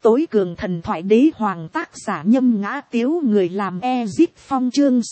Tối cường thần thoại đế hoàng tác giả Nhâm Ngã Tiếu, người làm Ezip Phong, chương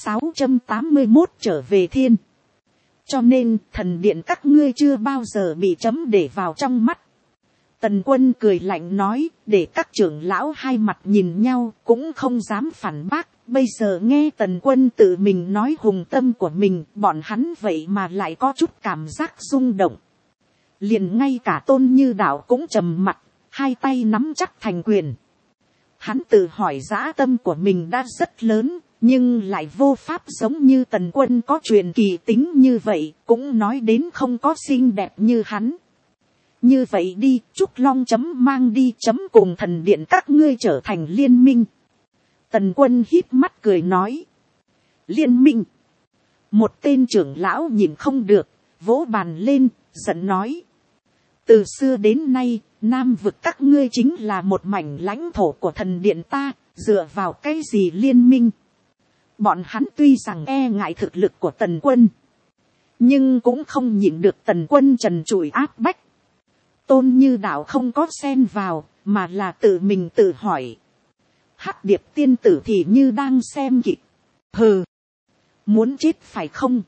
681 trở về thiên. Cho nên thần điện các ngươi chưa bao giờ bị chấm để vào trong mắt. Tần Quân cười lạnh nói, để các trưởng lão hai mặt nhìn nhau cũng không dám phản bác. Bây giờ nghe Tần Quân tự mình nói hùng tâm của mình, bọn hắn vậy mà lại có chút cảm giác rung động. Liền ngay cả Tôn Như Đạo cũng trầm mặt, hai tay nắm chắc thành quyền. Hắn tự hỏi dã tâm của mình đã rất lớn, nhưng lại vô pháp giống như Tần Quân có truyền kỳ tính như vậy, cũng nói đến không có xinh đẹp như hắn. Như vậy đi, Trúc Long chấm mang đi chấm cùng thần điện các ngươi trở thành liên minh. Tần Quân híp mắt cười nói. Liên minh. Một tên trưởng lão nhìn không được, vỗ bàn lên, giận nói. Từ xưa đến nay, Nam vực các ngươi chính là một mảnh lãnh thổ của thần điện ta, dựa vào cái gì liên minh. Bọn hắn tuy rằng e ngại thực lực của Tần Quân, nhưng cũng không nhịn được Tần Quân trần trụi áp bách. Tôn Như Đạo không có xen vào, mà là tự mình tự hỏi. Hắc Điệp tiên tử thì như đang xem kịch. Hừ, muốn chết phải không?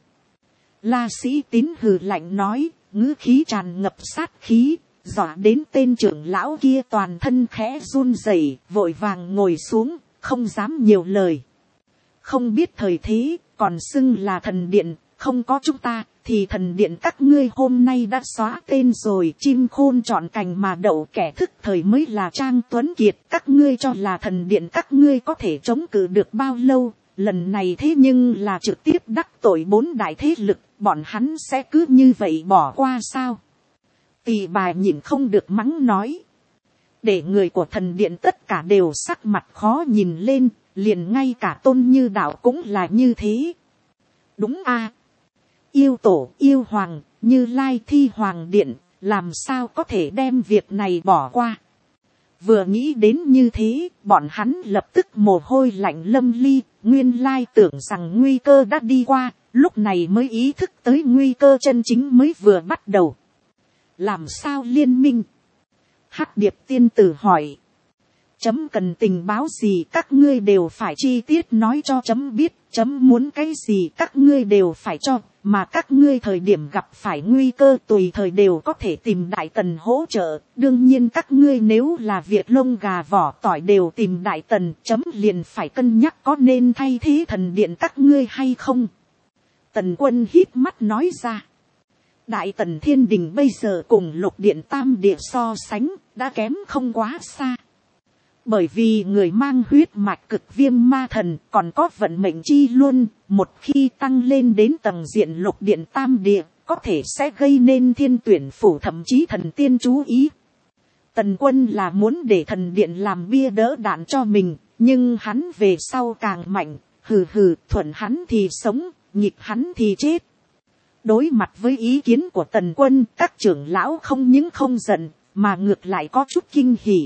La Sĩ Tín hừ lạnh nói, ngữ khí tràn ngập sát khí, dọa đến tên trưởng lão kia toàn thân khẽ run rẩy, vội vàng ngồi xuống, không dám nhiều lời. Không biết thời thế, còn xưng là thần điện, không có chúng ta, thì thần điện các ngươi hôm nay đã xóa tên rồi. Chim khôn chọn cành mà đậu, kẻ thức thời mới là Trang Tuấn Kiệt. Các ngươi cho là thần điện các ngươi có thể chống cự được bao lâu? Lần này thế nhưng là trực tiếp đắc tội 4 đại thế lực, bọn hắn sẽ cứ như vậy bỏ qua sao? Tỳ bà nhìn không được mắng nói. Để người của thần điện tất cả đều sắc mặt khó nhìn lên, liền ngay cả Tôn Như Đạo cũng là như thế. Đúng a, yêu tổ, yêu hoàng, Như Lai Thi Hoàng Điện, làm sao có thể đem việc này bỏ qua. Vừa nghĩ đến như thế, bọn hắn lập tức mồ hôi lạnh lâm ly, nguyên lai tưởng rằng nguy cơ đã đi qua, lúc này mới ý thức tới nguy cơ chân chính mới vừa bắt đầu. Làm sao liên minh? Hắc Điệp tiên tử hỏi. Chấm cần tình báo gì các ngươi đều phải chi tiết nói cho chấm biết, chấm muốn cái gì các ngươi đều phải cho, mà các ngươi thời điểm gặp phải nguy cơ tùy thời đều có thể tìm Đại Tần hỗ trợ. Đương nhiên các ngươi nếu là việc lông gà vỏ tỏi đều tìm Đại Tần, chấm liền phải cân nhắc có nên thay thế thần điện các ngươi hay không. Tần Quân híp mắt nói ra. Đại Tần Thiên Đình bây giờ cùng Lục Điện Tam Địa so sánh, đã kém không quá xa. Bởi vì người mang huyết mạch Cực Viêm Ma Thần còn có vận mệnh chi luân, một khi tăng lên đến tầng diện Lục Điện Tam Địa, có thể sẽ gây nên Thiên Tuyển Phủ thậm chí thần tiên chú ý. Tần Quân là muốn để thần điện làm bia đỡ đạn cho mình, nhưng hắn về sau càng mạnh, hừ hừ, thuận hắn thì sống, nghịch hắn thì chết. Đối mặt với ý kiến của Tần Quân, các trưởng lão không những không giận, mà ngược lại có chút kinh hỉ.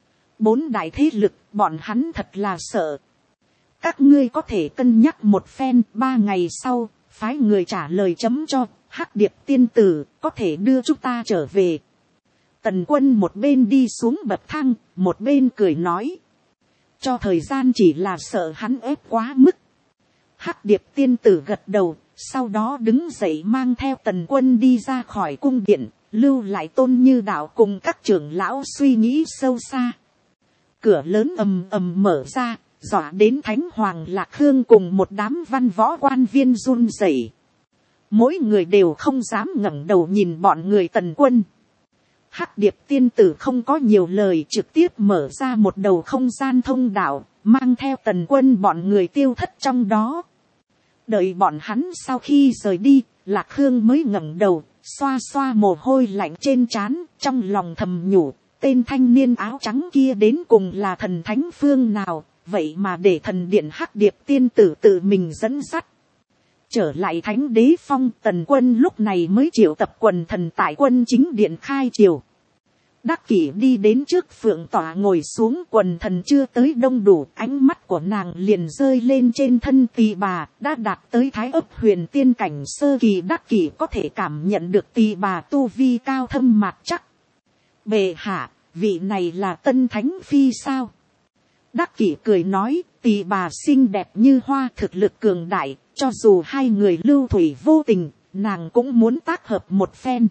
4 đại thế lực, bọn hắn thật là sợ. Các ngươi có thể cân nhắc một phen, 3 ngày sau, phái người trả lời chấm cho, Hắc Điệp tiên tử, có thể đưa chúng ta trở về. Tần Quân một bên đi xuống bậc thang, một bên cười nói. Cho thời gian chỉ là sợ hắn ép quá mức. Hắc Điệp tiên tử gật đầu, sau đó đứng dậy mang theo Tần Quân đi ra khỏi cung điện, lưu lại Tôn Như Đạo cùng các trưởng lão suy nghĩ sâu xa. Cửa lớn ầm ầm mở ra, dọa đến Thánh Hoàng Lạc Hương cùng một đám văn võ quan viên run rẩy. Mỗi người đều không dám ngẩng đầu nhìn bọn người Tần Quân. Hắc Điệp tiên tử không có nhiều lời, trực tiếp mở ra một đầu không gian thông đạo, mang theo Tần Quân bọn người tiêu thất trong đó. Đợi bọn hắn sau khi rời đi, Lạc Hương mới ngẩng đầu, xoa xoa mồ hôi lạnh trên trán, trong lòng thầm nhủ. Tên thanh niên áo trắng kia đến cùng là thần thánh phương nào, vậy mà để thần điện Hắc Điệp tiên tử tự mình dẫn dắt. Trở lại Thánh Đế Phong, Tần Quân lúc này mới triệu tập quần thần tại quân chính điện khai triều. Đắc Kỷ đi đến trước phượng tọa ngồi xuống, quần thần chưa tới đông đủ, ánh mắt của nàng liền rơi lên trên thân Tỳ Bà, đã đạt tới Thái Ấp Huyền tiên cảnh sơ kỳ. Đắc Kỷ có thể cảm nhận được Tỳ Bà tu vi cao thâm mạt chắc. Bệ hạ, vị này là Tân Thánh Phi sao? Đắc Kỷ cười nói, Tỳ bà xinh đẹp như hoa, thực lực cường đại, cho dù hai người lưu thủy vô tình, nàng cũng muốn tác hợp một phen.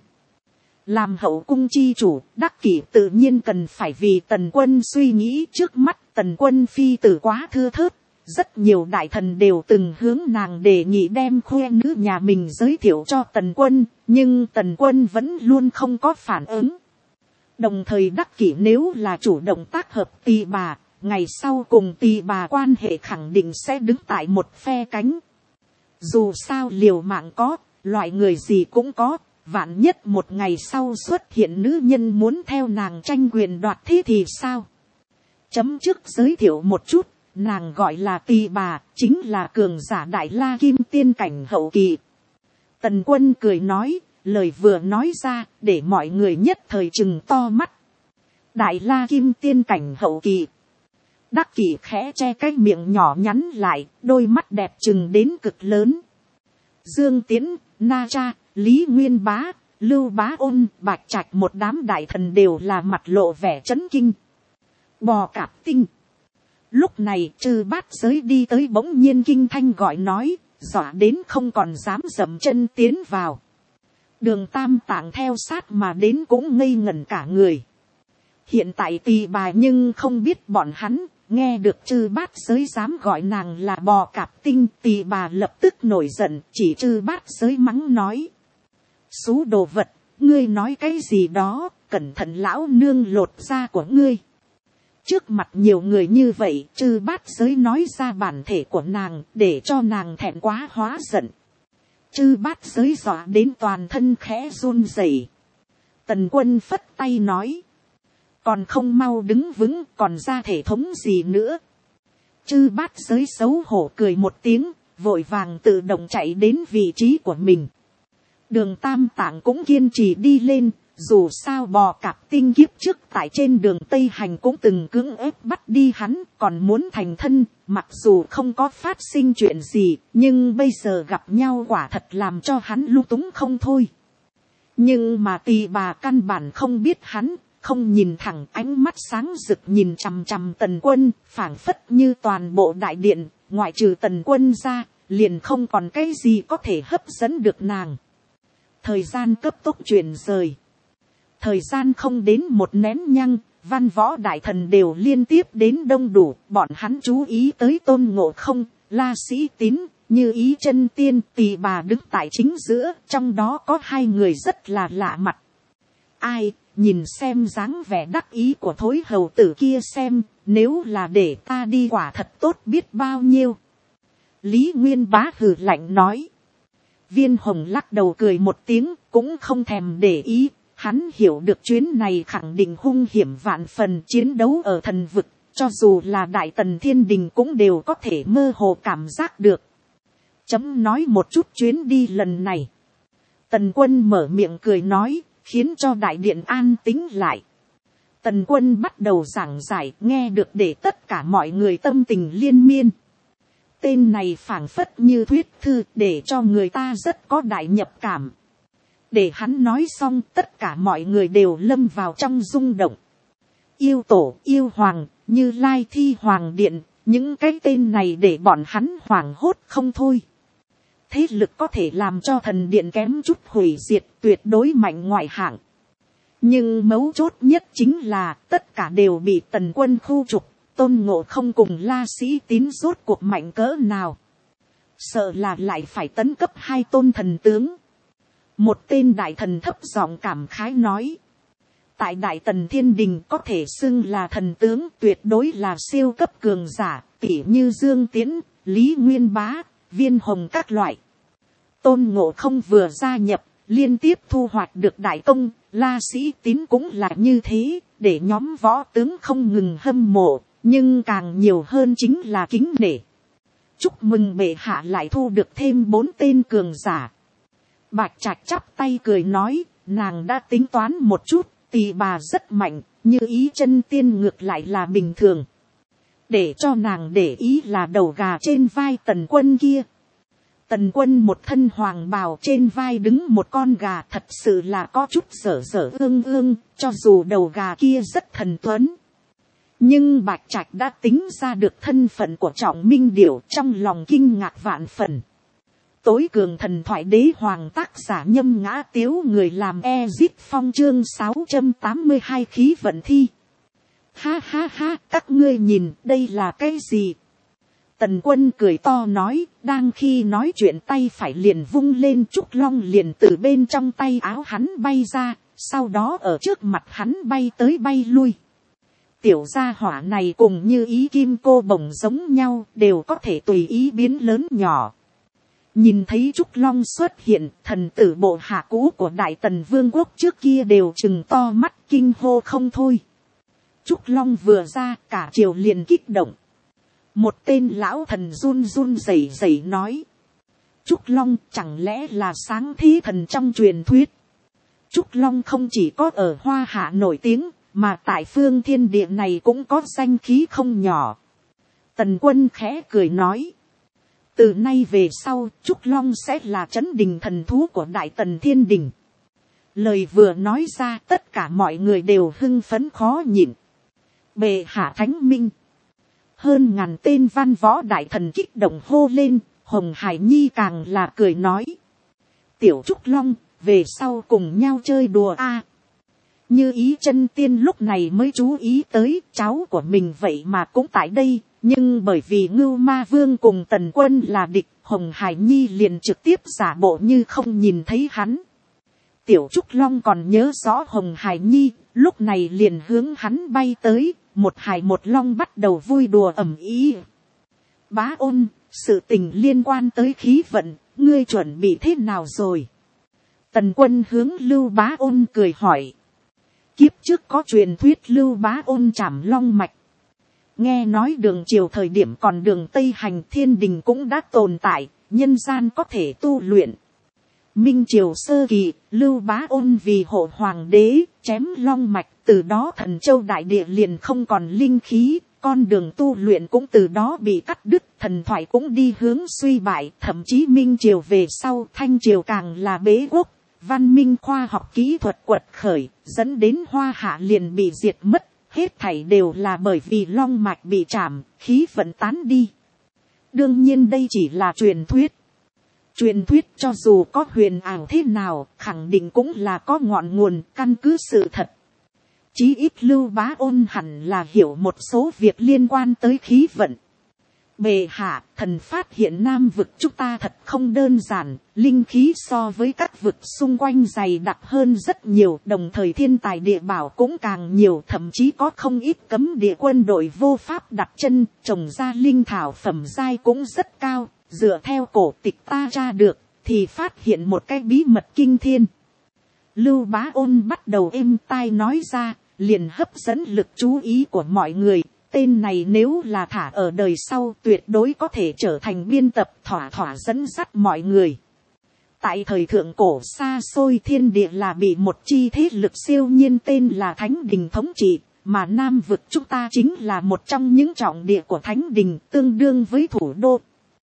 Làm hậu cung chi chủ, Đắc Kỷ tự nhiên cần phải vì Tần Quân suy nghĩ. Trước mắt Tần Quân phi tử quá thưa thớt, rất nhiều đại thần đều từng hướng nàng đề nghị đem khoe nữ nhà mình giới thiệu cho Tần Quân, nhưng Tần Quân vẫn luôn không có phản ứng. Đồng thời Đắc Kỷ nếu là chủ động tác hợp Tỳ bà, ngày sau cùng Tỳ bà quan hệ khẳng định sẽ đứng tại một phe cánh. Dù sao liều mạng có, loại người gì cũng có, vạn nhất một ngày sau xuất hiện nữ nhân muốn theo nàng tranh quyền đoạt thế thì sao? Chấm trước giới thiệu một chút, nàng gọi là Tỳ bà, chính là cường giả Đại La Kim Tiên cảnh hậu kỳ. Tần Quân cười nói, lời vừa nói ra, để mọi người nhất thời trừng to mắt. Đại La Kim Tiên cảnh hậu kỳ. Đắc Kỷ khẽ che cái miệng nhỏ nhắn lại, đôi mắt đẹp trừng đến cực lớn. Dương Tiễn, Na Cha, Lý Nguyên Bá, Lưu Bá Ôn, Bạch Trạch một đám đại thần đều là mặt lộ vẻ chấn kinh. Bò Cạp Tinh. Lúc này Chư Bát Giới đi tới, bỗng nhiên kinh thanh gọi nói, dọa đến không còn dám dậm chân tiến vào. Đường Tam Tạng theo sát mà đến cũng ngây ngẩn cả người. Hiện tại Tỳ bà nhưng không biết bọn hắn, nghe được Chư Bát Giới dám gọi nàng là Bò Cạp Tinh, Tỳ bà lập tức nổi giận, chỉ Chư Bát Giới mắng nói. Xú đồ vật, ngươi nói cái gì đó, cẩn thận lão nương lột da của ngươi. Trước mặt nhiều người như vậy, Chư Bát Giới nói ra bản thể của nàng, để cho nàng thẹn quá hóa giận. Chư Bát Giới dọa đến toàn thân khẽ run rẩy. Tần Quân phất tay nói. Còn không mau đứng vững, còn ra thể thống gì nữa. Chư Bát Giới xấu hổ cười một tiếng, vội vàng tự động chạy đến vị trí của mình. Đường Tam Tạng cũng kiên trì đi lên, dù sao Bò Cạp Tinh kiếp trước tại trên đường Tây Hành cũng từng cưỡng ép bắt đi hắn, còn muốn thành thân, mặc dù không có phát sinh chuyện gì, nhưng bây giờ gặp nhau quả thật làm cho hắn lung túng không thôi. Nhưng mà Tỳ bà căn bản không biết hắn, không nhìn thẳng, ánh mắt sáng rực nhìn chằm chằm Tần Quân, phảng phất như toàn bộ đại điện, ngoại trừ Tần Quân ra, liền không còn cái gì có thể hấp dẫn được nàng. Thời gian cấp tốc chuyển rời. Thời gian không đến một nén nhăng, văn võ đại thần đều liên tiếp đến đông đủ, bọn hắn chú ý tới Tôn Ngộ Không, La Sĩ Tín, Như Ý Chân Tiên, Tỳ bà đứng tại chính giữa, trong đó có hai người rất là lạ mặt. Ai, nhìn xem dáng vẻ đắc ý của thối hầu tử kia xem, nếu là để ta đi quả thật tốt biết bao nhiêu. Lý Nguyên Bá hừ lạnh nói. Viên Hồng lắc đầu cười một tiếng, cũng không thèm để ý. Hắn hiểu được chuyến này khẳng định hung hiểm vạn phần, chiến đấu ở thần vực, cho dù là Đại Tần Thiên Đình cũng đều có thể mơ hồ cảm giác được. Chấm nói một chút chuyến đi lần này. Tần Quân mở miệng cười nói, khiến cho đại điện an tĩnh lại. Tần Quân bắt đầu giảng giải, nghe được để tất cả mọi người tâm tình liên miên. Tên này phảng phất như thuyết thư, để cho người ta rất có đại nhập cảm. Để hắn nói xong, tất cả mọi người đều lâm vào trong rung động. Yêu tổ, yêu hoàng, Như Lai Thi Hoàng Điện, những cái tên này để bọn hắn hoảng hốt không thôi. Thế lực có thể làm cho thần điện kém chút hủy diệt, tuyệt đối mạnh ngoại hạng. Nhưng mấu chốt nhất chính là tất cả đều bị Tần Quân khu trục. Tôn Ngộ Không cùng La Sĩ Tín rốt cuộc mạnh cỡ nào. Sợ là lại phải tấn cấp hai tôn thần tướng. Một tên đại thần thấp giọng cảm khái nói. Tại Đại Tần Thiên Đình có thể xưng là thần tướng, tuyệt đối là siêu cấp cường giả, tỉ như Dương Tiễn, Lý Nguyên Bá, Viên Hồng các loại. Tôn Ngộ Không vừa gia nhập, liên tiếp thu hoạch được đại công, La Sĩ Tín cũng là như thế, để nhóm võ tướng không ngừng hâm mộ, nhưng càng nhiều hơn chính là kính nể. Chúc mừng bệ hạ lại thu được thêm 4 tên cường giả. Bạch Trạch chắp tay cười nói, nàng đã tính toán một chút, Tỳ bà rất mạnh, Như Ý Chân Tiên ngược lại là bình thường. Để cho nàng để ý là đầu gà trên vai Tần Quân kia. Tần Quân một thân hoàng bào, trên vai đứng một con gà, thật sự là có chút dở dở ương ương, cho dù đầu gà kia rất thần tuấn. Nhưng Bạch Trạch đã tính ra được thân phận của Trọng Minh Điểu, trong lòng kinh ngạc vạn phần. Tối cường thần thoại đế hoàng, tác giả Nhâm Ngã Tiếu, người làm Ezit Phong, chương 682 khí vận thi. Ha ha ha, các ngươi nhìn, đây là cái gì? Tần Quân cười to nói, đang khi nói chuyện tay phải liền vung lên, trúc long liền từ bên trong tay áo hắn bay ra, sau đó ở trước mặt hắn bay tới bay lui. Tiểu gia hỏa này cùng như ý kim cô bồng giống nhau, đều có thể tùy ý biến lớn nhỏ. Nhìn thấy trúc long xuất hiện, thần tử bộ hạ cũ của Đại Tần Vương quốc trước kia đều trừng to mắt kinh hô không thôi. Trúc long vừa ra, cả triều liền kích động. Một tên lão thần run run rẩy rẩy nói. Trúc long chẳng lẽ là sáng thế thần trong truyền thuyết? Trúc long không chỉ có ở Hoa Hạ nổi tiếng, mà tại phương thiên địa này cũng có danh khí không nhỏ. Tần Quân khẽ cười nói. Từ nay về sau, Trúc long sẽ là trấn đình thần thú của Đại Tần Thiên Đình. Lời vừa nói ra, tất cả mọi người đều hưng phấn khó nhịn. Bệ hạ thánh minh. Hơn ngàn tên văn võ đại thần kích động hô lên, Hồng Hải Nhi càng là cười nói. Tiểu Trúc Long, về sau cùng nhau chơi đùa a. Như ý chân tiên lúc này mới chú ý tới cháu của mình vậy mà cũng tại đây, nhưng bởi vì Ngưu Ma Vương cùng Tần Quân là địch, Hồng Hải Nhi liền trực tiếp giả bộ như không nhìn thấy hắn. Tiểu Trúc Long còn nhớ rõ Hồng Hải Nhi, lúc này liền hướng hắn bay tới, một hải một long bắt đầu vui đùa ầm ĩ. Bá Ôn, sự tình liên quan tới khí vận, ngươi chuẩn bị thế nào rồi? Tần Quân hướng Lưu Bá Ôn cười hỏi. Kiếp trước có truyền thuyết Lưu Bá Ôn trảm long mạch. Nghe nói đường triều thời điểm còn đường Tây Hành Thiên Đình cũng đã tồn tại, nhân gian có thể tu luyện. Minh triều sơ kỳ, Lưu Bá Ôn vì hộ hoàng đế, chém long mạch, từ đó Thần Châu đại địa liền không còn linh khí, con đường tu luyện cũng từ đó bị cắt đứt, thần thoại cũng đi hướng suy bại, thậm chí Minh triều về sau, Thanh triều càng là bế quốc, văn minh khoa học kỹ thuật quật khởi, dẫn đến Hoa Hạ liền bị diệt mất, hết thảy đều là bởi vì long mạch bị chảm, khí vận tán đi. Đương nhiên đây chỉ là truyền thuyết. Truyền thuyết cho dù có huyền ảo thế nào, khẳng định cũng là có ngọn nguồn, căn cứ sự thật. Chí ít Lưu Bá Ôn hẳn là hiểu một số việc liên quan tới khí vận. Bệ hạ, thần phát hiện Nam vực chúng ta thật không đơn giản, linh khí so với các vực xung quanh dày đặc hơn rất nhiều, đồng thời thiên tài địa bảo cũng càng nhiều, thậm chí có không ít cấm địa quân đội vô pháp đặt chân, trồng ra linh thảo phẩm giai cũng rất cao. Dựa theo cổ tịch ta ra được, thì phát hiện một cái bí mật kinh thiên. Lưu Bá Ôn bắt đầu êm tai nói ra, liền hấp dẫn lực chú ý của mọi người. Tên này nếu là thả ở đời sau tuyệt đối có thể trở thành biên tập thỏa thỏa dẫn dắt mọi người. Tại thời thượng cổ xa xôi thiên địa là bị một chi thế lực siêu nhiên tên là Thánh Đình thống trị, mà Nam vực chúng ta chính là một trong những trọng địa của Thánh Đình, tương đương với thủ đô.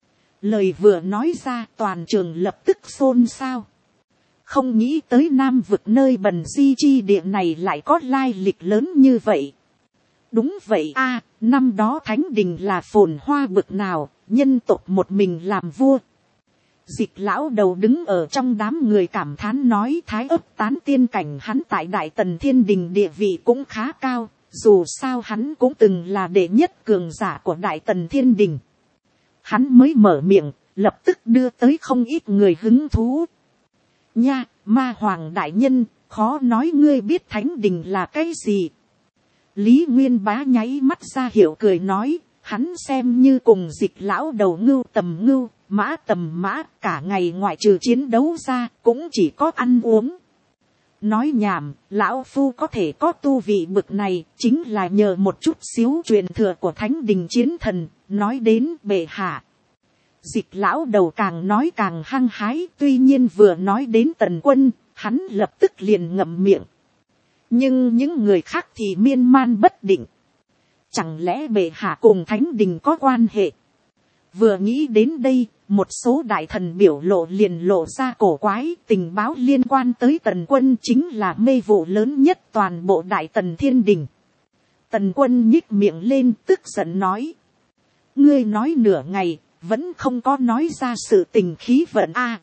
Lời vừa nói ra toàn trường lập tức xôn xao. Không nghĩ tới Nam vực nơi bần di chi địa này lại có lai lịch lớn như vậy. Đúng vậy a, năm đó Thánh Đình là phồn hoa bực nào, nhân tộc một mình làm vua. Dịch lão đầu đứng ở trong đám người cảm thán nói Thái Ấp tán tiên cảnh hắn tại Đại Tần Thiên Đình địa vị cũng khá cao, dù sao hắn cũng từng là đệ nhất cường giả của Đại Tần Thiên Đình. Hắn mới mở miệng, lập tức đưa tới không ít người hứng thú. Nha, Ma Hoàng đại nhân, khó nói ngươi biết Thánh Đình là cái gì. Lý Nguyên Bá nháy mắt ra hiệu cười nói, hắn xem như cùng Dịch lão đầu ngưu tầm ngưu, mã tầm mã, cả ngày ngoại trừ chiến đấu ra, cũng chỉ có ăn uống. Nói nhảm, lão phu có thể có tu vị bực này, chính là nhờ một chút xíu truyền thừa của Thánh Đình chiến thần, nói đến bệ hạ. Dịch lão đầu càng nói càng hăng hái, tuy nhiên vừa nói đến Tần Quân, hắn lập tức liền ngậm miệng. Nhưng những người khác thì miên man bất định. Chẳng lẽ bệ hạ cùng Thánh Đình có quan hệ? Vừa nghĩ đến đây, một số đại thần biểu lộ liền lộ ra cổ quái. Tình báo liên quan tới Tần Quân chính là mê vụ lớn nhất toàn bộ Đại Tần Thiên Đình. Tần Quân nhích miệng lên tức giận nói. Ngươi nói nửa ngày, vẫn không có nói ra sự tình khí vận a.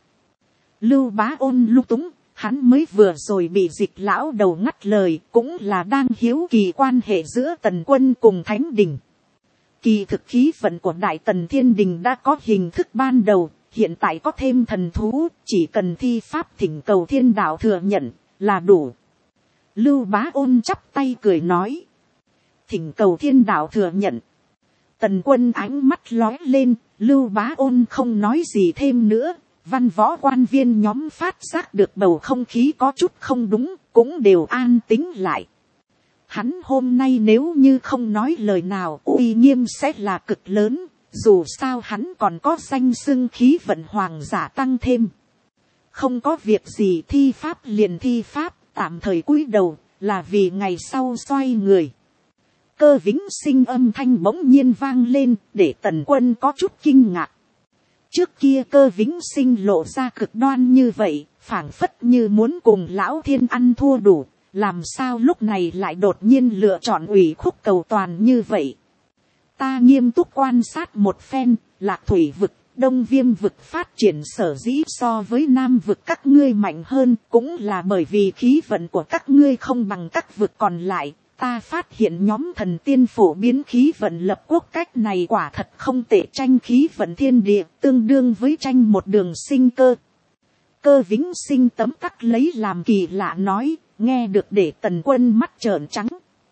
Lưu Bá Ôn lung túng, hắn mới vừa rồi bị Dịch lão đầu ngắt lời, cũng là đang hiếu kỳ quan hệ giữa Tần Quân cùng Thánh Đình. Kỳ thực khí vận của Đại Tần Thiên Đình đã có hình thức ban đầu, hiện tại có thêm thần thú, chỉ cần thi pháp thỉnh cầu thiên đạo thừa nhận, là đủ. Lưu Bá Ôn chắp tay cười nói. Thỉnh cầu thiên đạo thừa nhận. Tần Quân ánh mắt lóe lên, Lưu Bá Ôn không nói gì thêm nữa. Văn võ quan viên nhóm phát giác được bầu không khí có chút không đúng, cũng đều an tĩnh lại. Hắn hôm nay nếu như không nói lời nào, uy nghiêm sẽ là cực lớn, dù sao hắn còn có danh xưng khí vận hoàng giả tăng thêm. Không có việc gì thi pháp liền thi pháp, tạm thời cúi đầu, là vì ngày sau xoay người. Cơ Vĩnh Sinh âm thanh bỗng nhiên vang lên, để Tần Quân có chút kinh ngạc. Trước kia Cơ Vĩnh Sinh lộ ra cực đoan như vậy, phảng phất như muốn cùng Lão Thiên ăn thua đủ, làm sao lúc này lại đột nhiên lựa chọn ủy khúc cầu toàn như vậy. Ta nghiêm túc quan sát một phen, Lạc Thủy vực, Đông Viêm vực phát triển sở dĩ so với Nam vực các ngươi mạnh hơn, cũng là bởi vì khí vận của các ngươi không bằng các vực còn lại. Ta phát hiện nhóm thần tiên phổ biến khí vận lập quốc cách này quả thật không tệ, tranh khí vận thiên địa, tương đương với tranh một đường sinh cơ. Cơ Vĩnh Sinh tấm tắc lấy làm kỳ lạ nói, nghe được để Tần Quân mắt trợn trắng.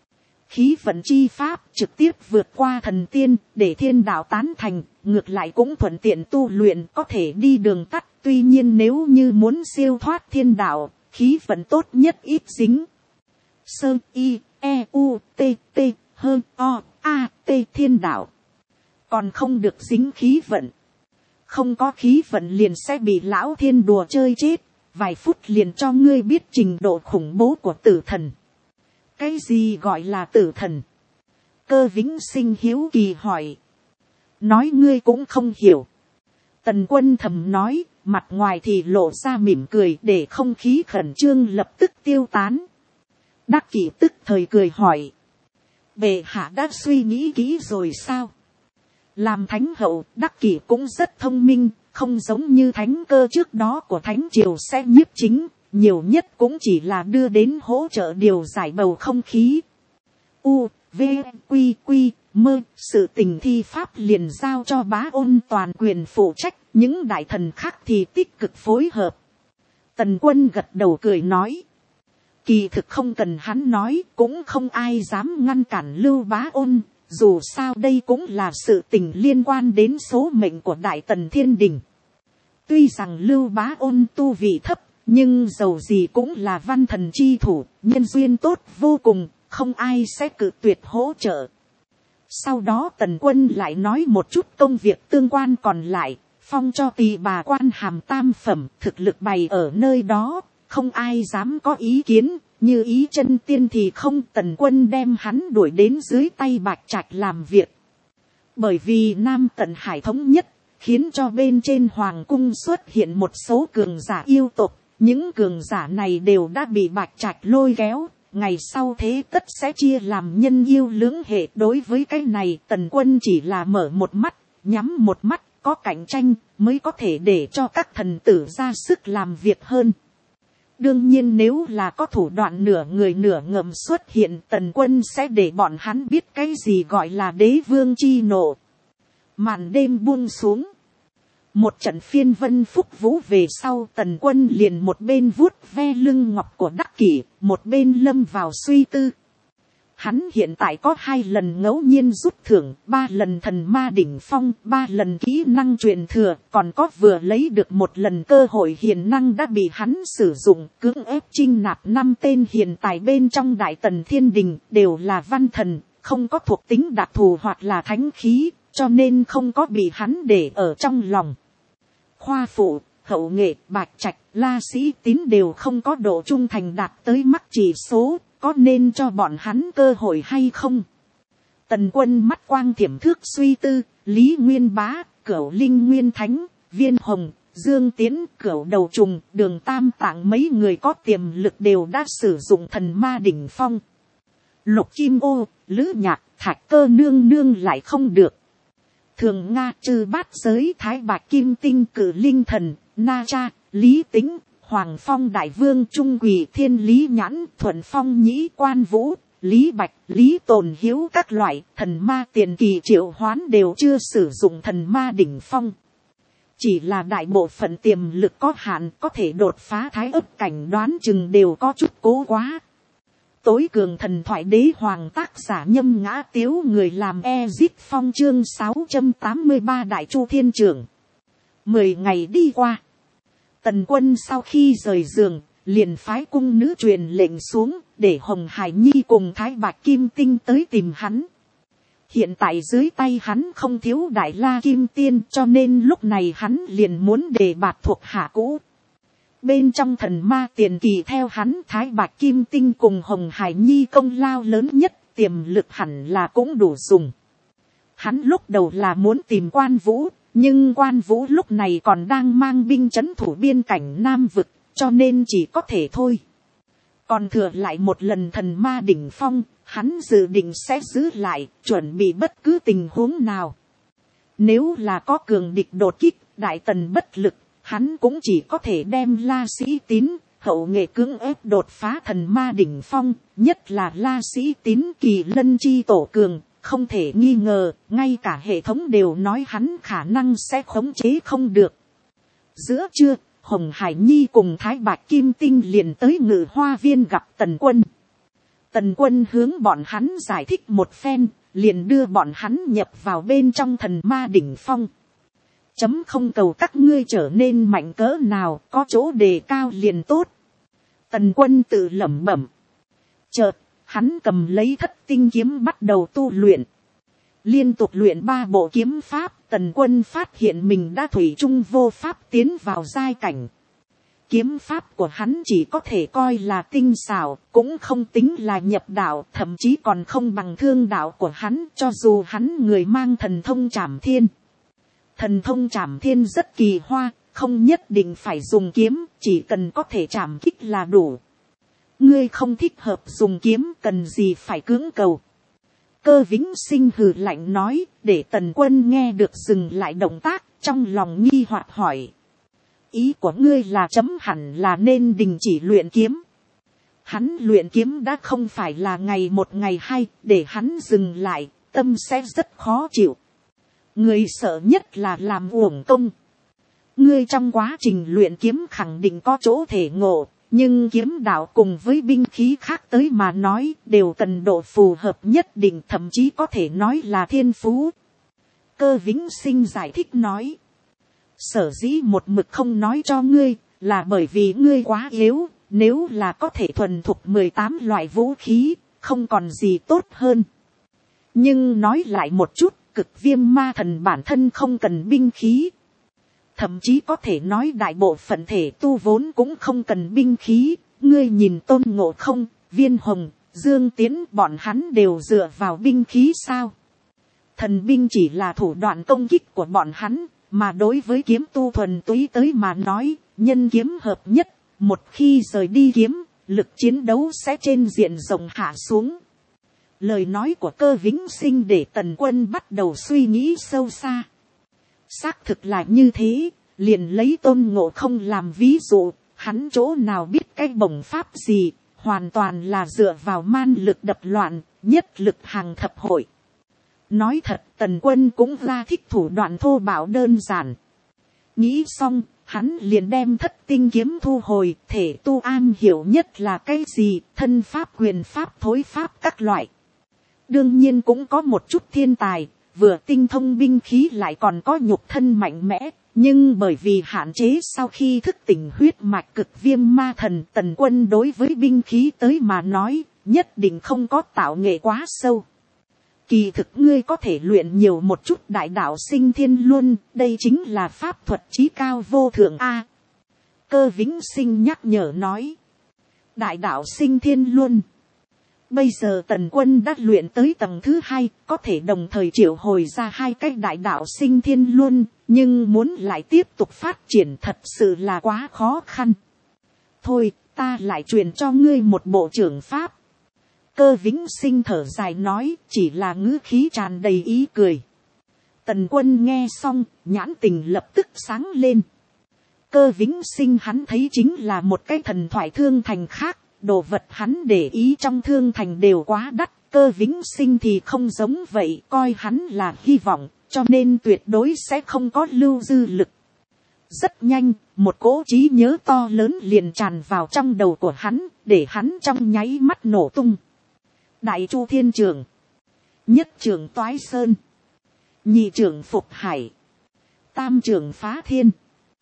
Khí vận chi pháp trực tiếp vượt qua thần tiên, để thiên đạo tán thành, ngược lại cũng thuận tiện tu luyện, có thể đi đường tắt. Tuy nhiên nếu như muốn siêu thoát thiên đạo, khí vận tốt nhất ít dính. Sơ y e u t t h o a t thiên đạo, còn không được dính khí vận. Không có khí vận liền sẽ bị Lão Thiên đùa chơi chết, vài phút liền cho ngươi biết trình độ khủng bố của tử thần. Cái gì gọi là tử thần? Cơ Vĩnh Sinh hiếu kỳ hỏi. Nói ngươi cũng không hiểu. Tần Quân thầm nói, mặt ngoài thì lộ ra mỉm cười, để không khí khẩn trương lập tức tiêu tán. Đắc Kỷ tức thời cười hỏi. Bệ hạ đã suy nghĩ kỹ rồi sao? Làm thánh hậu, Đắc Kỷ cũng rất thông minh, không giống như thánh Cơ trước đó của thánh triều sẽ nhiếp chính, nhiều nhất cũng chỉ là đưa đến hỗ trợ điều giải bầu không khí. U, V, Quy, Quy, Mơ, sự tình thi pháp liền giao cho Bá Ôn toàn quyền phụ trách, những đại thần khác thì tích cực phối hợp. Tần Quân gật đầu cười nói. Kỳ thực không cần hắn nói, cũng không ai dám ngăn cản Lưu Bá Ôn, dù sao đây cũng là sự tình liên quan đến số mệnh của Đại Tần Thiên Đình. Tuy rằng Lưu Bá Ôn tu vị thấp, nhưng dầu gì cũng là văn thần chi thủ, nhân duyên tốt vô cùng, không ai sẽ cự tuyệt hỗ trợ. Sau đó Tần Quân lại nói một chút công việc tương quan còn lại, phong cho tỳ bà quan hàm tam phẩm, thực lực bày ở nơi đó, không ai dám có ý kiến, như Ý Chân Tiên thì không. Tần Quân đem hắn đuổi đến dưới tay Bạch Trạch làm việc. Bởi vì Nam Tần Hải thống nhất, khiến cho bên trên hoàng cung xuất hiện một số cường giả yêu tộc, những cường giả này đều đã bị Bạch Trạch lôi kéo, ngày sau thế tất sẽ chia làm nhân yêu lưỡng hệ. Đối với cái này Tần Quân chỉ là mở một mắt, nhắm một mắt, có cạnh tranh mới có thể để cho các thần tử ra sức làm việc hơn. Đương nhiên nếu là có thủ đoạn nửa người nửa ngầm xuất hiện, Tần Quân sẽ để bọn hắn biết cái gì gọi là đế vương chi nộ. Màn đêm buông xuống. Một trận phiên vân phúc vũ về sau, Tần Quân liền một bên vuốt ve lưng ngọc của Đắc Kỷ, một bên lâm vào suy tư. Hắn hiện tại có 2 lần ngẫu nhiên rút thưởng, 3 lần thần ma đỉnh phong, 3 lần kỹ năng truyền thừa, còn có vừa lấy được 1 lần cơ hội hiền năng đã bị hắn sử dụng, cưỡng ép chinh nạp 5 tên hiền tài bên trong Đại Tần Thiên Đình, đều là văn thần, không có thuộc tính đặc thù hoặc là thánh khí, cho nên không có bị hắn để ở trong lòng. Khoa phụ, hậu nghệ, Bạch Trạch, La Sĩ Tín đều không có độ trung thành đạt tới mắc chỉ số, có nên cho bọn hắn cơ hội hay không? Tần Quân mắt quang thiểm thước suy tư, Lý Nguyên Bá, Cửu Linh Nguyên Thánh, Viên Hồng, Dương Tiến, Cửu Đầu Trùng, Đường Tam Tạng mấy người có tiềm lực đều đã sử dụng thần ma đỉnh phong. Lục Kim Ô, Lữ Nhạc, Thạch Cơ nương nương lại không được. Thường Nga, Trư Bát Giới, Thái Bạch Kim Tinh, Cử Linh Thần, Na Cha, Lý Tính, Hoàng Phong Đại Vương, Trung Quỷ Thiên, Lý Nhãn, Thuận Phong Nhĩ, Quan Vũ, Lý Bạch, Lý Tồn Hiếu các loại thần ma tiền kỳ triệu hoán đều chưa sử dụng thần ma đỉnh phong. Chỉ là đại bộ phận tiềm lực có hạn, có thể đột phá thái ấp cảnh đoán chừng đều có chút cố quá. Tối cường thần thoại đế hoàng tác giả Nhâm Ngã Tiếu, người làm Ezip Phong, chương 683 Đại Chu Thiên Trưởng. 10 ngày đi qua. Tần Quân sau khi rời giường, liền phái cung nữ truyền lệnh xuống, để Hồng Hải Nhi cùng Thái Bạch Kim Tinh tới tìm hắn. Hiện tại dưới tay hắn không thiếu Đại La Kim Tiên, cho nên lúc này hắn liền muốn đề bạt thuộc hạ cũ. Bên trong thần ma tiền kỳ theo hắn Thái Bạch Kim Tinh cùng Hồng Hải Nhi công lao lớn nhất, tiềm lực hẳn là cũng đủ dùng. Hắn lúc đầu là muốn tìm Quan Vũ, nhưng Quan Vũ lúc này còn đang mang binh trấn thủ biên cảnh Nam Vực, cho nên chỉ có thể thôi. Còn thừa lại một lần thần ma đỉnh phong, hắn dự định sẽ giữ lại, chuẩn bị bất cứ tình huống nào. Nếu là có cường địch đột kích, Đại Tần bất lực, hắn cũng chỉ có thể đem La Sĩ Tín, hậu nghệ cưỡng ép đột phá thần ma đỉnh phong, nhất là La Sĩ Tín Kỳ Lân chi tổ cường, không thể nghi ngờ, ngay cả hệ thống đều nói hắn khả năng sẽ khống chế không được. Giữa trưa, Hồng Hải Nhi cùng Thái Bạch Kim Tinh liền tới Ngự Hoa Viên gặp Tần Quân. Tần Quân hướng bọn hắn giải thích một phen, liền đưa bọn hắn nhập vào bên trong thần ma đỉnh phong. Chấm không cầu các ngươi trở nên mạnh cỡ nào, có chỗ đề cao liền tốt. Tần Quân tự lẩm bẩm. Chợt, hắn cầm lấy Thất Tinh kiếm bắt đầu tu luyện. Liên tục luyện 3 bộ kiếm pháp, Tần Quân phát hiện mình đã thủy chung vô pháp tiến vào giai cảnh. Kiếm pháp của hắn chỉ có thể coi là tinh xảo, cũng không tính là nhập đạo, thậm chí còn không bằng thương đạo của hắn, cho dù hắn người mang thần thông Trảm Thiên. Thần thông Trảm Thiên rất kỳ hoa, không nhất định phải dùng kiếm, chỉ cần có thể trảm kích là đủ. Ngươi không thích hợp dùng kiếm, cần gì phải cưỡng cầu. Cơ Vĩnh Sinh hừ lạnh nói, để Tần Quân nghe được dừng lại động tác, trong lòng nghi hoặc hỏi. Ý của ngươi là chấm hẳn là nên đình chỉ luyện kiếm. Hắn luyện kiếm đã không phải là ngày một ngày hai, để hắn dừng lại, tâm sẽ rất khó chịu. Người sợ nhất là làm uổng công. Ngươi trong quá trình luyện kiếm khẳng định có chỗ thể ngộ, nhưng kiếm đạo cùng với binh khí khác tới mà nói đều cần độ phù hợp nhất định, thậm chí có thể nói là thiên phú. Cơ Vĩnh Sinh giải thích nói. Sở dĩ một mực không nói cho ngươi, là bởi vì ngươi quá yếu, nếu là có thể thuần thục 18 loại vũ khí, không còn gì tốt hơn. Nhưng nói lại một chút, Cực Viêm Ma Thần bản thân không cần binh khí. Thậm chí có thể nói đại bộ phận thể tu vốn cũng không cần binh khí, ngươi nhìn Tôn Ngộ Không, Viên Hồng, Dương Tiến bọn hắn đều dựa vào binh khí sao. Thần binh chỉ là thủ đoạn công kích của bọn hắn, mà đối với kiếm tu thuần túy tới mà nói, nhân kiếm hợp nhất, một khi rời đi kiếm, lực chiến đấu sẽ trên diện rộng hạ xuống. Lời nói của Cơ Vĩnh Sinh để Tần Quân bắt đầu suy nghĩ sâu xa. Xác thực là như thế, liền lấy Tôn Ngộ Không làm ví dụ, hắn chỗ nào biết cái bổng pháp gì, hoàn toàn là dựa vào man lực đập loạn, nhất lực hàng thập hội. Nói thật, Tần Quân cũng ra thích thủ đoạn thô bạo đơn giản. Nghĩ xong, hắn liền đem Thất Tinh kiếm thu hồi, thể tu an hiểu nhất là cái gì, thân pháp, quyền pháp, thối pháp các loại. Đương nhiên cũng có một chút thiên tài, vừa tinh thông binh khí lại còn có nhục thân mạnh mẽ, nhưng bởi vì hạn chế sau khi thức tỉnh huyết mạch Cực Viêm Ma Thần, Tần Quân đối với binh khí tới mà nói, nhất định không có tạo nghệ quá sâu. Kỳ thực ngươi có thể luyện nhiều một chút Đại Đạo Sinh Thiên Luân, đây chính là pháp thuật chí cao vô thượng a. Cơ Vĩnh Sinh nhắc nhở nói. Đại Đạo Sinh Thiên Luân. Bây giờ tần quân đã luyện tới tầng thứ 2, có thể đồng thời triệu hồi ra 2 cái đại đạo sinh thiên luân, nhưng muốn lại tiếp tục phát triển thật sự là quá khó khăn. Thôi, ta lại truyền cho ngươi một bộ trưởng pháp. Cơ Vĩnh Sinh thở dài nói, chỉ là ngữ khí tràn đầy ý cười. Tần quân nghe xong, nhãn tình lập tức sáng lên. Cơ Vĩnh Sinh hắn thấy chính là một cái thần thoại thương thành khác, đồ vật hắn để ý trong thương thành đều quá đắt. Cơ Vĩnh Sinh thì không giống vậy, coi hắn là hy vọng, cho nên tuyệt đối sẽ không có lưu dư lực. Rất nhanh, một cỗ trí nhớ to lớn liền tràn vào trong đầu của hắn, để hắn trong nháy mắt nổ tung. Đại Chu Thiên Trường, nhất trường Toái Sơn, nhị trường Phục Hải, tam trường Phá Thiên,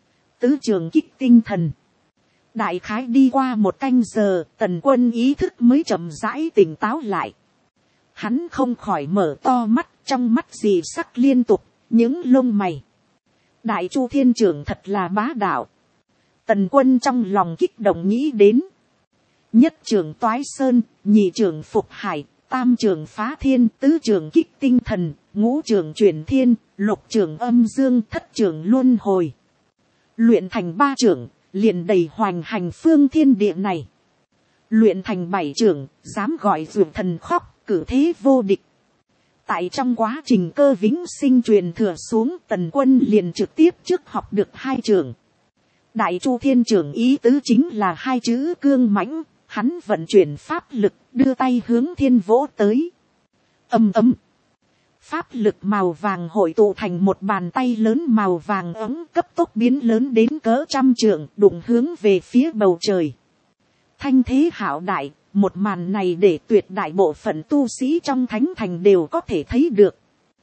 tứ trường Kích Tinh Thần. Đại khái đi qua một canh giờ, tần quân ý thức mới chậm rãi tỉnh táo lại. Hắn không khỏi mở to mắt, trong mắt dị sắc liên tục, những lông mày. Đại Chu Thiên Trường thật là bá đạo. Tần quân trong lòng kích động nghĩ đến. Nhất trường Toái Sơn, nhị trường Phục Hải, tam trường Phá Thiên, tứ trường Kích Tinh Thần, ngũ trường Chuyển Thiên, lục trường Âm Dương, thất trường Luân Hồi. Luyện thành 3 trường, liền đầy hoành hành phương thiên địa này. Luyện thành 7 trường, dám gọi dược thần khóc, cử thế vô địch. Tại trong quá trình Cơ Vĩnh Sinh truyền thừa xuống, tần quân liền trực tiếp trước học được 2 trường. Đại Chu Thiên Trường ý tứ chính là 2 chữ cương mãnh, hắn vận chuyển pháp lực, đưa tay hướng thiên vỗ tới. Ầm ầm. Pháp lực màu vàng hội tụ thành một bàn tay lớn màu vàng ấm, cấp tốc biến lớn đến cỡ 100 trượng, đụng hướng về phía bầu trời. Thanh thế hạo đại, một màn này để tuyệt đại bộ phận tu sĩ trong thánh thành đều có thể thấy được.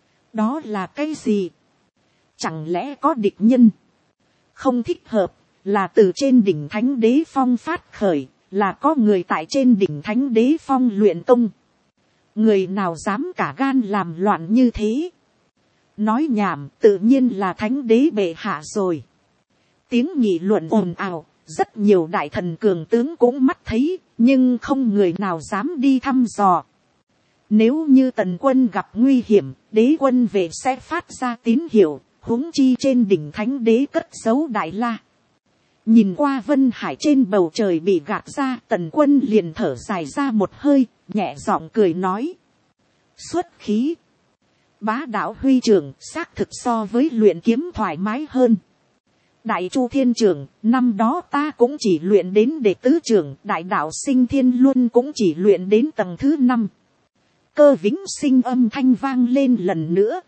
Đó là cái gì? Chẳng lẽ có địch nhân? Không thích hợp, là từ trên đỉnh Thánh Đế Phong phát khởi, là có người tại trên đỉnh Thánh Đế Phong luyện công. Người nào dám cả gan làm loạn như thế? Nói nhảm, tự nhiên là Thánh Đế bệ hạ rồi. Tiếng nghị luận ồn ào, rất nhiều đại thần cường tướng cũng mắt thấy, nhưng không người nào dám đi thăm dò. Nếu như tần quân gặp nguy hiểm, đế quân về sẽ phát ra tín hiệu, huống chi trên đỉnh Thánh Đế cất giấu Đại La. Nhìn qua Vân Hải trên bầu trời bị gạt ra, tần quân liền thở dài ra một hơi, nhẹ giọng cười nói. Xuất khí. Bá đạo huy trường xác thực so với luyện kiếm thoải mái hơn. Đại Chu Thiên Trường, năm đó ta cũng chỉ luyện đến đệ tứ trường, đại đạo sinh thiên luân cũng chỉ luyện đến tầng thứ 5. Cơ Vĩnh Sinh âm thanh vang lên lần nữa.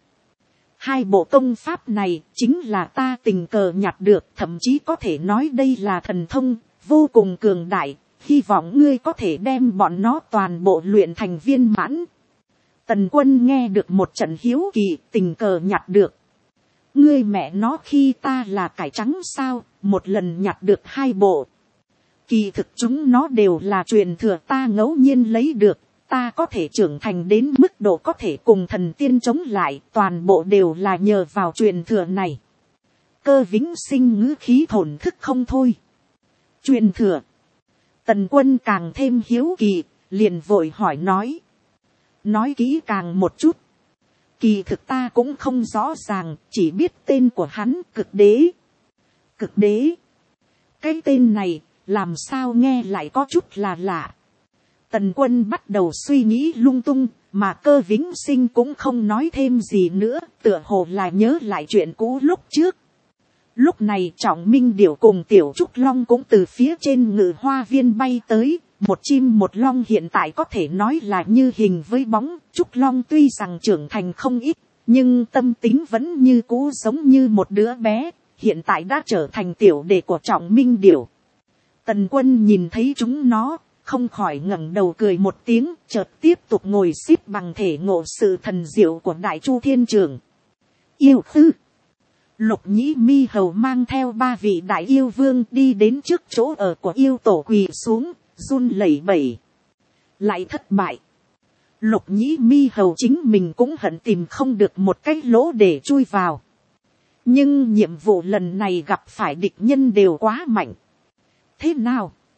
2 bộ công pháp này chính là ta tình cờ nhặt được, thậm chí có thể nói đây là thần thông, vô cùng cường đại, hy vọng ngươi có thể đem bọn nó toàn bộ luyện thành viên mãn. Tần quân nghe được một trận hiếu kỳ, tình cờ nhặt được. Ngươi mẹ nó khi ta là cải trắng sao, một lần nhặt được 2 bộ. Kỳ thực chúng nó đều là truyền thừa ta ngẫu nhiên lấy được. Ta có thể trưởng thành đến mức độ có thể cùng thần tiên chống lại, toàn bộ đều là nhờ vào truyền thừa này. Cơ Vĩnh Sinh ngữ khí thổn thức không thôi. Truyền thừa. Tần quân càng thêm hiếu kỳ, liền vội hỏi nói. Nói kỹ càng một chút. Kỳ thực ta cũng không rõ ràng, chỉ biết tên của hắn, Cực Đế. Cực Đế. Cái tên này, làm sao nghe lại có chút là lạ. Tần quân bắt đầu suy nghĩ lung tung, mà Cơ Vĩnh Sinh cũng không nói thêm gì nữa, tựa hồ là nhớ lại chuyện cũ lúc trước. Lúc này Trọng Minh Điểu cùng Tiểu Trúc Long cũng từ phía trên Ngự Hoa Viên bay tới, một chim một long hiện tại có thể nói là như hình với bóng. Trúc Long tuy rằng trưởng thành không ít, nhưng tâm tính vẫn như cũ giống như một đứa bé, hiện tại đã trở thành tiểu đệ của Trọng Minh Điểu. Tần quân nhìn thấy chúng nó, không khỏi ngẩng đầu cười một tiếng, chợt tiếp tục ngồi xếp bằng thể ngộ sự thần diệu của Đại Chu Thiên Trường. Yêu Tư, Lục Nhĩ Mi Hầu mang theo 3 vị đại yêu vương đi đến trước chỗ ở của yêu tổ quỳ xuống, run lẩy bẩy. Lại thất bại. Lục Nhĩ Mi Hầu chính mình cũng hận tìm không được một cái lỗ để chui vào. Nhưng nhiệm vụ lần này gặp phải địch nhân đều quá mạnh. Thế nào?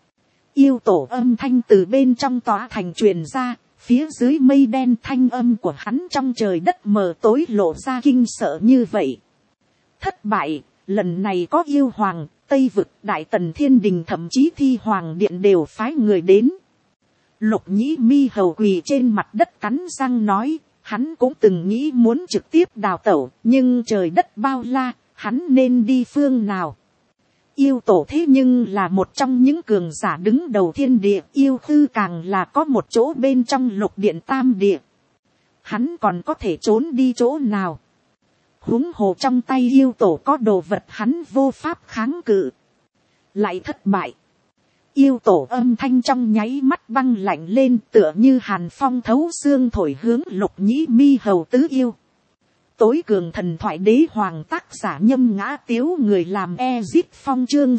Yêu tổ âm thanh từ bên trong tòa thành truyền ra, phía dưới mây đen thanh âm của hắn trong trời đất mờ tối lộ ra kinh sợ như vậy. Thất bại, lần này có yêu hoàng, Tây vực, Đại Tần Thiên Đình thậm chí Thi Hoàng Điện đều phái người đến. Lục Nhĩ Mi hầu quỳ trên mặt đất cắn răng nói, hắn cũng từng nghĩ muốn trực tiếp đào tẩu, nhưng trời đất bao la, hắn nên đi phương nào. Yêu tổ thế nhưng là một trong những cường giả đứng đầu thiên địa, yêu khư càng là có một chỗ bên trong lục điện tam địa. Hắn còn có thể trốn đi chỗ nào. Huống hồ trong tay yêu tổ có đồ vật hắn vô pháp kháng cự. Lại thất bại. Yêu tổ âm thanh trong nháy mắt băng lạnh lên, tựa như hàn phong thấu xương thổi hướng Lục Nhĩ Mi hầu tứ yêu. Tối cường thần thoại đế hoàng tác giả Nhâm Ngã Tiếu, người làm Ezip Phong chương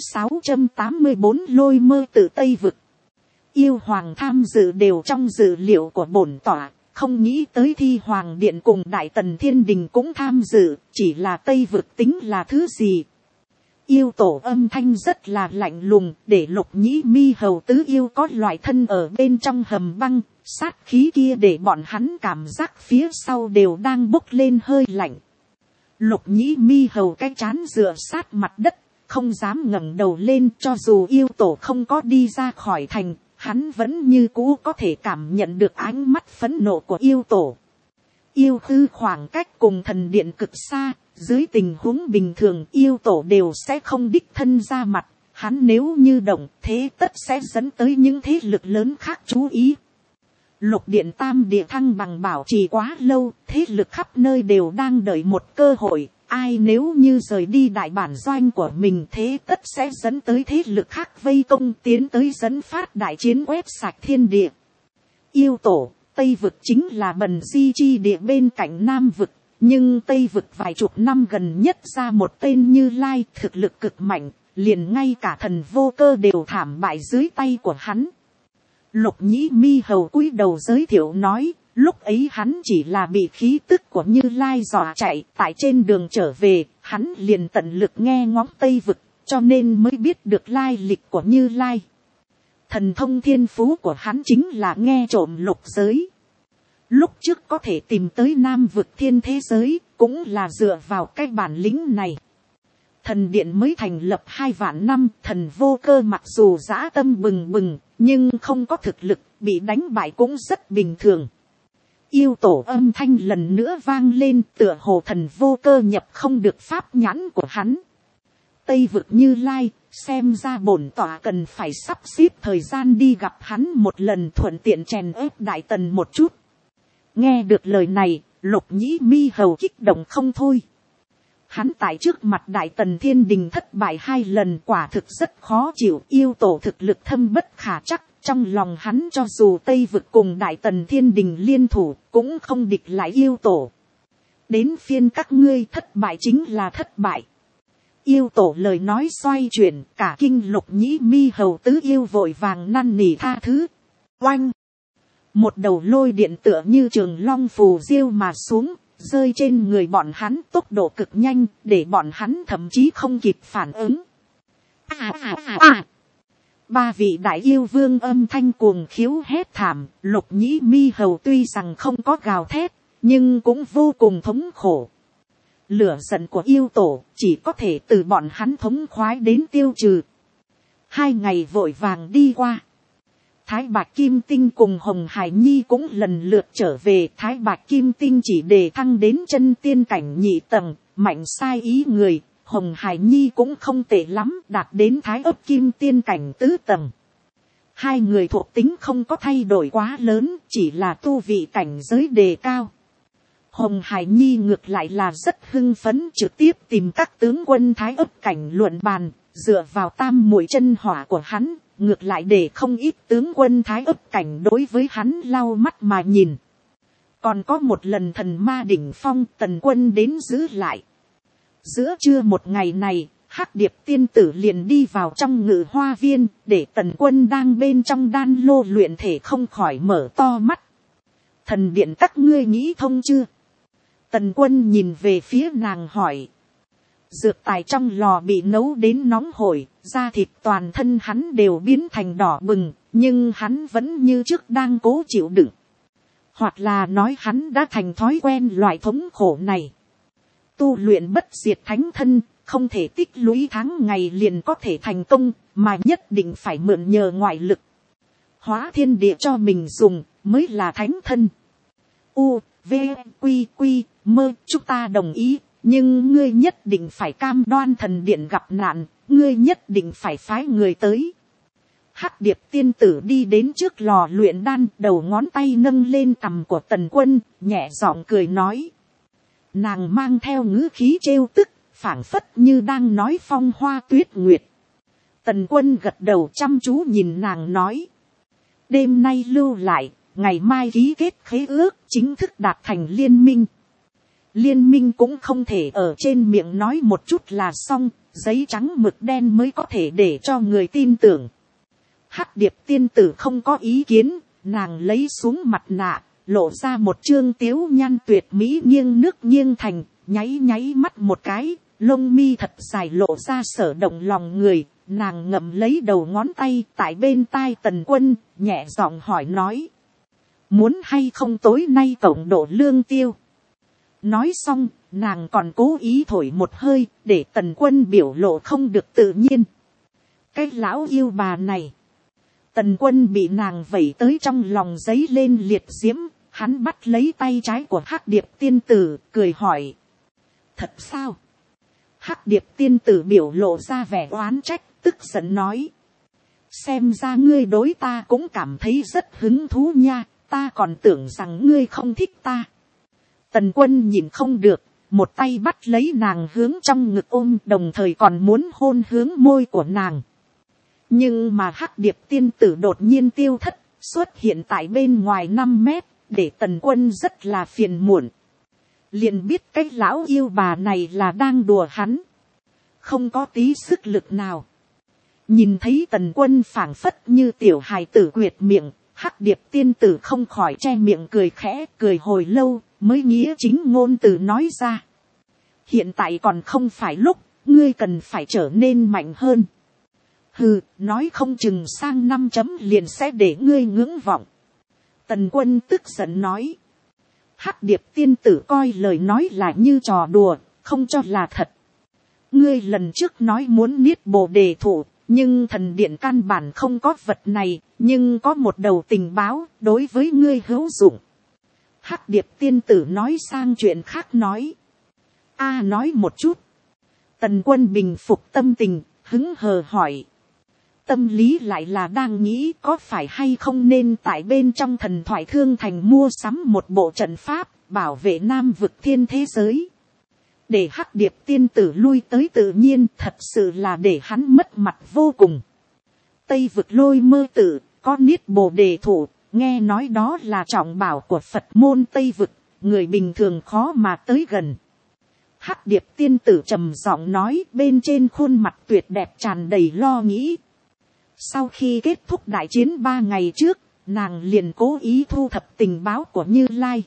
684 lôi mơ từ Tây vực. Yêu hoàng tham dự đều trong dự liệu của bổn tọa, không nghĩ tới Thi Hoàng Điện cùng Đại Tần Thiên Đình cũng tham dự, chỉ là Tây vực tính là thứ gì. Yêu tổ âm thanh rất là lạnh lùng, để Lục Nhĩ Mi hầu tứ yêu có loại thân ở bên trong hầm băng, sát khí kia để bọn hắn cảm giác phía sau đều đang bốc lên hơi lạnh. Lục Nhĩ Mi hầu cái trán dựa sát mặt đất, không dám ngẩng đầu lên, cho dù yêu tổ không có đi ra khỏi thành, hắn vẫn như cũ có thể cảm nhận được ánh mắt phẫn nộ của yêu tổ. Yêu khư khoảng cách cùng thần điện cực xa, dưới tình huống bình thường yêu tổ đều sẽ không đích thân ra mặt, hắn nếu như động thế tất sẽ dẫn tới những thế lực lớn khác chú ý. Lục điện tam địa thăng bằng bảo trì quá lâu, thế lực khắp nơi đều đang đợi một cơ hội, ai nếu như rời đi đại bản doanh của mình thế tất sẽ dẫn tới thế lực khác vây công tiến tới dẫn phát đại chiến quét sạch thiên địa. Yêu tổ, Tây vực chính là bần di chi địa bên cạnh Nam vực, nhưng Tây vực vài chục năm gần nhất ra một tên Như Lai thực lực cực mạnh, liền ngay cả thần vô cơ đều thảm bại dưới tay của hắn. Lục Nhĩ Mi hầu cúi đầu giới thiệu nói, lúc ấy hắn chỉ là bị khí tức của Như Lai dọa chạy, tại trên đường trở về, hắn liền tận lực nghe ngóng Tây vực, cho nên mới biết được lai lịch của Như Lai. Thần thông thiên phú của hắn chính là nghe trộm lục giới. Lúc trước có thể tìm tới Nam vực thiên thế giới, cũng là dựa vào cái bản lĩnh này. Thần điện mới thành lập 2 vạn năm, thần vô cơ mặc dù dã tâm bừng bừng, nhưng không có thực lực, bị đánh bại cũng rất bình thường. Yêu tổ âm thanh lần nữa vang lên, tựa hồ thần vô cơ nhập không được pháp nhãn của hắn. Tây vực Như Lai, xem ra bổn tọa cần phải sắp xếp thời gian đi gặp hắn một lần, thuận tiện chèn ép Đại Tần một chút. Nghe được lời này, Lục Nhĩ Mi hầu kích động không thôi. Hắn tại trước mặt Đại Tần Thiên Đình thất bại 2 lần, quả thực rất khó chịu, yêu tổ thực lực thâm bất khả chắc, trong lòng hắn cho dù Tây vực cùng Đại Tần Thiên Đình liên thủ, cũng không địch lại yêu tổ. Đến phiên các ngươi thất bại chính là thất bại. Yêu tổ lời nói xoay chuyển, cả kinh Lục Nhĩ Mi hầu tứ yêu vội vàng năn nỉ tha thứ. Oanh! Một đầu lôi điện tựa như trường long phù diêu mà xuống, rơi trên người bọn hắn tốc độ cực nhanh, để bọn hắn thậm chí không kịp phản ứng. Ba vị đại yêu vương âm thanh cuồng khiếu hét thảm, Lục Nhĩ Mi hầu tuy rằng không có gào thét, nhưng cũng vô cùng thống khổ. Lửa giận của yêu tổ chỉ có thể từ bọn hắn thống khoái đến tiêu trừ. 2 ngày vội vàng đi qua. Thái Bạch Kim Tinh cùng Hồng Hải Nhi cũng lần lượt trở về. Thái Bạch Kim Tinh chỉ đề thăng đến chân tiên cảnh nhị tầng, mạnh sai ý người. Hồng Hải Nhi cũng không tệ lắm, đạt đến Thái ấp Kim Tiên cảnh tứ tầng. 2 người thuộc tính không có thay đổi quá lớn, chỉ là tu vị cảnh giới đề cao. Hồng Hải Nhi ngược lại là rất hưng phấn, trực tiếp tìm các tướng quân Thái ấp cảnh luận bàn, dựa vào tam muội chân hỏa của hắn, ngược lại để không ít tướng quân Thái ấp cảnh đối với hắn lau mắt mà nhìn. Còn có một lần thần ma đỉnh phong, Tần quân đến giữ lại. Giữa trưa một ngày này, Hắc Điệp tiên tử liền đi vào trong Ngự Hoa viên, để Tần quân đang bên trong đan lô luyện thể không khỏi mở to mắt. Thần điện các ngươi nghĩ thông chưa? Tần quân nhìn về phía nàng hỏi. dược tài trong lò bị nấu đến nóng hổi, da thịt toàn thân hắn đều biến thành đỏ bừng, nhưng hắn vẫn như trước đang cố chịu đựng. Hoặc là nói hắn đã thành thói quen loại thống khổ này. Tu luyện bất diệt thánh thân, không thể tích lũy tháng ngày liền có thể thành công, mà nhất định phải mượn nhờ ngoại lực. Hóa thiên địa cho mình dùng, mới là thánh thân. U, V, Quy, Quy, Mơ, chúng ta đồng ý, nhưng ngươi nhất định phải cam đoan thần điện gặp nạn, ngươi nhất định phải phái người tới. Hắc Điệp tiên tử đi đến trước lò luyện đan, đầu ngón tay nâng lên cằm của Tần Quân, nhẹ giọng cười nói. Nàng mang theo ngữ khí trêu tức, phảng phất như đang nói phong hoa tuyết nguyệt. Tần Quân gật đầu chăm chú nhìn nàng nói. Đêm nay lưu lại, ngày mai ký kết khế ước, chính thức đạt thành liên minh. Liên minh cũng không thể ở trên miệng nói một chút là xong, giấy trắng mực đen mới có thể để cho người tin tưởng. Hắc Điệp tiên tử không có ý kiến, nàng lấy xuống mặt nạ, lộ ra một trương tiếu nhan tuyệt mỹ nghiêng nước nghiêng thành, nháy nháy mắt một cái, lông mi thật dài lộ ra sở động lòng người, nàng ngậm lấy đầu ngón tay tại bên tai Tần Quân, nhẹ giọng hỏi nói. Muốn hay không tối nay cộng độ lương tiêu? Nói xong, nàng còn cố ý thổi một hơi, để Tần Quân biểu lộ không được tự nhiên. Cái lão yêu bà này. Tần Quân bị nàng vẩy tới trong lòng giấy lên liệt diễm, hắn bắt lấy tay trái của Hắc Điệp tiên tử, cười hỏi. Thật sao? Hắc Điệp tiên tử biểu lộ ra vẻ oán trách, tức giận nói. Xem ra ngươi đối ta cũng cảm thấy rất hứng thú nha, ta còn tưởng rằng ngươi không thích ta. Tần Quân nhìn không được, một tay bắt lấy nàng hướng trong ngực ôm, đồng thời còn muốn hôn hướng môi của nàng. Nhưng mà Hắc Điệp tiên tử đột nhiên tiêu thất, xuất hiện tại bên ngoài 5 mét, để Tần Quân rất là phiền muộn. Liền biết cái lão yêu bà này là đang đùa hắn. Không có tí sức lực nào. Nhìn thấy Tần Quân phảng phất như tiểu hài tử quyệt miệng, Hắc Điệp tiên tử không khỏi che miệng cười khẽ, cười hồi lâu, mới nghĩa chính ngôn từ nói ra. Hiện tại còn không phải lúc, ngươi cần phải trở nên mạnh hơn. Hừ, nói không chừng sang 5 chấm liền sẽ để ngươi ngưỡng vọng. Tần Quân tức giận nói. Hắc Điệp tiên tử coi lời nói là như trò đùa, không cho là thật. Ngươi lần trước nói muốn niết bồ đề thụ, nhưng thần điện căn bản không có vật này, nhưng có một đầu tình báo đối với ngươi hữu dụng. Hắc Điệp tiên tử nói sang chuyện khác nói. Nói một chút. Tần Quân bình phục tâm tình, hứng hờ hỏi. Tâm lý lại là đang nghĩ có phải hay không nên tại bên trong thần thoại thương thành mua sắm một bộ trận pháp, bảo vệ Nam vực thiên thế giới. Để Hắc Điệp tiên tử lui tới tự nhiên thật sự là để hắn mất mặt vô cùng. Tây vực Lôi Mơ Tự, có niết bồ đề thụ, nghe nói đó là trọng bảo của Phật môn Tây vực, người bình thường khó mà tới gần. Hắc Điệp tiên tử trầm giọng nói, bên trên khuôn mặt tuyệt đẹp tràn đầy lo nghĩ. Sau khi kết thúc đại chiến 3 ngày trước, nàng liền cố ý thu thập tình báo của Như Lai.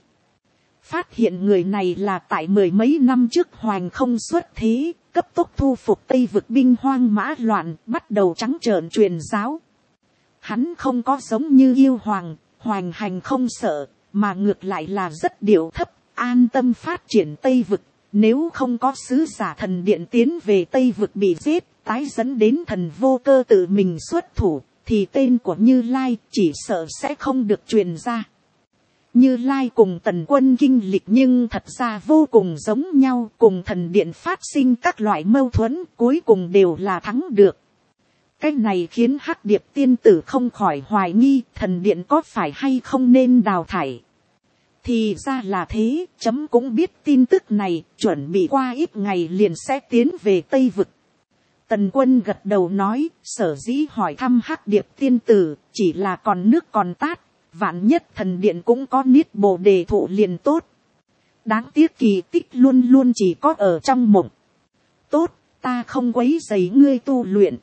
Phát hiện người này là tại 10 mấy năm trước hoành không xuất thế, cấp tốc thu phục Tây vực binh hoang mã loạn, bắt đầu trắng trợn truyền giáo. Hắn không có giống như yêu hoàng, hoành hành không sợ, mà ngược lại là rất điệu thấp, an tâm phát triển Tây vực. Nếu không có sứ giả thần điện tiến về Tây vực bị giết, tái dẫn đến thần vô cơ tự mình xuất thủ, thì tên của Như Lai chỉ sợ sẽ không được truyền ra. Như Lai cùng Tần Quân kinh lịch nhưng thật ra vô cùng giống nhau, cùng thần điện phát sinh các loại mâu thuẫn, cuối cùng đều là thắng được. Cái này khiến Hắc Điệp tiên tử không khỏi hoài nghi thần điện có phải hay không nên đào thải. Thì ra là thế, chấm cũng biết tin tức này, chuẩn bị qua ít ngày liền sẽ tiến về Tây vực. Tần Quân gật đầu nói, sở dĩ hỏi thăm Hắc Điệp tiên tử, chỉ là còn nước còn tát, vạn nhất thần điện cũng có niết bồ đề thụ liền tốt. Đáng tiếc kỳ tích luôn luôn chỉ có ở trong mộng. Tốt, ta không quấy rầy ngươi tu luyện.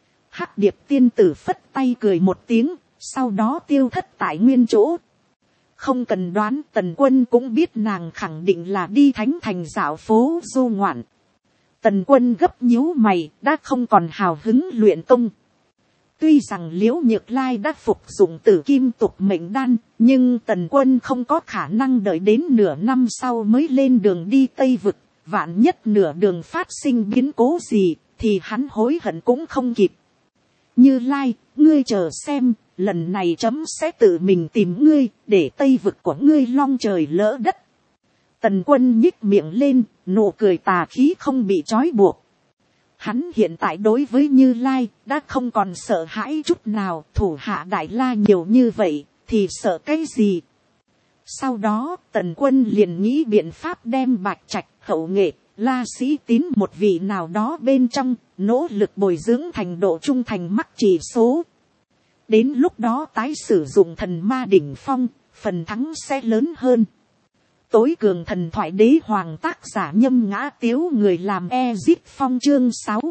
Hắc Điệp tiên tử phất tay cười một tiếng, sau đó tiêu thất tại nguyên chỗ. Không cần đoán, Tần Quân cũng biết nàng khẳng định là đi thánh thành dạo phố du ngoạn. Tần Quân gấp nhíu mày, đã không còn hào hứng luyện công. Tuy rằng Liễu Nhược Lai đã phục dụng Tử Kim Tục Mệnh Đan, nhưng Tần Quân không có khả năng đợi đến nửa năm sau mới lên đường đi Tây Vực. Vạn nhất nửa đường phát sinh biến cố gì, thì hắn hối hận cũng không kịp. Như Lai, ngươi chờ xem, lần này chấm sẽ tự mình tìm ngươi, để Tây Vực của ngươi long trời lỡ đất. Tần Quân nhích miệng lên, nụ cười tà khí không bị trói buộc. Hắn hiện tại đối với Như Lai, đã không còn sợ hãi chút nào, thủ hạ Đại La nhiều như vậy, thì sợ cái gì. Sau đó, Tần Quân liền nghĩ biện pháp đem Bạch Trạch, Hậu Nghệ, La Sĩ Tín một vị nào đó bên trong, nỗ lực bồi dưỡng thành độ trung thành mắc chỉ số. Đến lúc đó tái sử dụng thần ma đỉnh phong, phần thắng sẽ lớn hơn. Tối cường thần thoại đế hoàng tác giả Nhâm Ngã Tiếu, người làm Ezip Phong, chương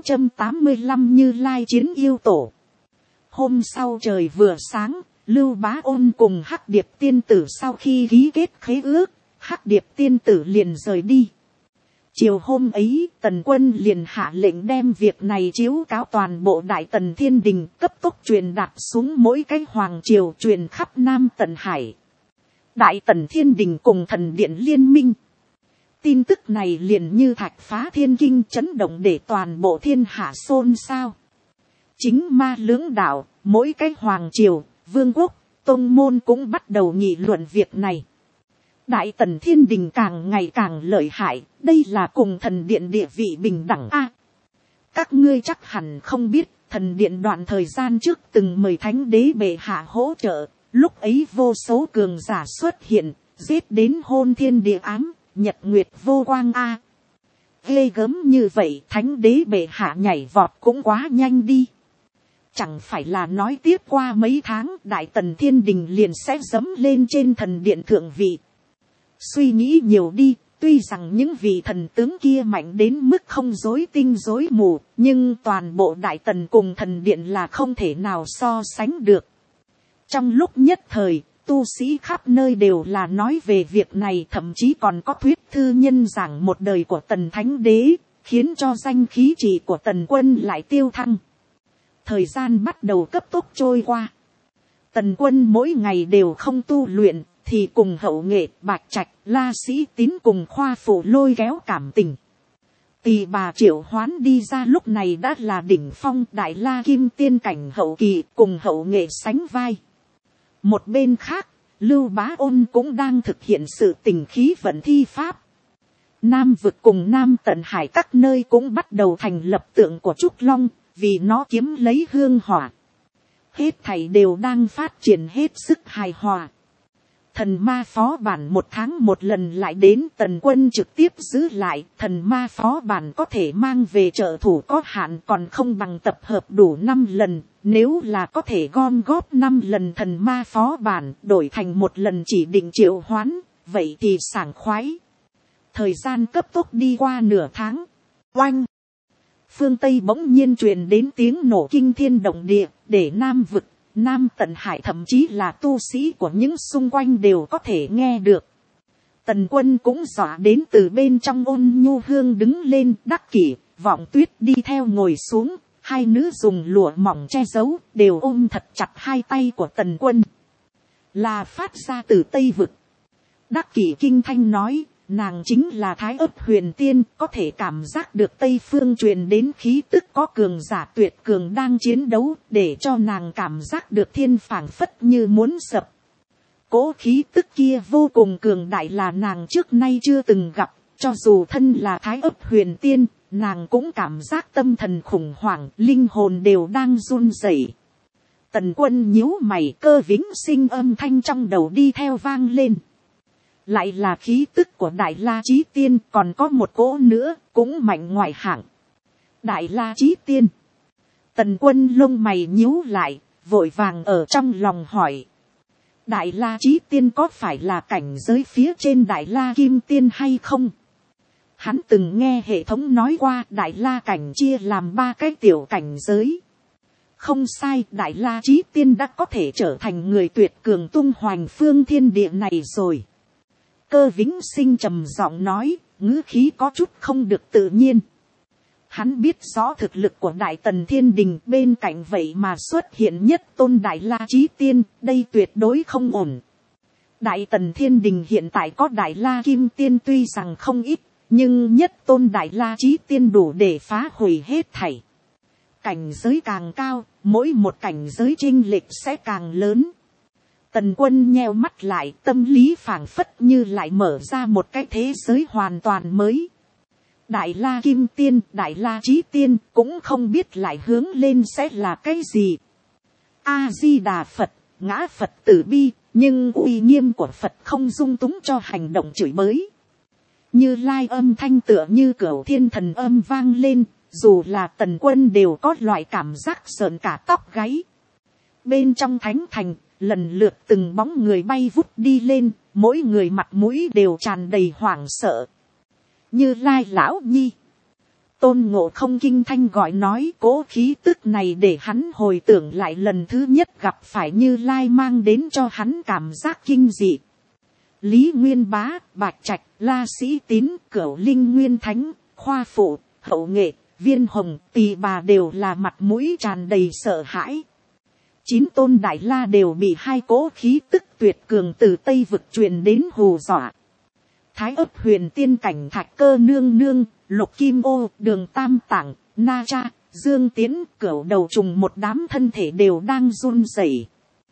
685 Như Lai chiến yêu tổ. Hôm sau trời vừa sáng, Lưu Bá Ôn cùng Hắc Điệp tiên tử sau khi ký kết khế ước, Hắc Điệp tiên tử liền rời đi. Chiều hôm ấy, Tần Quân liền hạ lệnh đem việc này chiếu cáo toàn bộ Đại Tần Thiên Đình, cấp tốc truyền đạt xuống mỗi cái hoàng triều, truyền khắp Nam Tần Hải. Đại Tần Thiên Đình cùng Thần Điện liên minh. Tin tức này liền như thạch phá thiên kinh, chấn động để toàn bộ thiên hạ xôn xao. Chính ma lưỡng đạo, mỗi cái hoàng triều, vương quốc, tông môn cũng bắt đầu nghị luận việc này. Đại Tần Thiên Đình càng ngày càng lợi hại, đây là cùng Thần Điện địa vị bình đẳng a. Các ngươi chắc hẳn không biết, Thần Điện đoạn thời gian trước từng mời Thánh Đế bệ hạ hỗ trợ, lúc ấy vô số cường giả xuất hiện, giết đến hôn thiên địa ám, nhật nguyệt vô quang a. Ghê gớm như vậy, Thánh Đế bệ hạ nhảy vọt cũng quá nhanh đi. Chẳng phải là nói tiếp qua mấy tháng Đại Tần Thiên Đình liền sẽ dẫm lên trên Thần Điện thượng vị. Suy nghĩ nhiều đi, tuy rằng những vị thần tướng kia mạnh đến mức không rối tinh rối mù, nhưng toàn bộ Đại Tần cùng Thần Điện là không thể nào so sánh được. Trong lúc nhất thời, tu sĩ khắp nơi đều là nói về việc này, thậm chí còn có thuyết thư nhân giảng một đời của Tần Thánh Đế, khiến cho danh khí trị của Tần Quân lại tiêu thăng. Thời gian bắt đầu cấp tốc trôi qua. Tần Quân mỗi ngày đều không tu luyện, thì cùng Hậu Nghệ, Bạch Trạch, La Sĩ Tín cùng Khoa Phụ lôi kéo cảm tình. Tỳ bà triệu hoán đi ra lúc này đã là đỉnh phong Đại La Kim Tiên cảnh hậu kỳ, cùng Hậu Nghệ sánh vai. Một bên khác, Lưu Bá Ôn cũng đang thực hiện sự tình khí vận thi pháp. Nam Vực cùng Nam Tận Hải các nơi cũng bắt đầu thành lập tượng của Trúc Long, vì nó kiếm lấy hương hỏa. Hết thảy đều đang phát triển hết sức hài hòa. Thần ma phó bản một tháng một lần lại đến, Tần Quân trực tiếp giữ lại. Thần ma phó bản có thể mang về trợ thủ có hạn, còn không bằng tập hợp đủ 5 lần. Nếu là có thể gom góp 5 lần thần ma phó bản đổi thành một lần chỉ định triệu hoán, vậy thì sảng khoái. Thời gian cấp tốc đi qua nửa tháng. Oanh! Phương Tây bỗng nhiên truyền đến tiếng nổ kinh thiên động địa, để Nam Vực, Nam Tận Hải thậm chí là tu sĩ của những xung quanh đều có thể nghe được. Tần Quân cũng dọa đến từ bên trong Ôn Nhu Hương đứng lên, Đắc Kỷ, Vọng Tuyết đi theo ngồi xuống, hai nữ dùng lụa mỏng che giấu, đều ôm thật chặt hai tay của Tần Quân. Là phát ra từ Tây Vực. Đắc Kỷ kinh thanh nói, nàng chính là Thái Ấp Huyền Tiên, có thể cảm giác được Tây Phương truyền đến khí tức có cường giả tuyệt cường đang chiến đấu, để cho nàng cảm giác được thiên phảng phất như muốn sập. Cỗ khí tức kia vô cùng cường đại, là nàng trước nay chưa từng gặp, cho dù thân là Thái Ấp Huyền Tiên, nàng cũng cảm giác tâm thần khủng hoảng, linh hồn đều đang run rẩy. Tần Quân nhíu mày, Cơ Vĩnh Sinh âm thanh trong đầu đi theo vang lên. Lại là khí tức của Đại La Chí Tiên, còn có một cỗ nữa, cũng mạnh ngoại hạng. Đại La Chí Tiên. Tần Quân lông mày nhíu lại, vội vàng ở trong lòng hỏi. Đại La Chí Tiên có phải là cảnh giới phía trên Đại La Kim Tiên hay không? Hắn từng nghe hệ thống nói qua Đại La cảnh chia làm 3 cái tiểu cảnh giới. Không sai, Đại La Chí Tiên đã có thể trở thành người tuyệt cường tung hoành phương thiên địa này rồi. Cơ Vĩnh Sinh trầm giọng nói, ngữ khí có chút không được tự nhiên. Hắn biết rõ thực lực của Đại Tần Thiên Đình, bên cạnh vậy mà xuất hiện nhất tôn Đại La Chí Tiên, đây tuyệt đối không ổn. Đại Tần Thiên Đình hiện tại có Đại La Kim Tiên tuy rằng không ít, nhưng nhất tôn Đại La Chí Tiên đủ để phá hủy hết thảy. Cảnh giới càng cao, mỗi một cảnh giới chênh lệch sẽ càng lớn. Tần Quân nheo mắt lại, tâm lý phảng phất như lại mở ra một cái thế giới hoàn toàn mới. Đại La Kim Tiên, Đại La Chí Tiên cũng không biết lại hướng lên sẽ là cái gì. A-di-đà Phật, ngã Phật tử bi, nhưng uy nghiêm của Phật không dung túng cho hành động chửi bới. Như Lai âm thanh tựa như cửu thiên thần âm vang lên, dù là Tần Quân đều có loại cảm giác sợn cả tóc gáy. Bên trong thánh thành, lần lượt từng bóng người bay vút đi lên, mỗi người mặt mũi đều tràn đầy hoảng sợ. Như Lai lão nhi, Tôn Ngộ Không kinh thanh gọi nói, cố khí tức này để hắn hồi tưởng lại lần thứ nhất gặp phải Như Lai mang đến cho hắn cảm giác kinh dị. Lý Nguyên Bá, Bạch Trạch, La Sĩ Tín, Cửu Linh Nguyên Thánh, Khoa Phụ, Hậu Nghệ, Viên Hồng, Tỳ Bà đều là mặt mũi tràn đầy sợ hãi. 9 tôn Đại La đều bị hai cỗ khí tức tuyệt cường từ Tây Vực truyền đến hù dọa. Thái Ấp Huyền Tiên Cảnh Thạch Cơ Nương Nương, Lục Kim Ô, Đường Tam Tạng, Na Cha, Dương Tiến, Cửu Đầu Trùng một đám thân thể đều đang run rẩy.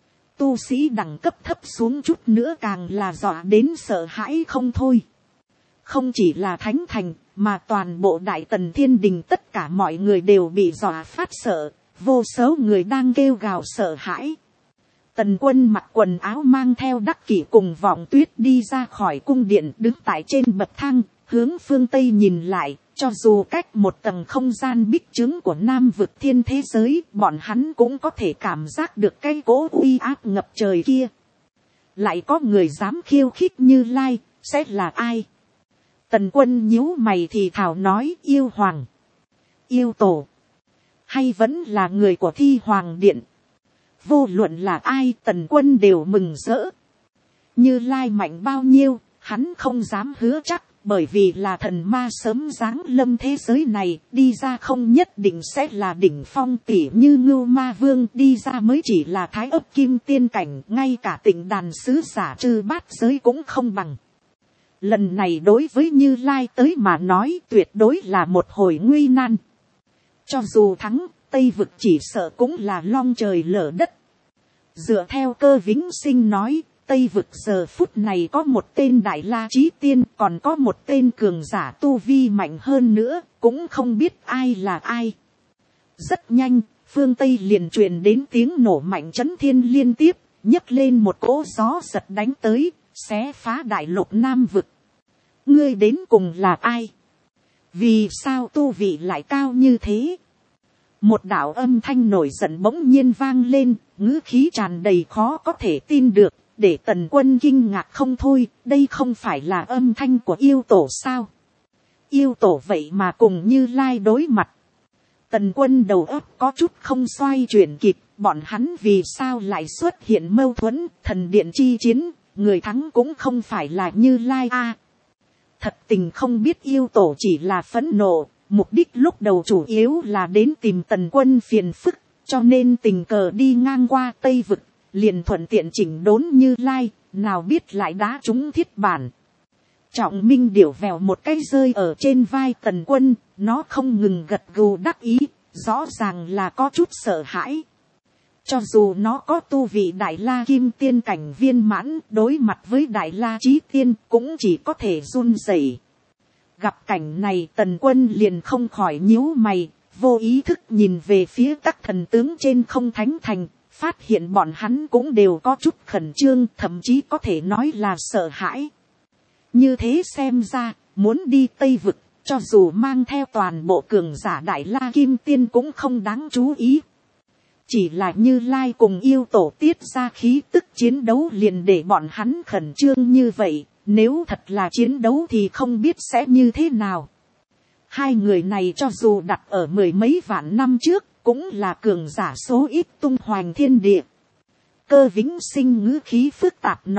Tu sĩ đẳng cấp thấp xuống chút nữa càng là dọa đến sợ hãi không thôi. Không chỉ là thánh thành, mà toàn bộ Đại Tần Thiên Đình tất cả mọi người đều bị dọa phát sợ, vô số người đang kêu gào sợ hãi. Tần Quân mặc quần áo mang theo Đắc Kỷ cùng Vọng Tuyết đi ra khỏi cung điện, đứng tại trên bậc thang, hướng phương Tây nhìn lại, cho dù cách một tầng không gian bích trướng của Nam Vực Thiên thế giới, bọn hắn cũng có thể cảm giác được cái cỗ uy áp ngập trời kia. Lại có người dám khiêu khích Như Lai, sẽ là ai? Tần Quân nhíu mày thì thảo nói, yêu hoàng, yêu tổ, hay vẫn là người của Thi Hoàng Điện. Vô luận là ai, Tần Quân đều mừng rỡ. Như Lai mạnh bao nhiêu, hắn không dám hứa chắc, bởi vì là thần ma sớm giáng lâm thế giới này, đi ra không nhất định sẽ là đỉnh phong, tỉ như Ngưu Ma Vương đi ra mới chỉ là Thái Ấp Kim Tiên Cảnh, ngay cả Tịnh Đàn sứ giả trừ bát giới cũng không bằng. Lần này đối với Như Lai tới mà nói tuyệt đối là một hồi nguy nan. Cho dù thắng, Tây Vực chỉ sợ cũng là long trời lở đất. Dựa theo Cơ Vĩnh Sinh nói, Tây Vực giờ phút này có một tên Đại La Chí Tiên, còn có một tên cường giả tu vi mạnh hơn nữa, cũng không biết ai là ai. Rất nhanh, phương Tây liền truyền đến tiếng nổ mạnh chấn thiên liên tiếp, nhấc lên một cỗ gió giật đánh tới, xé phá đại lục Nam Vực. Ngươi đến cùng là ai? Vì sao tu vị lại cao như thế? Một đạo âm thanh nổi giận bỗng nhiên vang lên, ngữ khí tràn đầy khó có thể tin được, để Tần Quân kinh ngạc không thôi. Đây không phải là âm thanh của yêu tổ sao? Yêu tổ vậy mà cùng Như Lai đối mặt. Tần Quân đầu óc có chút không xoay chuyển kịp, bọn hắn vì sao lại xuất hiện mâu thuẫn? Thần điện chi chiến, người thắng cũng không phải là Như Lai a. Thật tình không biết yêu tổ chỉ là phẫn nộ, mục đích lúc đầu chủ yếu là đến tìm Tần Quân phiền phức, cho nên tình cờ đi ngang qua Tây Vực, liền thuận tiện chỉnh đốn Như Lai, nào biết lại đá trúng thiết bản. Trọng Minh điểu vèo một cái rơi ở trên vai Tần Quân, nó không ngừng gật gù đắc ý, rõ ràng là có chút sợ hãi. Cho dù nó có tu vị Đại La Kim Tiên cảnh viên mãn, đối mặt với Đại La Chí Tiên cũng chỉ có thể run rẩy. Gặp cảnh này Tần Quân liền không khỏi nhíu mày, vô ý thức nhìn về phía các thần tướng trên không thánh thành, phát hiện bọn hắn cũng đều có chút khẩn trương, thậm chí có thể nói là sợ hãi. Như thế xem ra, muốn đi Tây Vực, cho dù mang theo toàn bộ cường giả Đại La Kim Tiên cũng không đáng chú ý. Chỉ là Như Lai cùng yêu tổ tiết ra khí tức chiến đấu liền để bọn hắn khẩn trương như vậy, nếu thật là chiến đấu thì không biết sẽ như thế nào. Hai người này cho dù đặt ở mười mấy vạn năm trước, cũng là cường giả số ít tung hoành thiên địa. Cơ Vĩnh Sinh ngữ khí phức tạp nói,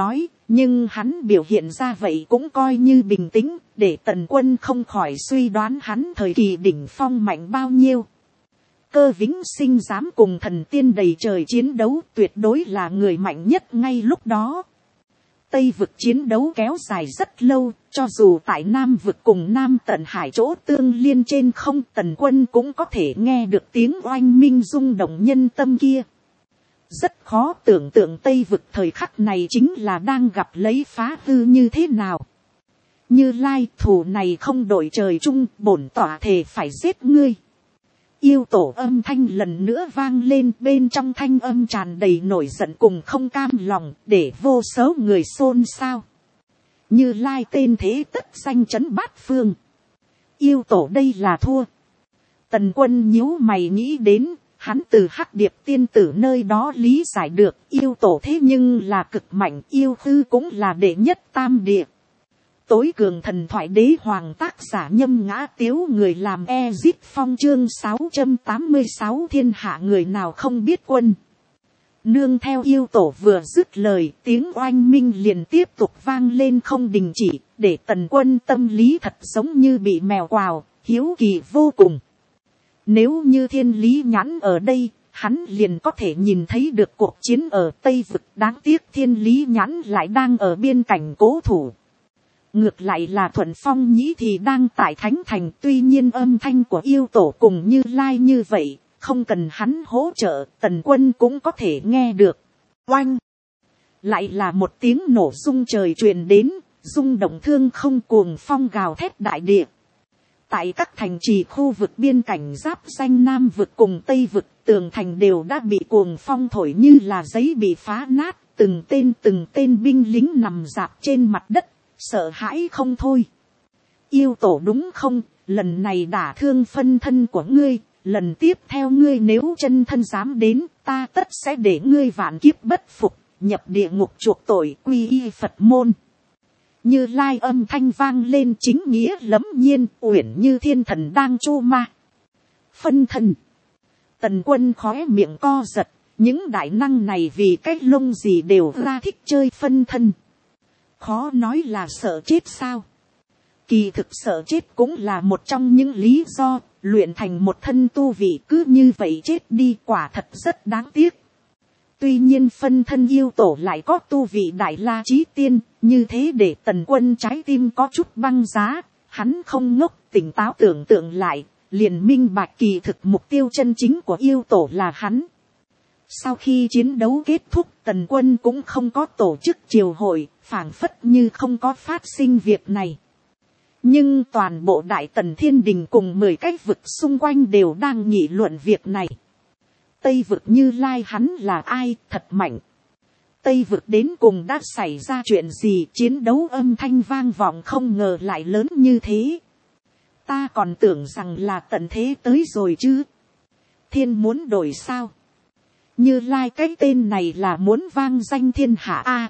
Nhưng hắn biểu hiện ra vậy cũng coi như bình tĩnh, để Tần Quân không khỏi suy đoán hắn thời kỳ đỉnh phong mạnh bao nhiêu. Cơ Vĩnh Sinh dám cùng thần tiên đầy trời chiến đấu, tuyệt đối là người mạnh nhất ngay lúc đó. Tây vực chiến đấu kéo dài rất lâu, cho dù tại Nam vực cùng Nam Tận Hải chỗ tương liên trên không, Tần Quân cũng có thể nghe được tiếng oanh minh rung động nhân tâm kia. Rất khó tưởng tượng Tây vực thời khắc này chính là đang gặp lấy phá hư như thế nào. Như Lai, thù này không đổi trời chung, bổn tỏa thề phải giết ngươi. Yêu tổ âm thanh lần nữa vang lên, bên trong thanh âm tràn đầy nổi giận cùng không cam lòng, để vô số người xôn xao. Như Lai tên thế tất danh chấn bát phương. Yêu tổ đây là thua. Tần Quân nhíu mày nghĩ đến, hắn từ Hắc Điệp tiên tử nơi đó lý giải được, yêu tổ thế nhưng là cực mạnh, yêu hư cũng là đệ nhất tam địa. Tối cường thần thoại đế hoàng tác giả Nhâm Ngã Tiếu, người làm Ezip Phong chương 686 thiên hạ người nào không biết quân. Nương theo yêu tổ vừa dứt lời, tiếng oanh minh liền tiếp tục vang lên không đình chỉ, để Tần Quân tâm lý thật giống như bị mèo quào, hiếu kỳ vô cùng. Nếu như thiên lý nhãn ở đây, hắn liền có thể nhìn thấy được cuộc chiến ở Tây Vực. Đáng tiếc thiên lý nhãn lại đang ở biên cảnh cố thủ. Ngược lại là Thuận Phong Nhĩ thì đang tại Thánh Thành, tuy nhiên âm thanh của yêu tổ cùng Như Lai như vậy, không cần hắn hỗ trợ, Tần Quân cũng có thể nghe được. Oanh! Lại là một tiếng nổ rung trời truyền đến, rung động thương không, cuồng phong gào thét đại địa. Tại các thành trì khu vực biên cảnh giáp ranh Nam vực cùng Tây vực, tường thành đều đã bị cuồng phong thổi như là giấy bị phá nát, từng tên binh lính nằm rạp trên mặt đất, sợ hãi không thôi. Yêu tổ đúng không, lần này đả thương phân thân của ngươi, lần tiếp theo ngươi nếu chân thân dám đến, ta tất sẽ để ngươi vạn kiếp bất phục, nhập địa ngục chuộc tội, quy y Phật môn. Như Lai âm thanh vang lên chính nghĩa lẫm nhiên, uyển như thiên thần đang chu ma. Phân thân. Tần Quân khóe miệng co giật, những đại năng này vì cái lông gì đều ra thích chơi phân thân. Khó nói là sợ chết sao. Kỳ thực sợ chết cũng là một trong những lý do, luyện thành một thân tu vị cứ như vậy chết đi quả thật rất đáng tiếc. Tuy nhiên phân thân yêu tổ lại có tu vị đại la chí tiên, như thế để Tần Quân trái tim có chút băng giá, hắn không ngốc, tỉnh táo tưởng tượng lại, liền minh bạch kỳ thực mục tiêu chân chính của yêu tổ là hắn. Sau khi chiến đấu kết thúc, Tần Quân cũng không có tổ chức triều hội, phảng phất như không có phát sinh việc này. Nhưng toàn bộ Đại Tần Thiên Đình cùng 10 cái vực xung quanh đều đang nghị luận việc này. Tây vực Như Lai hắn là ai, thật mạnh. Tây vực đến cùng đã xảy ra chuyện gì, chiến đấu âm thanh vang vọng không ngờ lại lớn như thế. Ta còn tưởng rằng là tận thế tới rồi chứ. Thiên muốn đổi sao? Như Lai cái tên này là muốn vang danh thiên hạ a.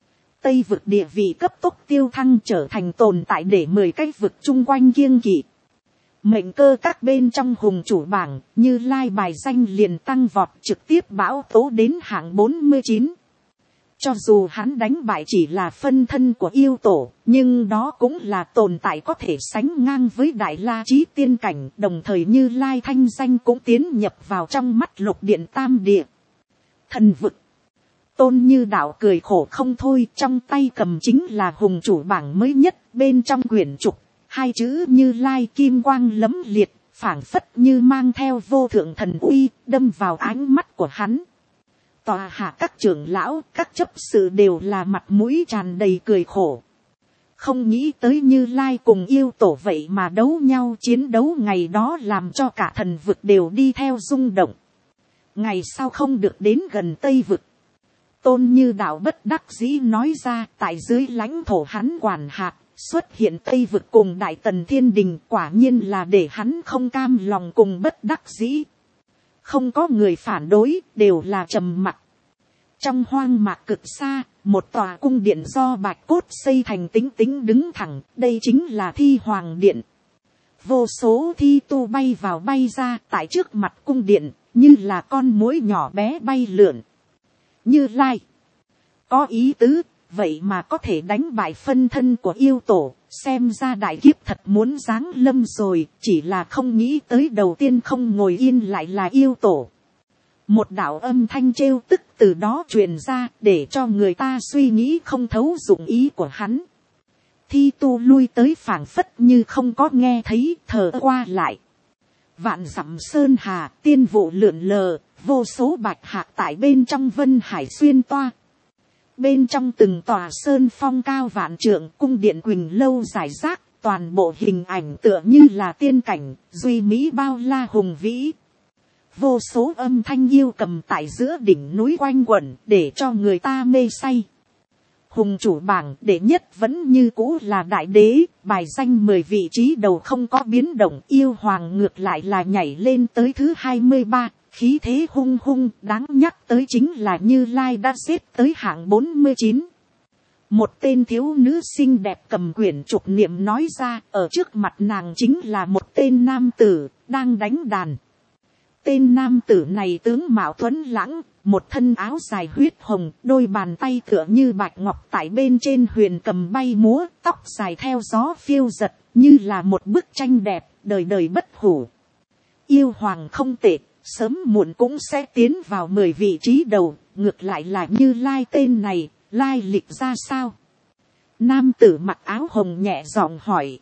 Tây vực địa vị cấp tốc tiêu thăng trở thành tồn tại để 10 cái vực chung quanh kiêng kỵ. Mệnh cơ các bên trong hùng chủ bảng, Như Lai bài danh liền tăng vọt trực tiếp bão tố đến hạng 49. Cho dù hắn đánh bại chỉ là phân thân của yêu tổ, nhưng đó cũng là tồn tại có thể sánh ngang với Đại La Chí Tiên cảnh, đồng thời Như Lai thanh danh cũng tiến nhập vào trong mắt Lục Điện Tam Địa. Thần vực. Tôn Như Đạo cười khổ không thôi, trong tay cầm chính là hùng chủ bảng mới nhất, bên trong quyển trục, hai chữ Như Lai kim quang lấm liệt, phảng phất như mang theo vô thượng thần uy, đâm vào ánh mắt của hắn. Tòa hạ các trưởng lão, các chấp sự đều là mặt mũi tràn đầy cười khổ. Không nghĩ tới Như Lai cùng yêu tổ vậy mà đấu nhau, chiến đấu ngày đó làm cho cả thần vực đều đi theo rung động. Ngày sau không được đến gần Tây vực. Tôn Như Đạo bất đắc dĩ nói ra, tại dưới lãnh thổ hắn quản hạt, xuất hiện Tây vực cùng Đại Tần Thiên Đình, quả nhiên là để hắn không cam lòng cùng bất đắc dĩ. Không có người phản đối, đều là trầm mặc. Trong hoang mạc cực xa, một tòa cung điện do bạch cốt xây thành tính tính đứng thẳng, đây chính là Thi Hoàng Điện. Vô số thi tu bay vào bay ra, tại trước mặt cung điện, như là con muỗi nhỏ bé bay lượn. Như Lai. Có ý tứ, vậy mà có thể đánh bại phân thân của yêu tổ, xem ra đại kiếp thật muốn giáng lâm rồi, chỉ là không nghĩ tới đầu tiên không ngồi yên lại là yêu tổ. Một đạo âm thanh trêu tức từ đó truyền ra, để cho người ta suy nghĩ không thấu dụng ý của hắn. Thi tu lui tới phảng phất như không có nghe thấy, thở qua lại. Vạn dặm sơn hà, tiên vụ lượn lờ, vô số bạch hạc tại bên trong vân hải xuyên toa. Bên trong từng tòa sơn phong cao vạn trượng, cung điện quỳnh lâu rải rác, toàn bộ hình ảnh tựa như là tiên cảnh, duy mỹ bao la hùng vĩ. Vô số âm thanh yêu cầm tại giữa đỉnh núi quanh quẩn, để cho người ta mê say. Hùng chủ bảng đệ nhất vẫn như cũ là đại đế, bài danh 10 vị trí đầu không có biến động, yêu hoàng ngược lại là nhảy lên tới thứ 23, khí thế hung hung, đáng nhắc tới chính là Như Lai đã xếp tới hạng 49. Một tên thiếu nữ xinh đẹp cầm quyển trục niệm nói ra, ở trước mặt nàng chính là một tên nam tử, đang đánh đàn. Tên nam tử này tướng mạo tuấn lãng, một thân áo dài huyết hồng, đôi bàn tay tựa như bạch ngọc tại bên trên huyền cầm bay múa, tóc dài theo gió phiêu giật, như là một bức tranh đẹp, đời đời bất hủ. Yêu hoàng không tệ, sớm muộn cũng sẽ tiến vào 10 vị trí đầu, ngược lại là Như Lai tên này, lai lịch ra sao? Nam tử mặc áo hồng nhẹ giọng hỏi.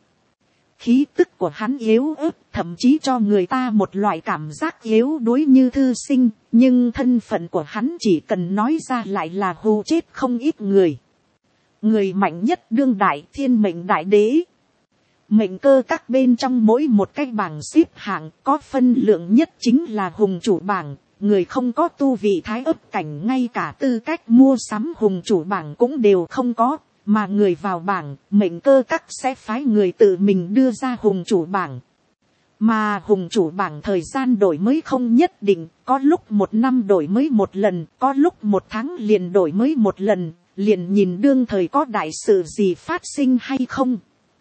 Khí tức của hắn yếu ớt, thậm chí cho người ta một loại cảm giác yếu đuối như thư sinh, nhưng thân phận của hắn chỉ cần nói ra lại là hù chết không ít người. Người mạnh nhất đương đại thiên mệnh đại đế. Mệnh cơ các bên trong mỗi một cái bảng xếp hạng có phân lượng nhất chính là hùng chủ bảng, người không có tu vị thái ấp cảnh ngay cả tư cách mua sắm hùng chủ bảng cũng đều không có. Mà người vào bảng, mệnh cơ các sẽ phái người tự mình đưa ra hùng chủ bảng. Mà hùng chủ bảng thời gian đổi mới không nhất định, có lúc 1 năm đổi mới 1 lần, có lúc 1 tháng liền đổi mới 1 lần, liền nhìn đương thời có đại sự gì phát sinh hay không.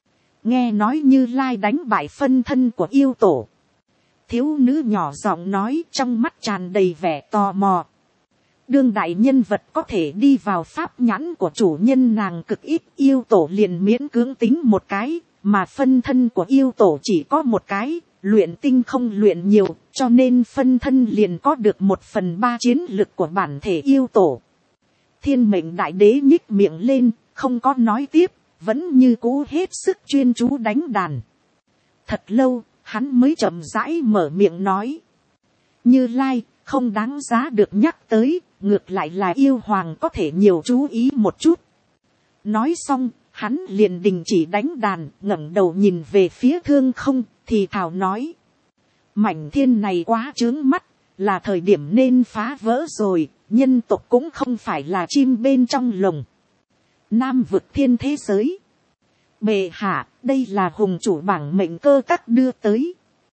Nghe nói Như Lai đánh bại phân thân của yêu tổ. Thiếu nữ nhỏ giọng nói, trong mắt tràn đầy vẻ tò mò. Đương đại nhân vật có thể đi vào pháp nhãn của chủ nhân nàng cực ít, yêu tổ liền miễn cưỡng tính một cái, mà phân thân của yêu tổ chỉ có một cái, luyện tinh không luyện nhiều, cho nên phân thân liền có được 1/3 chiến lực của bản thể yêu tổ. Thiên mệnh đại đế nhích miệng lên, không có nói tiếp, vẫn như cũ hết sức chuyên chú đánh đàn. Thật lâu, hắn mới chậm rãi mở miệng nói. Như Lai, không đáng giá được nhắc tới, ngược lại là yêu hoàng có thể nhiều chú ý một chút. Nói xong, hắn liền đình chỉ đánh đàn, ngẩng đầu nhìn về phía thương không, thì thào nói. Mảnh thiên này quá chướng mắt, là thời điểm nên phá vỡ rồi, nhân tộc cũng không phải là chim bên trong lồng. Nam vực thiên thế giới. Bệ hạ, đây là hùng chủ bảng mệnh cơ các đưa tới.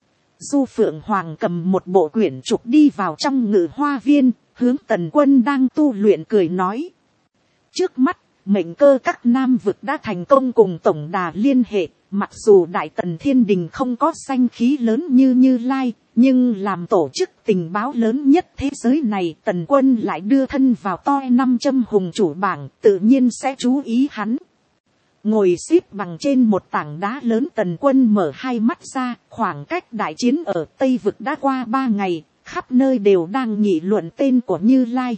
Du Phượng Hoàng cầm một bộ quyển trục đi vào trong ngự hoa viên, hướng Tần Quân đang tu luyện cười nói. Trước mắt, mệnh cơ các nam vực đã thành công cùng tổng đà liên hệ, mặc dù Đại Tần Thiên Đình không có danh khí lớn như Như Lai, nhưng làm tổ chức tình báo lớn nhất thế giới này, Tần Quân lại đưa thân vào toi 500 hùng chủ bảng, tự nhiên sẽ chú ý hắn. Ngồi xếp bằng trên một tảng đá lớn, Tần Quân mở hai mắt ra, khoảng cách đại chiến ở Tây Vực đã qua 3 ngày, khắp nơi đều đang nghị luận tên của Như Lai.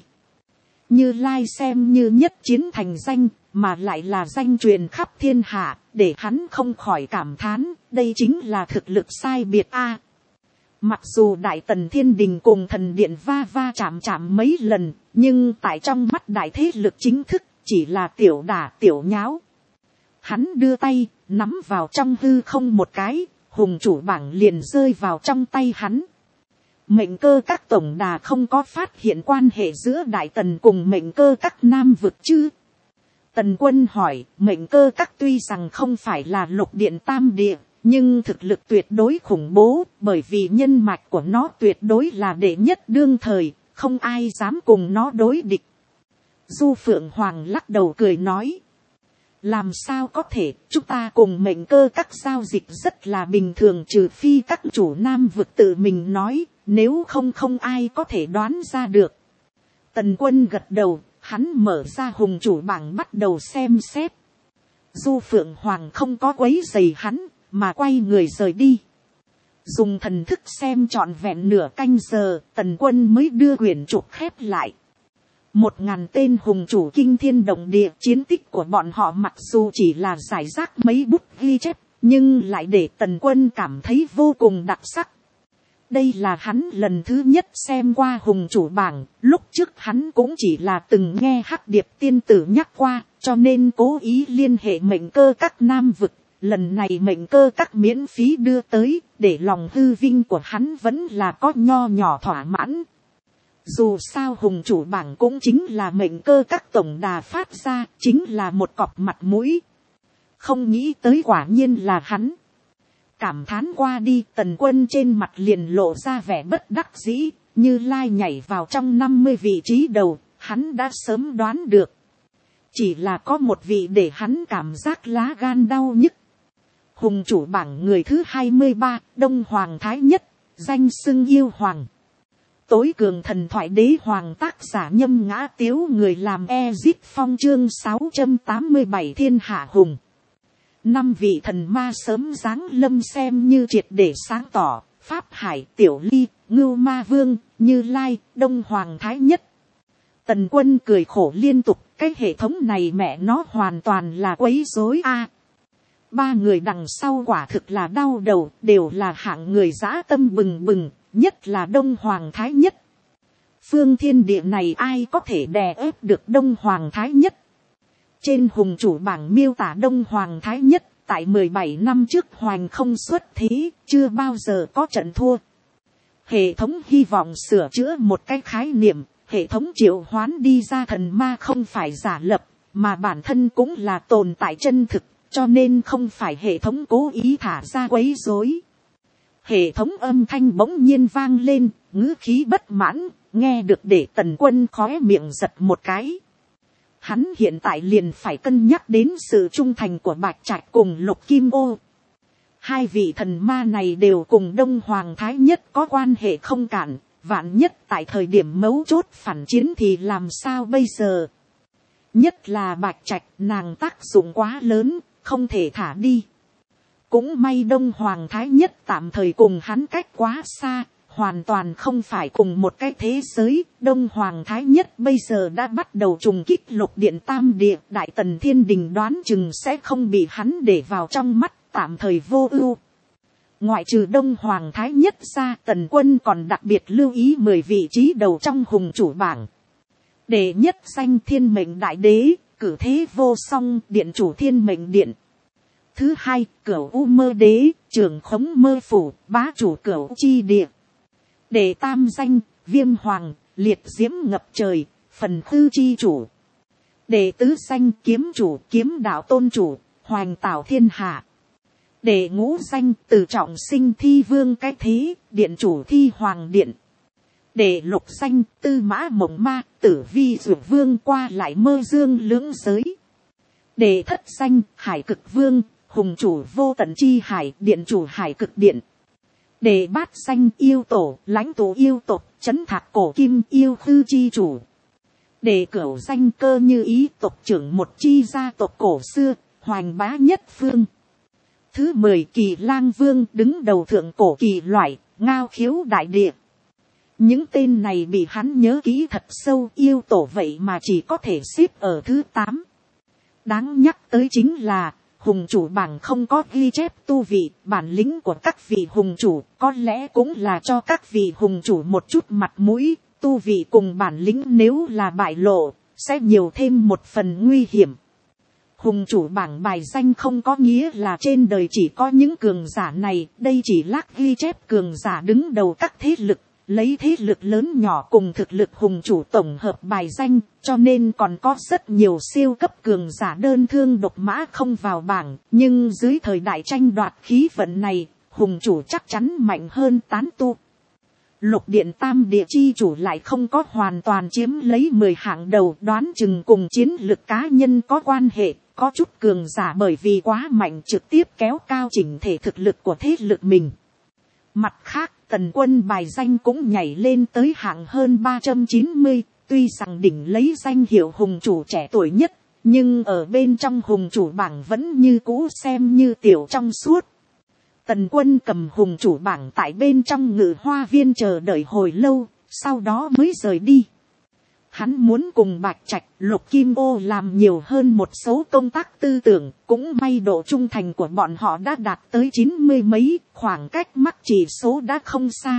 Như Lai xem như nhất chiến thành danh, mà lại là danh truyền khắp thiên hạ, để hắn không khỏi cảm thán, đây chính là thực lực sai biệt a. Mặc dù Đại Tần Thiên Đình cùng Thần Điện va va chạm chạm mấy lần, nhưng tại trong mắt đại thế lực chính thức, chỉ là tiểu đả tiểu nháo. Hắn đưa tay, nắm vào trong hư không một cái, hùng chủ bảng liền rơi vào trong tay hắn. Mệnh cơ các tổng đà không có phát hiện quan hệ giữa Đại Tần cùng mệnh cơ các nam vực chứ? Tần Quân hỏi, mệnh cơ các tuy rằng không phải là lục điện tam địa, nhưng thực lực tuyệt đối khủng bố, bởi vì nhân mạch của nó tuyệt đối là đệ nhất đương thời, không ai dám cùng nó đối địch. Du Phượng Hoàng lắc đầu cười nói. Làm sao có thể, chúng ta cùng mệnh cơ các giao dịch rất là bình thường, trừ phi các chủ nam vực tự mình nói, nếu không không ai có thể đoán ra được. Tần Quân gật đầu, Hắn mở ra hùng chủ bảng bắt đầu xem xét. Du Phượng Hoàng không có quấy rầy hắn, mà quay người rời đi. Dùng thần thức xem trọn vẹn nửa canh giờ, Tần Quân mới đưa quyển trục khép lại. 1000 tên hùng chủ kinh thiên động địa, chiến tích của bọn họ mặc dù chỉ là giải rác mấy bút ghi chép, nhưng lại để Tần Quân cảm thấy vô cùng đặc sắc. Đây là hắn lần thứ nhất xem qua hùng chủ bảng, lúc trước hắn cũng chỉ là từng nghe Hắc Điệp tiên tử nhắc qua, cho nên cố ý liên hệ mệnh cơ các Nam vực. Lần này mệnh cơ các miễn phí đưa tới, để lòng hư vinh của hắn vẫn là có nho nhỏ thỏa mãn. Dù sao hùng chủ bảng cũng chính là mệnh cơ các tổng đà phát ra, chính là một cọp mặt mũi. Không nghĩ tới quả nhiên là hắn. Cảm thán qua đi, Tần Quân trên mặt liền lộ ra vẻ bất đắc dĩ, Như Lai nhảy vào trong 50 vị trí đầu, hắn đã sớm đoán được. Chỉ là có một vị để hắn cảm giác lá gan đau nhức. Hùng chủ bảng người thứ 23, Đông Hoàng Thái Nhất, danh xưng yêu hoàng. Tối cường thần thoại đế hoàng, tác giả Nhâm Ngã Tiếu, người làm Ezip Phong, chương 687 thiên hạ hùng. 5 vị thần ma sớm giáng lâm xem như triệt để sáng tỏ, Pháp Hải, Tiểu Ly, Ngưu Ma Vương, Như Lai, Đông Hoàng Thái Nhất. Tần Quân cười khổ liên tục, cái hệ thống này mẹ nó hoàn toàn là quấy rối a. 3 người đằng sau quả thực là đau đầu, đều là hạng người dã tâm bừng bừng, nhất là Đông Hoàng Thái Nhất. Phương thiên địa này ai có thể đè ép được Đông Hoàng Thái Nhất? Trên hùng chủ bảng miêu tả Đông Hoàng Thái Nhất, tại 17 năm trước hoành không xuất thế, chưa bao giờ có trận thua. Hệ thống hy vọng sửa chữa một cái khái niệm, hệ thống triệu hoán đi ra thần ma không phải giả lập, mà bản thân cũng là tồn tại chân thực, cho nên không phải hệ thống cố ý thả ra quấy rối. Hệ thống âm thanh bỗng nhiên vang lên, ngữ khí bất mãn, nghe được để Tần Quân khóe miệng giật một cái. Hắn hiện tại liền phải cân nhắc đến sự trung thành của Bạch Trạch cùng Lục Kim Ô. 2 vị thần ma này đều cùng Đông Hoàng Thái Nhất có quan hệ không cản, vạn nhất tại thời điểm mấu chốt phản chiến thì làm sao bây giờ? Nhất là Bạch Trạch, nàng tác dụng quá lớn, không thể thả đi. Cũng may Đông Hoàng Thái Nhất tạm thời cùng hắn cách quá xa, hoàn toàn không phải cùng một cái thế giới. Đông Hoàng Thái Nhất bây giờ đã bắt đầu trùng kích Lục Điện Tam Địa, Đại Tần Thiên Đình đoán chừng sẽ không bị hắn để vào trong mắt, tạm thời vô ưu. Ngoại trừ Đông Hoàng Thái Nhất ra, Tần Quân còn đặc biệt lưu ý 10 vị trí đầu trong hùng chủ bảng. Đệ nhất danh Thiên Mệnh Đại Đế, Cử Thế Vô Song, Điện chủ Thiên Mệnh Điện. Thứ 2, Cửu U Mơ Đế, Trưởng Khống Mơ Phủ, Bá chủ Cửu Chi Địa. Đệ tam danh, Viêm Hoàng, Liệt Diễm Ngập Trời, Phần Khư Chi Chủ. Đệ tứ danh, Kiếm Chủ, Kiếm Đạo Tôn Chủ, Hoành Tảo Thiên Hạ. Đệ ngũ danh, Từ Trọng Sinh Thi Vương Cái Thế, Điện chủ Thi Hoàng Điện. Đệ lục danh, Tư Mã Mộng Ma, Tử Vi Dược Vương, qua lại mơ dương lưỡng giới. Đệ thất danh, Hải Cực Vương, Hùng chủ Vô Tận Chi Hải, Điện chủ Hải Cực Điện. Đệ bát danh, Yêu Tổ, Lãnh tụ yêu tộc, Trấn Thạc Cổ Kim, Yêu Khư Chi Chủ. Đệ cửu danh, Cơ Như Ý, tộc trưởng một chi gia tộc cổ xưa, Hoành Bá Nhất Phương. Thứ 10, Kỳ Lang Vương, đứng đầu thượng cổ kỳ loại, Ngao Khiếu Đại Địa. Những tên này bị hắn nhớ kỹ thật sâu, Yêu Tổ vậy mà chỉ có thể xếp ở thứ 8. Đáng nhắc tới chính là, hùng chủ bảng không có ghi chép tu vị, bản lĩnh của các vị hùng chủ, có lẽ cũng là cho các vị hùng chủ một chút mặt mũi, tu vị cùng bản lĩnh nếu là bại lộ, sẽ nhiều thêm một phần nguy hiểm. Hùng chủ bảng bài danh không có nghĩa là trên đời chỉ có những cường giả này, đây chỉ lác ghi chép cường giả đứng đầu các thế lực, lấy thế lực lớn nhỏ cùng thực lực hùng chủ tổng hợp bài danh, cho nên còn có rất nhiều siêu cấp cường giả đơn thương độc mã không vào bảng, nhưng dưới thời đại tranh đoạt khí vận này, hùng chủ chắc chắn mạnh hơn tán tu. Lục Điện Tam Địa chi chủ lại không có hoàn toàn chiếm lấy 10 hạng đầu, đoán chừng cùng chiến lực cá nhân có quan hệ, có chút cường giả bởi vì quá mạnh trực tiếp kéo cao chỉnh thể thực lực của thế lực mình. Mặt khác, Tần Quân bài danh cũng nhảy lên tới hạng hơn 390, tuy rằng đỉnh lấy danh hiệu hùng chủ trẻ tuổi nhất, nhưng ở bên trong hùng chủ bảng vẫn như cũ xem như tiểu trong suốt. Tần Quân cầm hùng chủ bảng tại bên trong ngự hoa viên chờ đợi hồi lâu, sau đó mới rời đi. Hắn muốn cùng Bạch Trạch, Lục Kim Ô làm nhiều hơn một số công tác tư tưởng, cũng may độ trung thành của bọn họ đã đạt tới 90 mấy, khoảng cách mắc chỉ số đã không xa.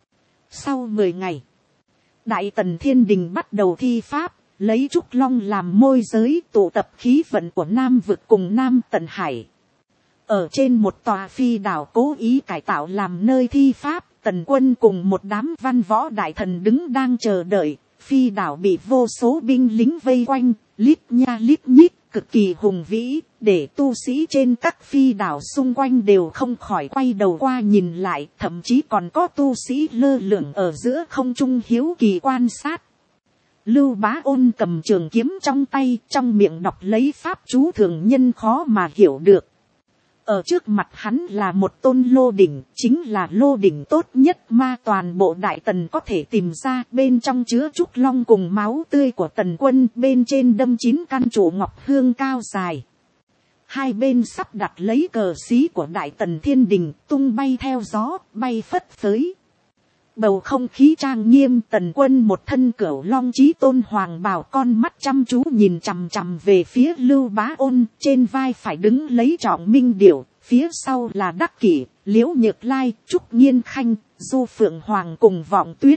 Sau 10 ngày, Đại Tần Thiên Đình bắt đầu thi pháp, lấy Trúc Long làm môi giới tụ tập khí vận của Nam Vực cùng Nam Tần Hải. Ở trên một tòa phi đảo cố ý cải tạo làm nơi thi pháp, Tần Quân cùng một đám văn võ đại thần đứng đang chờ đợi. Phi đảo bị vô số binh lính vây quanh, lít nha lít nhít, cực kỳ hùng vĩ, để tu sĩ trên các phi đảo xung quanh đều không khỏi quay đầu qua nhìn lại, thậm chí còn có tu sĩ lơ lửng ở giữa không trung hiếu kỳ quan sát. Lưu Bá Ôn cầm trường kiếm trong tay, trong miệng đọc lấy pháp chú thường nhân khó mà hiểu được. Ở trước mặt hắn là một tôn lô đỉnh, chính là lô đỉnh tốt nhất mà toàn bộ Đại Tần có thể tìm ra, bên trong chứa Trúc Long cùng máu tươi của Tần Quân, bên trên đâm 9 căn trụ ngọc hương cao dài. Hai bên sắp đặt lấy cờ xí của Đại Tần Thiên Đình, tung bay theo gió, bay phất phới. Bầu không khí trang nghiêm, Tần Quân một thân cửu long chí tôn hoàng bào, con mắt chăm chú nhìn chằm chằm về phía Lưu Bá Ôn, trên vai phải đứng lấy Trọng Minh Điểu, phía sau là Đắc Kỷ, Liễu Nhược Lai, Trúc Nghiên Khanh, Du Phượng Hoàng cùng Vọng Tuyết.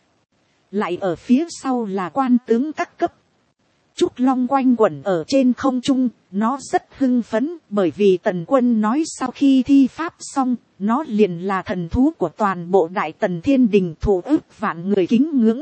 Lại ở phía sau là quan tướng các cấp. Trúc Long quanh quẩn ở trên không trung, nó rất hưng phấn, bởi vì Tần Quân nói sau khi thi pháp xong, nó liền là thần thú của toàn bộ Đại Tần Thiên Đình, thụ ức vạn người kính ngưỡng.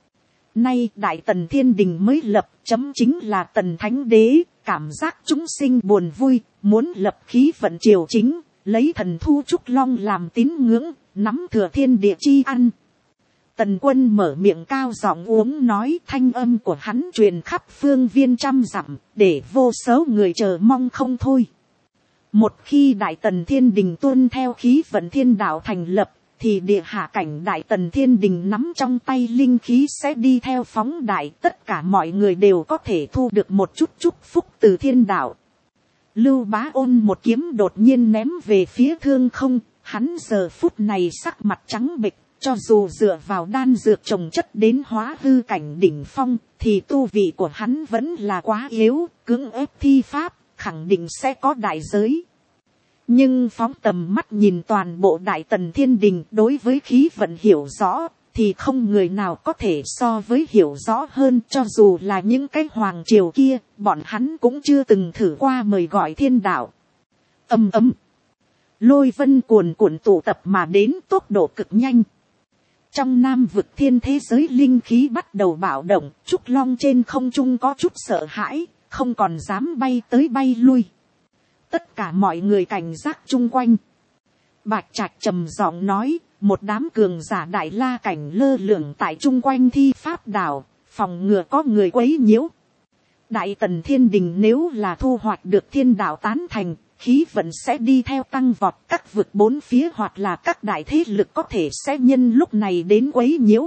Nay Đại Tần Thiên Đình mới lập, chấm chính là Tần Thánh Đế, cảm giác chúng sinh buồn vui, muốn lập khí vận triều chính, lấy thần thu Trúc Long làm tín ngưỡng, nắm thừa thiên địa chi ăn. Tần Quân mở miệng cao giọng uống nói, thanh âm của hắn truyền khắp phương viên trăm dặm, để vô số người chờ mong không thôi. Một khi Đại Tần Thiên Đình tuân theo khí vận thiên đạo thành lập, thì địa hạ cảnh Đại Tần Thiên Đình nắm trong tay linh khí sẽ đi theo phóng đại, tất cả mọi người đều có thể thu được một chút chúc phúc từ thiên đạo. Lưu Bá Ôn một kiếm đột nhiên ném về phía thương không, hắn giờ phút này sắc mặt trắng bệch. Cho dù dựa vào đan dược trồng chất đến hóa hư cảnh đỉnh phong, thì tu vị của hắn vẫn là quá yếu, cưỡng ép thi pháp, khẳng định sẽ có đại giới. Nhưng phóng tầm mắt nhìn toàn bộ Đại Tần Thiên Đình, đối với khí vận hiểu rõ, thì không người nào có thể so với hiểu rõ hơn. Cho dù là những cái hoàng triều kia, bọn hắn cũng chưa từng thử qua mời gọi thiên đạo. Ầm ầm, lôi vân cuồn cuộn tụ tập mà đến tốc độ cực nhanh. Trong Nam Vực thiên thế giới linh khí bắt đầu bạo động, Trúc Long trên không trung có chút sợ hãi, không còn dám bay tới bay lui. Tất cả mọi người cảnh giác chung quanh. Bạch Trạch trầm giọng nói, một đám cường giả đại la cảnh lơ lửng tại chung quanh thi pháp đảo, phòng ngừa có người quấy nhiễu. Đại Tần Thiên Đình nếu là thu hoạch được thiên đạo tán thành, khí vận sẽ đi theo tăng vọt, các vực bốn phía hoặc là các đại thế lực có thể sẽ nhân lúc này đến quấy nhiễu.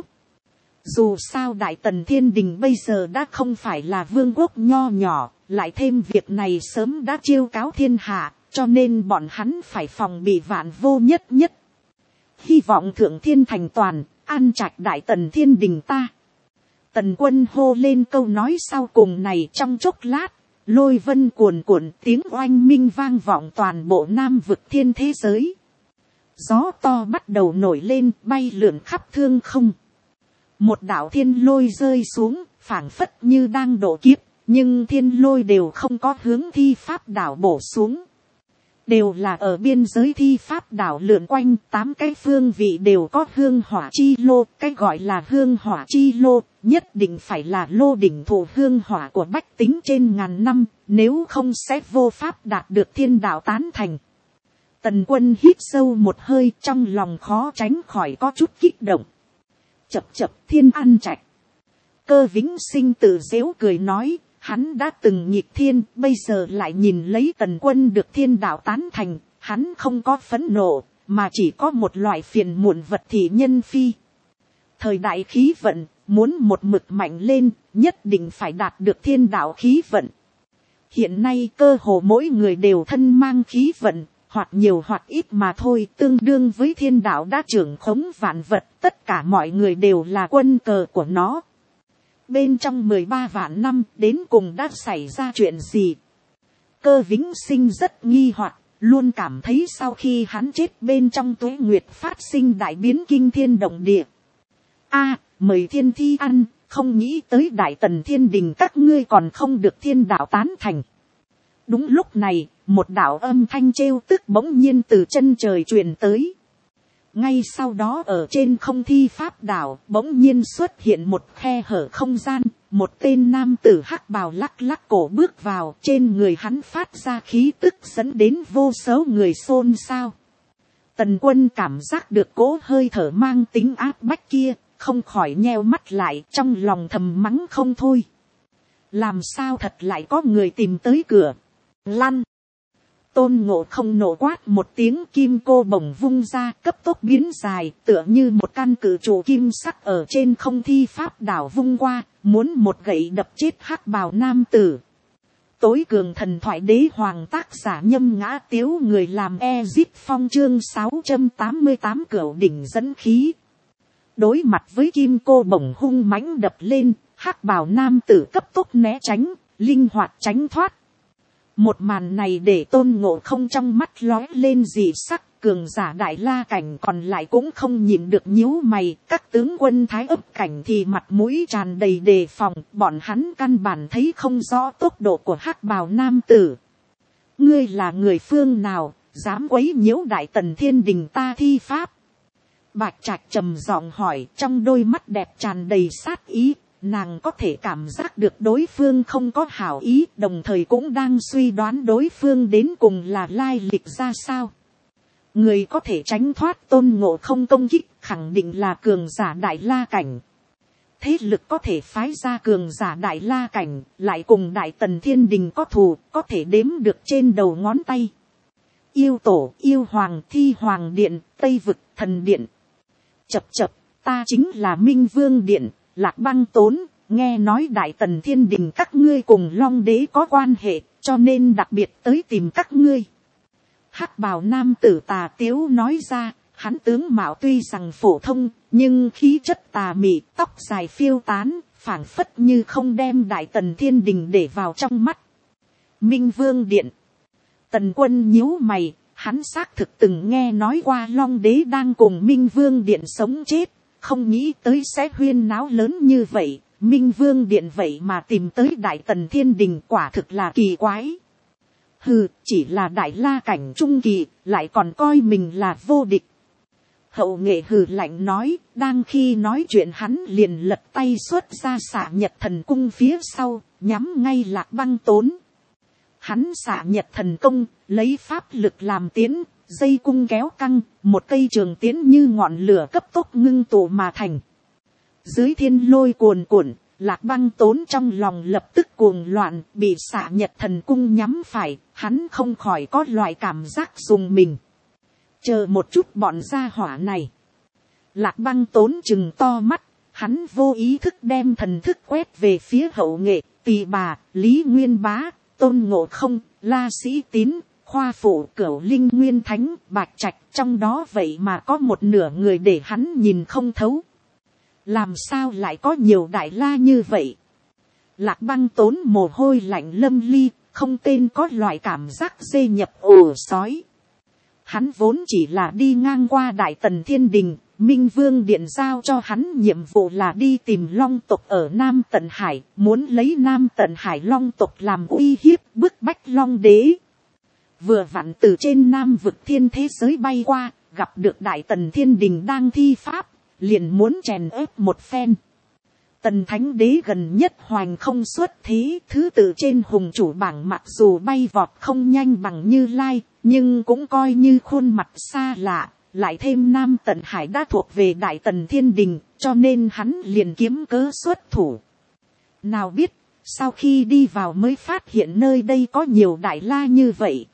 Dù sao Đại Tần Thiên Đình bây giờ đã không phải là vương quốc nho nhỏ, lại thêm việc này sớm đã chiêu cáo thiên hạ, cho nên bọn hắn phải phòng bị vạn vô nhất nhất. Hy vọng Thượng Thiên thành toàn, an trạch Đại Tần Thiên Đình ta. Tần Quân hô lên câu nói sau cùng này, trong chốc lát, lôi vân cuồn cuộn, tiếng oanh minh vang vọng toàn bộ Nam Vực thiên thế giới. Gió to bắt đầu nổi lên, bay lượn khắp thương không. Một đạo thiên lôi rơi xuống, phảng phất như đang độ kiếp, nhưng thiên lôi đều không có hướng thi pháp đảo bổ xuống. Đều là ở biên giới thi pháp đảo lượn quanh, 8 cái phương vị đều có hương hỏa chi lô. Cái gọi là hương hỏa chi lô, nhất định phải là lô đỉnh thụ hương hỏa của bách tính trên ngàn năm, nếu không sẽ vô pháp đạt được thiên đạo tán thành. Tần Quân hít sâu một hơi, trong lòng khó tránh khỏi có chút kích động. Chập chập thiên an trạch. Cơ Vĩnh Sinh tự giễu cười nói, hắn đã từng nghịch thiên, bây giờ lại nhìn lấy Tần Quân được thiên đạo tán thành, hắn không có phẫn nộ, mà chỉ có một loại phiền muộn vật thị nhân phi. Thời đại khí vận, muốn một mực mạnh lên, nhất định phải đạt được thiên đạo khí vận. Hiện nay cơ hồ mỗi người đều thân mang khí vận, hoặc nhiều hoặc ít mà thôi, tương đương với thiên đạo đã trưởng khống vạn vật, tất cả mọi người đều là quân cờ của nó. Bên trong 13 vạn năm đến cùng đã xảy ra chuyện gì? Cơ Vĩnh Sinh rất nghi hoặc, luôn cảm thấy sau khi hắn chết bên trong tuế nguyệt phát sinh đại biến kinh thiên động địa. Mời thiên thi ăn, không nghĩ tới đại tần thiên đình các ngươi còn không được thiên đạo tán thành. Đúng lúc này, một đạo âm thanh trêu tức bỗng nhiên từ chân trời truyền tới. Ngay sau đó ở trên không thi pháp đảo bỗng nhiên xuất hiện một khe hở không gian, một tên nam tử hắc bào lắc lắc cổ bước vào, trên người hắn phát ra khí tức dẫn đến vô số người xôn xao. Tần Quân cảm giác được cỗ hơi thở mang tính áp bách kia, không khỏi nheo mắt lại, trong lòng thầm mắng không thôi. Làm sao thật lại có người tìm tới cửa? Lăn! Tôn Ngộ Không nổ quát một tiếng, kim cô bổng vung ra, cấp tốc biến dài, tựa như một căn cự trụ kim sắc ở trên không thi pháp đảo vung qua, muốn một gậy đập chết hắc bào nam tử. Tối cường thần thoại đế hoàng tác giả Nhâm Ngã Tiếu, người làm Ezip Phong, chương 688 Cửu đỉnh dẫn khí. Đối mặt với kim cô bổng hung mãnh đập lên, hắc bào nam tử cấp tốc né tránh, linh hoạt tránh thoát. Một màn này để Tôn Ngộ Không trong mắt lóe lên dị sắc, cường giả đại la cảnh còn lại cũng không nhịn được nhíu mày, các tướng quân thái ấp cảnh thì mặt mũi tràn đầy đề phòng, bọn hắn căn bản thấy không rõ tốc độ của hắc bào nam tử. Ngươi là người phương nào, dám quấy nhiễu đại tần thiên đình ta thi pháp? Bạch Trạch trầm giọng hỏi, trong đôi mắt đẹp tràn đầy sát ý. Nàng có thể cảm giác được đối phương không có hảo ý, đồng thời cũng đang suy đoán đối phương đến cùng là lai lịch ra sao. Người có thể tránh thoát Tôn Ngộ Không công kích khẳng định là cường giả đại la cảnh. Thế lực có thể phái ra cường giả đại la cảnh, lại cùng đại tần thiên đình có thù, có thể đếm được trên đầu ngón tay. Yêu tổ, yêu hoàng, thi hoàng điện, Tây vực, thần điện. Chập chập, ta chính là Minh Vương điện. Lạc Băng Tốn, nghe nói đại tần thiên đình các ngươi cùng Long đế có quan hệ, cho nên đặc biệt tới tìm các ngươi. Hắc bào nam tử Tà Tiếu nói ra, hắn tướng mạo tuy rằng phổ thông, nhưng khí chất tà mị, tóc dài phiêu tán, phảng phất như không đem đại tần thiên đình để vào trong mắt. Minh Vương điện. Tần Quân nhíu mày, hắn xác thực từng nghe nói qua Long đế đang cùng Minh Vương điện sống chết. Không nghĩ tới sẽ huyên náo lớn như vậy, Minh Vương điện vậy mà tìm tới đại tần thiên đình, quả thực là kỳ quái. Hừ, chỉ là đại la cảnh trung kỳ, lại còn coi mình là vô địch. Hậu Nghệ hừ lạnh nói, đang khi nói chuyện hắn liền lật tay xuất ra xạ nhật thần cung phía sau, nhắm ngay Lạc Băng Tốn. Hắn xạ nhật thần công, lấy pháp lực làm tiến, dây cung kéo căng, một cây trường tiến như ngọn lửa cấp tốc ngưng tụ mà thành. Dưới thiên lôi cuồn cuộn, Lạc Băng Tốn trong lòng lập tức cuồng loạn, bị xạ nhật thần cung nhắm phải, hắn không khỏi có loại cảm giác dùng mình. Chờ một chút bọn gia hỏa này. Lạc Băng Tốn chừng to mắt, hắn vô ý thức đem thần thức quét về phía Hậu Nghệ, Tỳ Bà, Lý Nguyên Bá, Tôn Ngộ Không, La Sĩ Tín, Khoa Phụ, Cửu Linh Nguyên Thánh, Bạch Trạch, trong đó vậy mà có một nửa người để hắn nhìn không thấu. Làm sao lại có nhiều đại la như vậy? Lạc Băng Tốn mồ hôi lạnh lâm ly, không tên có loại cảm giác dê nhập ổ sói. Hắn vốn chỉ là đi ngang qua đại tần thiên đình, Minh Vương điện giao cho hắn nhiệm vụ là đi tìm Long tộc ở Nam Tận Hải, muốn lấy Nam Tận Hải Long tộc làm uy hiếp, bức bách Long đế. Vừa vặn từ trên Nam vực thiên thế giới bay qua, gặp được đại tần thiên đình đang thi pháp, liền muốn chèn ép một phen. Tần Thánh Đế gần nhất hoành không xuất thế, thứ tự trên hùng chủ bảng mặc dù bay vọt không nhanh bằng Như Lai, nhưng cũng coi như khuôn mặt xa lạ, lại thêm Nam Tận Hải đã thuộc về đại tần thiên đình, cho nên hắn liền kiếm cớ xuất thủ. Nào biết, sau khi đi vào mới phát hiện nơi đây có nhiều đại la như vậy.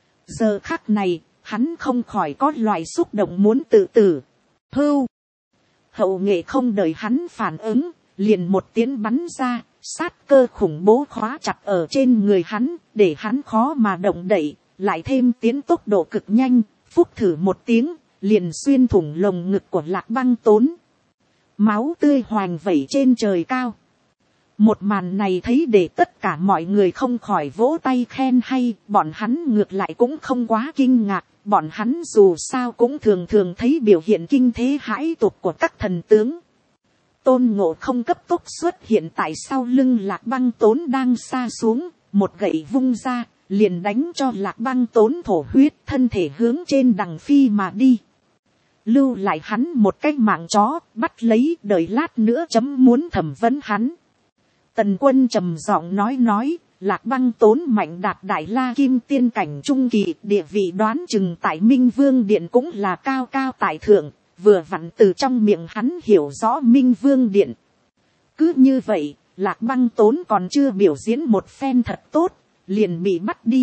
Giờ khắc này, hắn không khỏi có loại xúc động muốn tự tử. Hưu! Hậu Nghệ không đợi hắn phản ứng, liền một tiếng bắn ra, sát cơ khủng bố khóa chặt ở trên người hắn, để hắn khó mà động đậy, lại thêm tiến tốc độ cực nhanh, phúc thử một tiếng, liền xuyên thủng lồng ngực của Lạc Băng Tốn. Máu tươi hoành vẩy trên trời cao. Một màn này thấy để tất cả mọi người không khỏi vỗ tay khen hay, bọn hắn ngược lại cũng không quá kinh ngạc, bọn hắn dù sao cũng thường thường thấy biểu hiện kinh thế hãi tục của các thần tướng. Tôn Ngộ Không cấp tốc xuất hiện tại sau lưng Lạc Băng Tốn đang sa xuống, một gậy vung ra, liền đánh cho Lạc Băng Tốn thổ huyết, thân thể hướng trên đằng phi mà đi. Lưu lại hắn một cái mạng chó, bắt lấy, đợi lát nữa chấm muốn thẩm vấn hắn. Tần Quân trầm giọng nói, Lạc Băng Tốn mạnh đạt đại la kim tiên cảnh trung kỳ, địa vị đoán chừng tại Minh Vương Điện cũng là cao cao tại thượng, vừa vặn từ trong miệng hắn hiểu rõ Minh Vương Điện. Cứ như vậy, Lạc Băng Tốn còn chưa biểu diễn một phen thật tốt, liền bị bắt đi.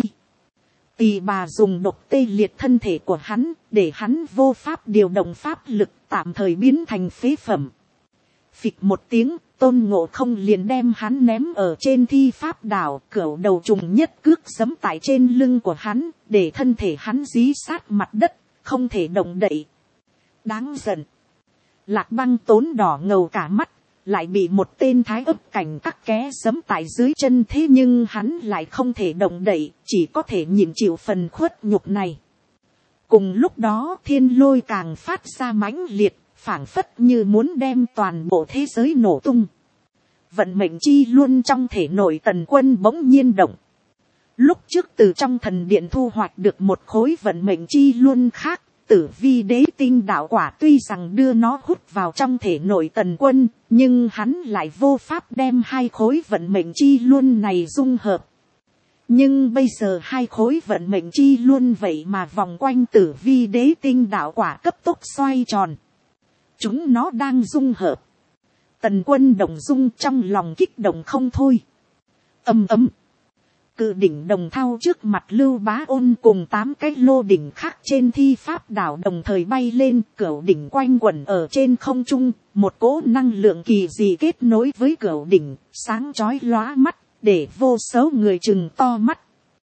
Tỳ bà dùng độc tê liệt thân thể của hắn, để hắn vô pháp điều động pháp lực, tạm thời biến thành phế phẩm. Phịch một tiếng, Tôn Ngộ Không liền đem hắn ném ở trên thi pháp đảo, cửu đầu trùng nhất cước giẫm tại trên lưng của hắn, để thân thể hắn dí sát mặt đất, không thể động đậy. Đáng giận. Lạc Băng Tốn đỏ ngầu cả mắt, lại bị một tên thái ấp cảnh các ké giẫm tại dưới chân, thế nhưng hắn lại không thể động đậy, chỉ có thể nhịn chịu phần khuất nhục này. Cùng lúc đó thiên lôi càng phát ra mãnh liệt, phảng phất như muốn đem toàn bộ thế giới nổ tung. Vận mệnh chi luân trong thể nội Tần Quân bỗng nhiên động. Lúc trước từ trong thần điện thu hoạch được một khối vận mệnh chi luân khác, Tử Vi Đế Tinh đạo quả tuy rằng đưa nó hút vào trong thể nội Tần Quân, nhưng hắn lại vô pháp đem hai khối vận mệnh chi luân này dung hợp. Nhưng bây giờ hai khối vận mệnh chi luân vậy mà vòng quanh Tử Vi Đế Tinh đạo quả cấp tốc xoay tròn. Chúng nó đang dung hợp. Tần Quân động dung, trong lòng kích động không thôi. Ầm ầm. Cự đỉnh đồng thau trước mặt Lưu Bá Ôn cùng 8 cái lô đỉnh khác trên thi pháp đảo đồng thời bay lên, cửu đỉnh quanh quẩn ở trên không trung, một cỗ năng lượng kỳ dị kết nối với cửu đỉnh, sáng chói lóa mắt, để vô số người trừng to mắt.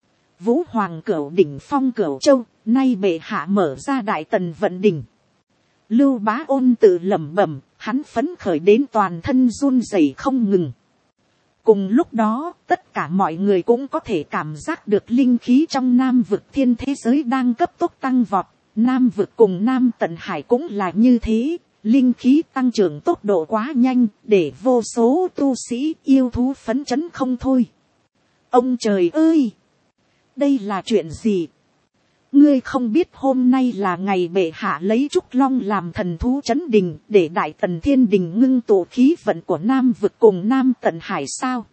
Vũ Hoàng cửu đỉnh phong cửu châu, nay bệ hạ mở ra đại tần vận đỉnh. Lưu Bá Ôn tự lẩm bẩm, hắn phấn khởi đến toàn thân run rẩy không ngừng. Cùng lúc đó, tất cả mọi người cũng có thể cảm giác được linh khí trong Nam vực thiên thế giới đang cấp tốc tăng vọt. Nam vực cùng Nam Tận Hải cũng là như thế, linh khí tăng trưởng tốc độ quá nhanh, để vô số tu sĩ yêu thú phấn chấn không thôi. Ông trời ơi! Đây là chuyện gì? Ngươi không biết hôm nay là ngày bệ hạ lấy Trúc Long làm thần thú trấn đình, để Đại Tần Thiên Đình ngưng tụ khí vận của Nam vực cùng Nam Tận Hải sao?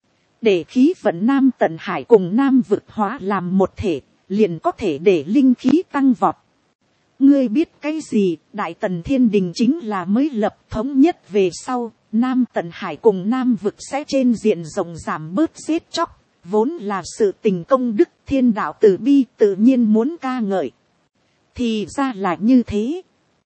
Để khí vận Nam Tận Hải cùng Nam vực hóa làm một thể, liền có thể để linh khí tăng vọt. Ngươi biết cái gì? Đại Tần Thiên Đình chính là mới lập, thống nhất về sau, Nam Tận Hải cùng Nam vực sẽ trên diện rộng giảm bớt giết chóc. Vốn là sự tình công đức, thiên đạo từ bi tự nhiên muốn ca ngợi. Thì ra là như thế.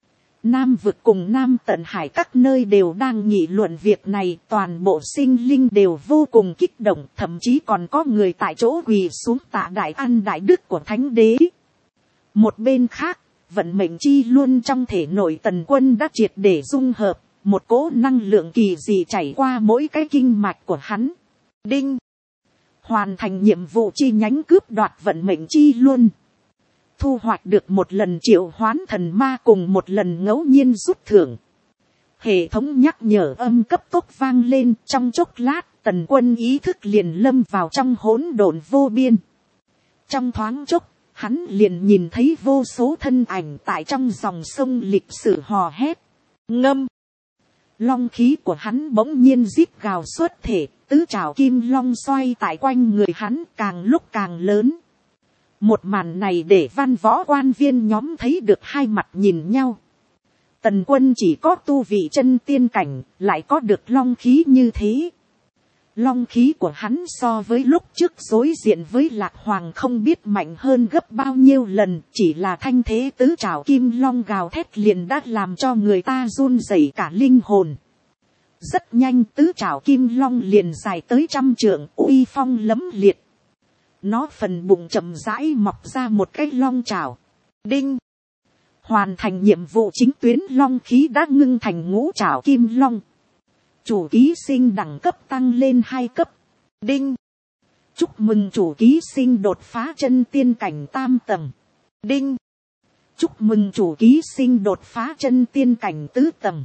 Nam vực cùng Nam Tận Hải các nơi đều đang nghị luận việc này, toàn bộ sinh linh đều vô cùng kích động, thậm chí còn có người tại chỗ quỳ xuống tạ đại ăn đại đức của Thánh Đế. Một bên khác, vận mệnh chi luân trong thể nội Tần Quân đã triệt để dung hợp, một cỗ năng lượng kỳ dị chảy qua mỗi cái kinh mạch của hắn. Đinh! Hoàn thành nhiệm vụ chi nhánh cướp đoạt vận mệnh chi luân. Thu hoạch được một lần triệu hoán thần ma cùng một lần ngẫu nhiên rút thưởng. Hệ thống nhắc nhở âm cấp tốc vang lên, trong chốc lát Tần Quân ý thức liền lâm vào trong hỗn độn vô biên. Trong thoáng chốc, hắn liền nhìn thấy vô số thân ảnh tại trong dòng sông lịch sử hò hét. Ngâm! Long khí của hắn bỗng nhiên rít gào xuất thể, tứ trảo kim long xoay tại quanh người hắn càng lúc càng lớn. Một màn này để văn võ quan viên nhóm thấy được hai mặt nhìn nhau. Tần Quân chỉ có tu vị chân tiên cảnh, lại có được long khí như thế. Long khí của hắn so với lúc trước đối diện với Lạc Hoàng không biết mạnh hơn gấp bao nhiêu lần, chỉ là thanh thế tứ trảo kim long gào thét liền đã làm cho người ta run rẩy cả linh hồn. Rất nhanh tứ trảo kim long liền dài tới 100 trượng, uy phong lẫm liệt. Nó phần bụng chậm rãi mọc ra một cái long trảo. Đinh. Hoàn thành nhiệm vụ chính tuyến, long khí đã ngưng thành ngũ trảo kim long. Chủ ký sinh đẳng cấp tăng lên 2 cấp. Đinh. Chúc mừng chủ ký sinh đột phá chân tiên cảnh 3 tầng. Đinh. Chúc mừng chủ ký sinh đột phá chân tiên cảnh 4 tầng.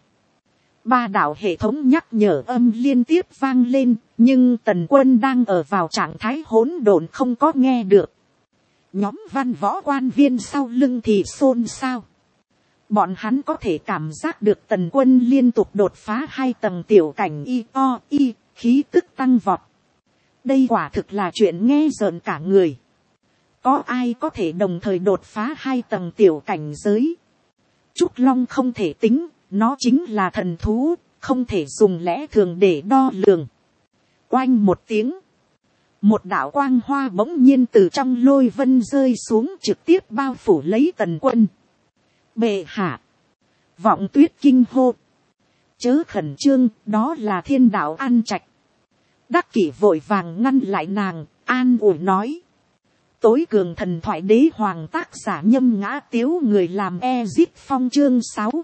3 đạo hệ thống nhắc nhở âm liên tiếp vang lên, nhưng Tần Quân đang ở vào trạng thái hỗn độn không có nghe được. Nhóm văn võ quan viên sau lưng thì xôn xao. Bọn hắn có thể cảm giác được Tần Quân liên tục đột phá 2 tầng tiểu cảnh y, khí tức tăng vọt. Đây quả thực là chuyện nghe rợn cả người. Có ai có thể đồng thời đột phá 2 tầng tiểu cảnh giới? Trúc Long không thể tính, nó chính là thần thú, không thể dùng lẽ thường để đo lường. Oanh một tiếng. Một đạo quang hoa bỗng nhiên từ trong lôi vân rơi xuống, trực tiếp bao phủ lấy Tần Quân. Bệ hạ. Vọng Tuyết kinh hô. Chớ khẩn trương, đó là Thiên Đạo An Trạch. Đắc Kỷ vội vàng ngăn lại nàng, an ủi nói. Tối cường thần thoại đế hoàng, tác giả Nhâm Ngã Tiếu, người làm Ezip Phong, chương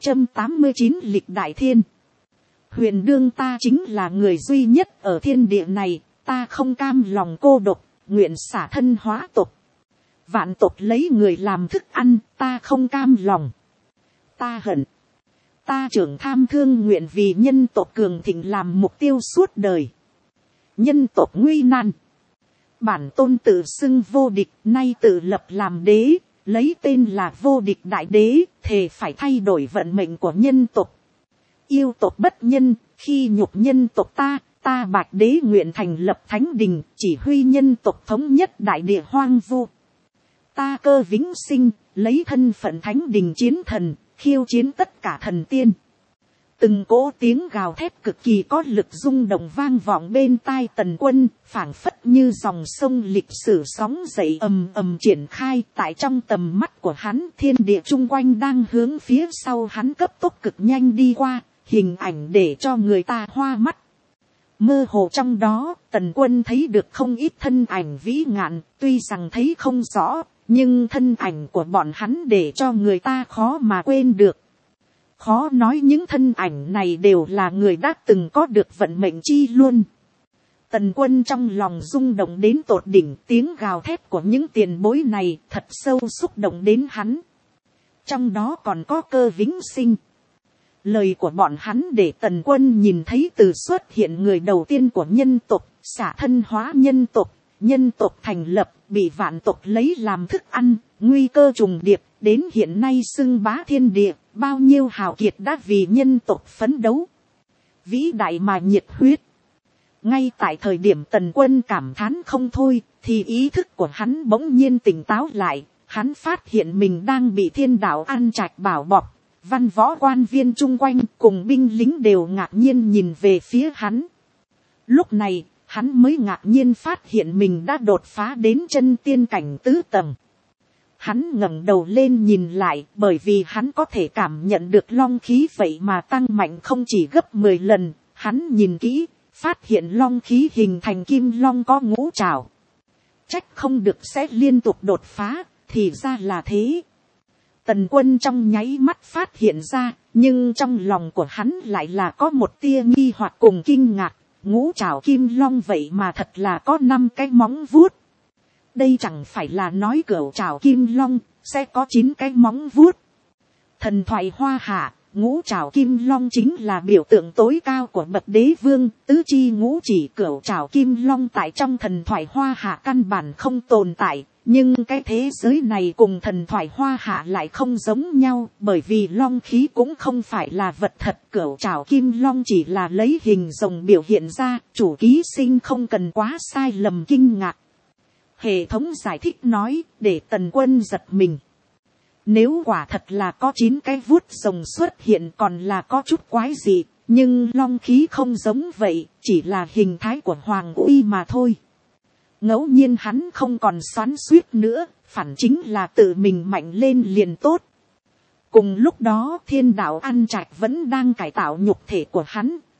689 lịch đại thiên. Huyền đương ta chính là người duy nhất ở thiên địa này, ta không cam lòng cô độc, nguyện xả thân hóa tộc. Vạn tộc lấy người làm thức ăn, ta không cam lòng. Ta hận. Ta trưởng tham thương nguyện vì nhân tộc cường thịnh làm mục tiêu suốt đời. Nhân tộc nguy nan. Bản tôn tự xưng vô địch, nay tự lập làm đế, lấy tên là vô địch đại đế, thề phải thay đổi vận mệnh của nhân tộc. Yêu tộc bất nhân, khi nhục nhân tộc ta Bạch Đế nguyện thành lập thánh đình, chỉ huy nhân tộc thống nhất đại địa hoang vu. Ta Cơ Vĩnh Sinh, lấy thân phận thánh đình chiến thần, khiêu chiến tất cả thần tiên. Từng cỗ tiếng gào thét cực kỳ có lực rung động vang vọng bên tai Tần Quân, phảng phất như dòng sông lịch sử sóng dậy ầm ầm triển khai. Tại trong tầm mắt của hắn, thiên địa chung quanh đang hướng phía sau hắn cấp tốc cực nhanh đi qua, hình ảnh để cho người ta hoa mắt. Mơ hồ trong đó, Tần Quân thấy được không ít thân ảnh vĩ ngạn, tuy rằng thấy không rõ, nhưng thân ảnh của bọn hắn để cho người ta khó mà quên được. Khó nói những thân ảnh này đều là người đã từng có được vận mệnh chi luôn. Tần Quân trong lòng rung động đến tột đỉnh, tiếng gào thét của những tiền bối này thật sâu xúc động đến hắn. Trong đó còn có Cơ Vĩnh Sinh. Lời của bọn hắn để Tần Quân nhìn thấy từ xuất hiện người đầu tiên của nhân tộc, xả thân hóa nhân tộc thành lập, bị vạn tộc lấy làm thức ăn, nguy cơ trùng điệp, đến hiện nay xưng bá thiên địa, bao nhiêu hào kiệt đã vì nhân tộc phấn đấu. Vĩ đại mà nhiệt huyết. Ngay tại thời điểm Tần Quân cảm thán không thôi, thì ý thức của hắn bỗng nhiên tỉnh táo lại, hắn phát hiện mình đang bị Thiên Đạo An Trạch bảo bọc. Văn võ quan viên chung quanh cùng binh lính đều ngạc nhiên nhìn về phía hắn. Lúc này, hắn mới ngạc nhiên phát hiện mình đã đột phá đến chân tiên cảnh 4 tầng. Hắn ngẩng đầu lên nhìn lại, bởi vì hắn có thể cảm nhận được long khí vậy mà tăng mạnh không chỉ gấp 10 lần. Hắn nhìn kỹ, phát hiện long khí hình thành kim long có ngũ trảo. Trách không được sẽ liên tục đột phá, thì ra là thế. Tần Quân trong nháy mắt phát hiện ra, nhưng trong lòng của hắn lại là có một tia nghi hoặc cùng kinh ngạc. Ngũ trảo kim long vậy mà thật là có 5 cái móng vuốt. Đây chẳng phải là nói cửu trảo kim long sẽ có 9 cái móng vuốt. Thần thoại Hoa Hạ, ngũ trảo kim long chính là biểu tượng tối cao của bậc đế vương, tứ chi ngũ chỉ. Cửu trảo kim long tại trong thần thoại Hoa Hạ căn bản không tồn tại. Nhưng cái thế giới này cùng thần thoại Hoa Hạ lại không giống nhau, bởi vì long khí cũng không phải là vật thật. Cửu trảo kim long chỉ là lấy hình rồng biểu hiện ra, chủ ký sinh không cần quá sai lầm kinh ngạc. Hệ thống giải thích nói, để Tần Quân giật mình. Nếu quả thật là có 9 cái vuốt rồng xuất hiện còn là có chút quái dị, nhưng long khí không giống vậy, chỉ là hình thái của hoàng uy mà thôi. Ngẫu nhiên hắn không còn xoắn xuýt nữa, phản chính là tự mình mạnh lên liền tốt. Cùng lúc đó Thiên Đạo An Trạch vẫn đang cải tạo nhục thể của hắn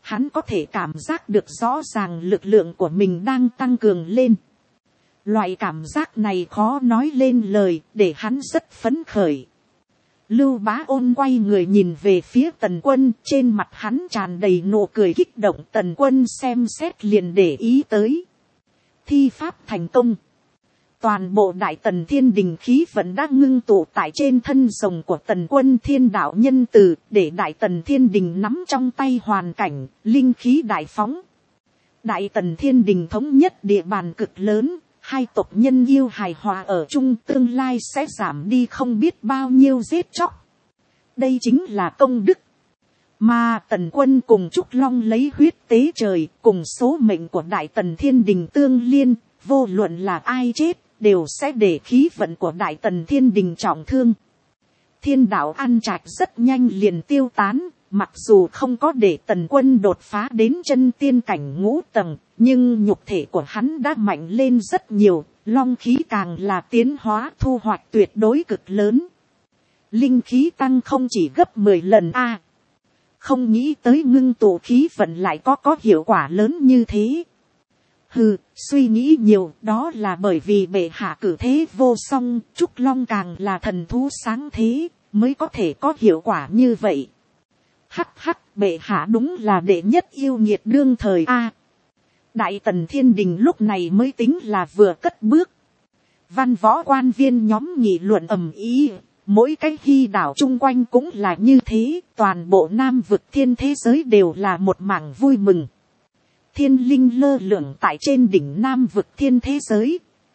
hắn có thể cảm giác được rõ ràng lực lượng của mình đang tăng cường lên. Loại cảm giác này khó nói lên lời, để hắn rất phấn khởi. Lưu Bá Ôn quay người nhìn về phía Tần Quân, trên mặt hắn tràn đầy nụ cười kích động. Tần Quân xem xét liền để ý tới. Thi pháp thành công. Toàn bộ Đại Tần Thiên Đình khí vận đã ngưng tụ tại trên thân rồng của Tần Quân. Thiên đạo nhân từ, để Đại Tần Thiên Đình nắm trong tay hoàn cảnh, linh khí đại phóng. Đại Tần Thiên Đình thống nhất địa bàn cực lớn, hai tộc nhân yêu hài hòa ở chung, tương lai sẽ giảm đi không biết bao nhiêu giết chóc. Đây chính là công đức. Mà Tần Quân cùng Trúc Long lấy huyết tế trời, cùng số mệnh của Đại Tần Thiên Đình tương liên, vô luận là ai chết, đều sẽ để khí vận của Đại Tần Thiên Đình trọng thương. Thiên đạo An Trạch rất nhanh liền tiêu tán, mặc dù không có để Tần Quân đột phá đến chân tiên cảnh ngũ tầng, nhưng nhục thể của hắn đã mạnh lên rất nhiều, long khí càng là tiến hóa, thu hoạch tuyệt đối cực lớn. Linh khí tăng không chỉ gấp 10 lần a. Không nghĩ tới ngưng tụ khí vận lại có hiệu quả lớn như thế. Hừ, suy nghĩ nhiều, đó là bởi vì bệ hạ cử thế vô song, Trúc Long càng là thần thú sáng thế, mới có thể có hiệu quả như vậy. Hắc hắc, bệ hạ đúng là đệ nhất yêu nghiệt đương thời a. Đại Tần Thiên Đình lúc này mới tính là vừa cất bước. Văn võ quan viên nhóm nghị luận ầm ĩ, mỗi cái hy đảo chung quanh cũng là như thế, toàn bộ Nam vực thiên thế giới đều là một mảng vui mừng. Thiên linh lơ lửng tại trên đỉnh Nam vực thiên thế giới,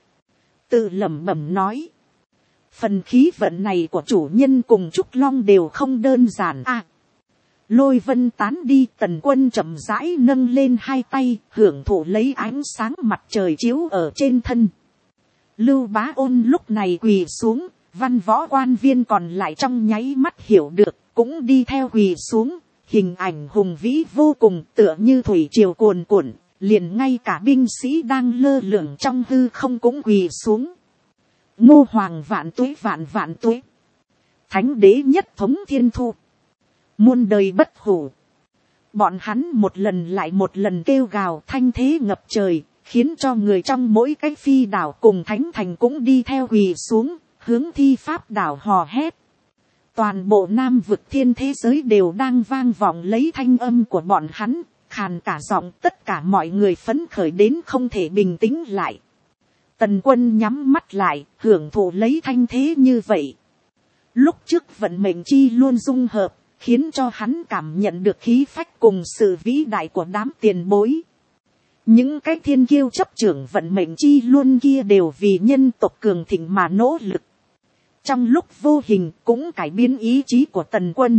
tự lẩm bẩm nói, phần khí vận này của chủ nhân cùng Trúc Long đều không đơn giản a. Lôi vân tán đi, Tần Quân chậm rãi nâng lên hai tay, hưởng thụ lấy ánh sáng mặt trời chiếu ở trên thân. Lưu Bá Ôn lúc này quỳ xuống, văn võ quan viên còn lại trong nháy mắt hiểu được, cũng đi theo quỳ xuống. Hình ảnh hùng vĩ vô cùng, tựa như thủy triều cuồn cuộn, liền ngay cả binh sĩ đang lơ lửng trong hư không cũng quỳ xuống. Ngô Hoàng vạn tuế vạn vạn tuế, thánh đế nhất thống thiên thu, muôn đời bất hủ. Bọn hắn một lần lại một lần kêu gào thanh thế ngập trời, khiến cho người trong mỗi cái phi đảo cùng thánh thành cũng đi theo quỳ xuống, hướng thi pháp đảo hò hét. Toàn bộ Nam vực thiên thế giới đều đang vang vọng lấy thanh âm của bọn hắn, khàn cả giọng, tất cả mọi người phấn khởi đến không thể bình tĩnh lại. Tần Quân nhắm mắt lại, hưởng thụ lấy thanh thế như vậy. Lúc trước vận mệnh chi luôn dung hợp, khiến cho hắn cảm nhận được khí phách cùng sự vĩ đại của đám tiền bối. Những cái thiên kiêu chấp trưởng vận mệnh chi luôn kia đều vì nhân tộc cường thịnh mà nỗ lực. Trong lúc vô hình cũng cải biến ý chí của Tần Quân.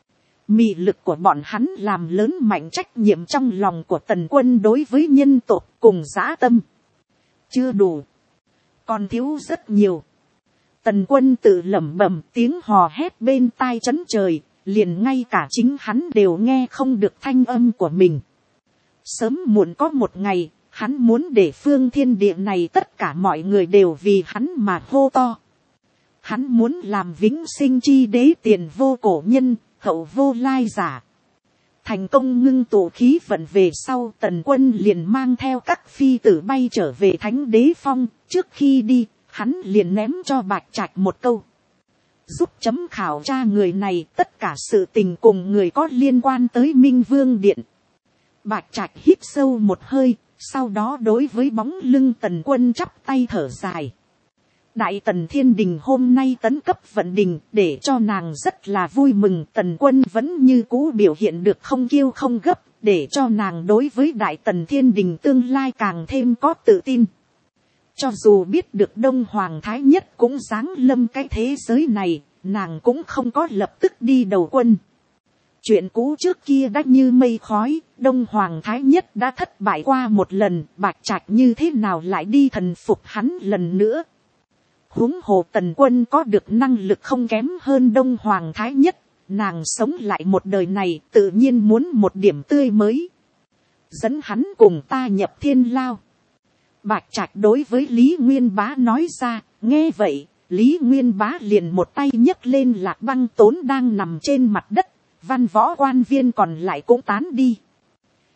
Mị lực của bọn hắn làm lớn mạnh trách nhiệm trong lòng của Tần Quân đối với nhân tộc cùng dã tâm. Chưa đủ, còn thiếu rất nhiều. Tần Quân tự lẩm bẩm, tiếng hò hét bên tai chấn trời, liền ngay cả chính hắn đều nghe không được thanh âm của mình. Sớm muộn có một ngày, hắn muốn để phương thiên địa này tất cả mọi người đều vì hắn mà hô to. Hắn muốn làm vĩnh sinh chi đế, tiền vô cổ nhân, hậu vô lai giả. Thành công ngưng tụ khí vận về sau, Tần Quân liền mang theo các phi tử bay trở về Thánh Đế Phong. Trước khi đi, hắn liền ném cho Bạch Trạch một câu: giúp chấm khảo tra người này tất cả sự tình cùng người có liên quan tới Minh Vương Điện. Bạch Trạch hít sâu một hơi, sau đó đối với bóng lưng Tần Quân chắp tay thở dài. Đại Tần Thiên Đình hôm nay tấn cấp vận đình, để cho nàng rất là vui mừng. Tần Quân vẫn như cũ biểu hiện được không kiêu không gấp, để cho nàng đối với Đại Tần Thiên Đình tương lai càng thêm có tự tin. Cho dù biết được Đông Hoàng Thái Nhất cũng giáng lâm cái thế giới này, nàng cũng không có lập tức đi đầu quân. Chuyện cũ trước kia đã như mây khói, Đông Hoàng Thái Nhất đã thất bại qua một lần, Bạch Trạch như thế nào lại đi thần phục hắn lần nữa. Huống hồ Tần Quân có được năng lực không kém hơn Đông Hoàng Thái Nhất, nàng sống lại một đời này tự nhiên muốn một điểm tươi mới. Dẫn hắn cùng ta nhập thiên lao. Bạch Trạch đối với Lý Nguyên Bá nói ra. Nghe vậy, Lý Nguyên Bá liền một tay nhấc lên Lạc Băng Tốn đang nằm trên mặt đất. Văn võ quan viên còn lại cũng tán đi.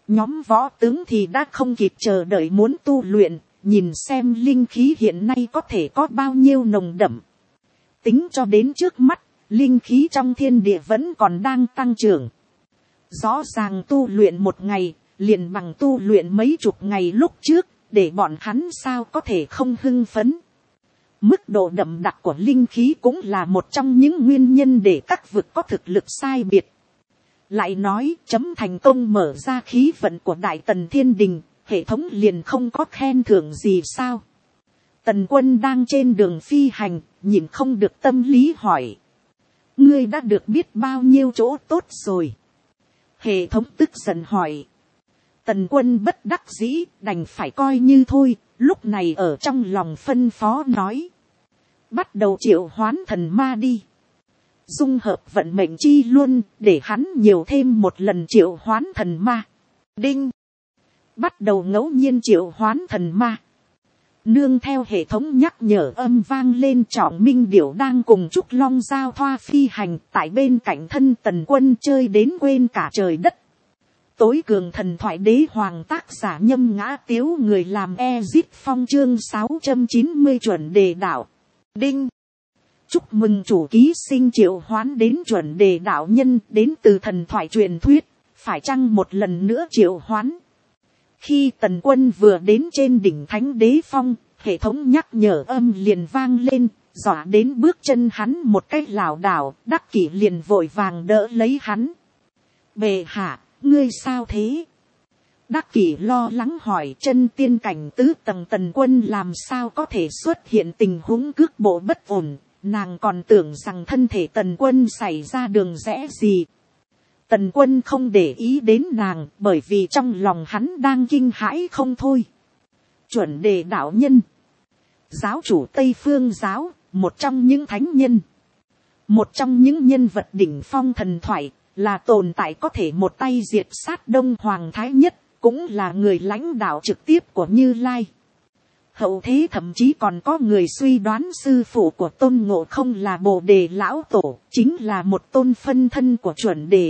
Nhóm võ tướng thì đã không kịp chờ đợi muốn tu luyện, nhìn xem linh khí hiện nay có thể có bao nhiêu nồng đậm. Tính cho đến trước mắt, linh khí trong thiên địa vẫn còn đang tăng trưởng. Rõ ràng tu luyện một ngày, liền bằng tu luyện mấy chục ngày lúc trước, để bọn hắn sao có thể không hưng phấn. Mức độ đậm đặc của linh khí cũng là một trong những nguyên nhân để các vực có thực lực sai biệt. Lại nói chấm thành công mở ra khí vận của Đại Tần Thiên Đình, hệ thống liền không có khen thưởng gì sao? Tần Quân đang trên đường phi hành, nhìn không được tâm lý hỏi. Ngươi đã được biết bao nhiêu chỗ tốt rồi? Hệ thống tức giận hỏi. Tần Quân bất đắc dĩ, đành phải coi như thôi, lúc này ở trong lòng phân phó nói. Bắt đầu triệu hoán thần ma đi. Dung hợp vận mệnh chi luôn, để hắn nhiều thêm một lần triệu hoán thần ma. Đinh. Bắt đầu ngẫu nhiên triệu hoán thần ma. Nương theo hệ thống nhắc nhở âm vang lên, Trọng Minh Điểu đang cùng Trúc Long giao thoa phi hành tại bên cạnh thân Tần Quân chơi đến quên cả trời đất. Tối cường thần thoại đế hoàng tác giả Nhâm Ngã Tiếu, người làm Ezit Phong, chương 690 chuẩn đề đạo. Đinh. Chúc mừng chủ ký sinh triệu hoán đến chuẩn đề đạo nhân đến từ thần thoại truyền thuyết, phải chăng một lần nữa triệu hoán? Khi Tần Quân vừa đến trên đỉnh Thánh Đế Phong, hệ thống nhắc nhở âm liền vang lên, dọa đến bước chân hắn một cách lảo đảo. Đắc Kỷ liền vội vàng đỡ lấy hắn. Bệ hạ, ngươi sao thế? Đắc Kỷ lo lắng hỏi. Chân tiên cảnh tứ tầng Tần Quân làm sao có thể xuất hiện tình huống cước bộ bất ổn, nàng còn tưởng rằng thân thể Tần Quân xảy ra đường rẽ gì. Tần Quân không để ý đến nàng, bởi vì trong lòng hắn đang kinh hãi không thôi. Chuẩn đề đạo nhân, giáo chủ Tây Phương giáo, một trong những thánh nhân, một trong những nhân vật đỉnh phong thần thoại, là tồn tại có thể một tay diệt sát Đông Hoàng Thái Nhất, cũng là người lãnh đạo trực tiếp của Như Lai. Hậu thế thậm chí còn có người suy đoán sư phụ của Tôn Ngộ Không là Bồ Đề lão tổ, chính là một tôn phân thân của chuẩn đề.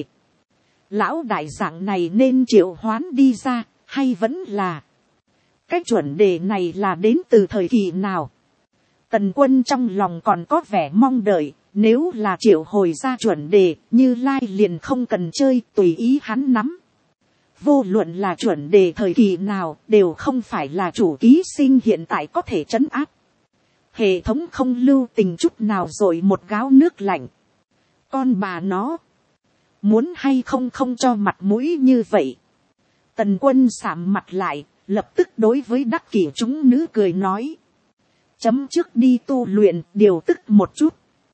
Lão đại dạng này nên triệu hoán đi ra, hay vẫn là cái chuẩn đề này là đến từ thời kỳ nào? Tần Quân trong lòng còn có vẻ mong đợi, nếu là triệu hồi ra chuẩn đề, Như Lai liền không cần chơi, tùy ý hắn nắm. Vô luận là chuẩn đề thời kỳ nào, đều không phải là chủ ký sinh hiện tại có thể trấn áp. Hệ thống không lưu tình chút nào rồi một gáo nước lạnh. Con bà nó, muốn hay không cho mặt mũi như vậy? Tần Quân sạm mặt lại, lập tức đối với Đắc Kỷ chúng nữ cười nói. Chấm trước đi tu luyện, điều tức một chút.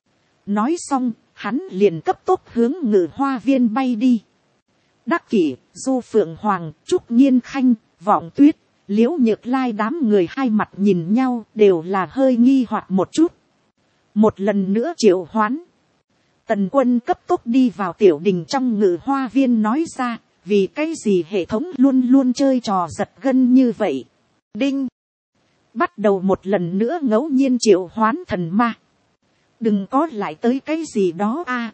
Nói xong, hắn liền cấp tốc hướng Ngự Hoa Viên bay đi. Đắc Kỷ, Du Phượng Hoàng, Trúc Nhiên Khanh, Vọng Tuyết, Liễu Nhược Lai đám người hai mặt nhìn nhau đều là hơi nghi hoặc một chút. Một lần nữa triệu hoán. Tần Quân cấp tốc đi vào tiểu đình trong Ngự Hoa Viên nói ra, vì cái gì hệ thống luôn luôn chơi trò giật gân như vậy. Đinh. Bắt đầu một lần nữa ngẫu nhiên triệu hoán thần ma. Đừng có lại tới cái gì đó a.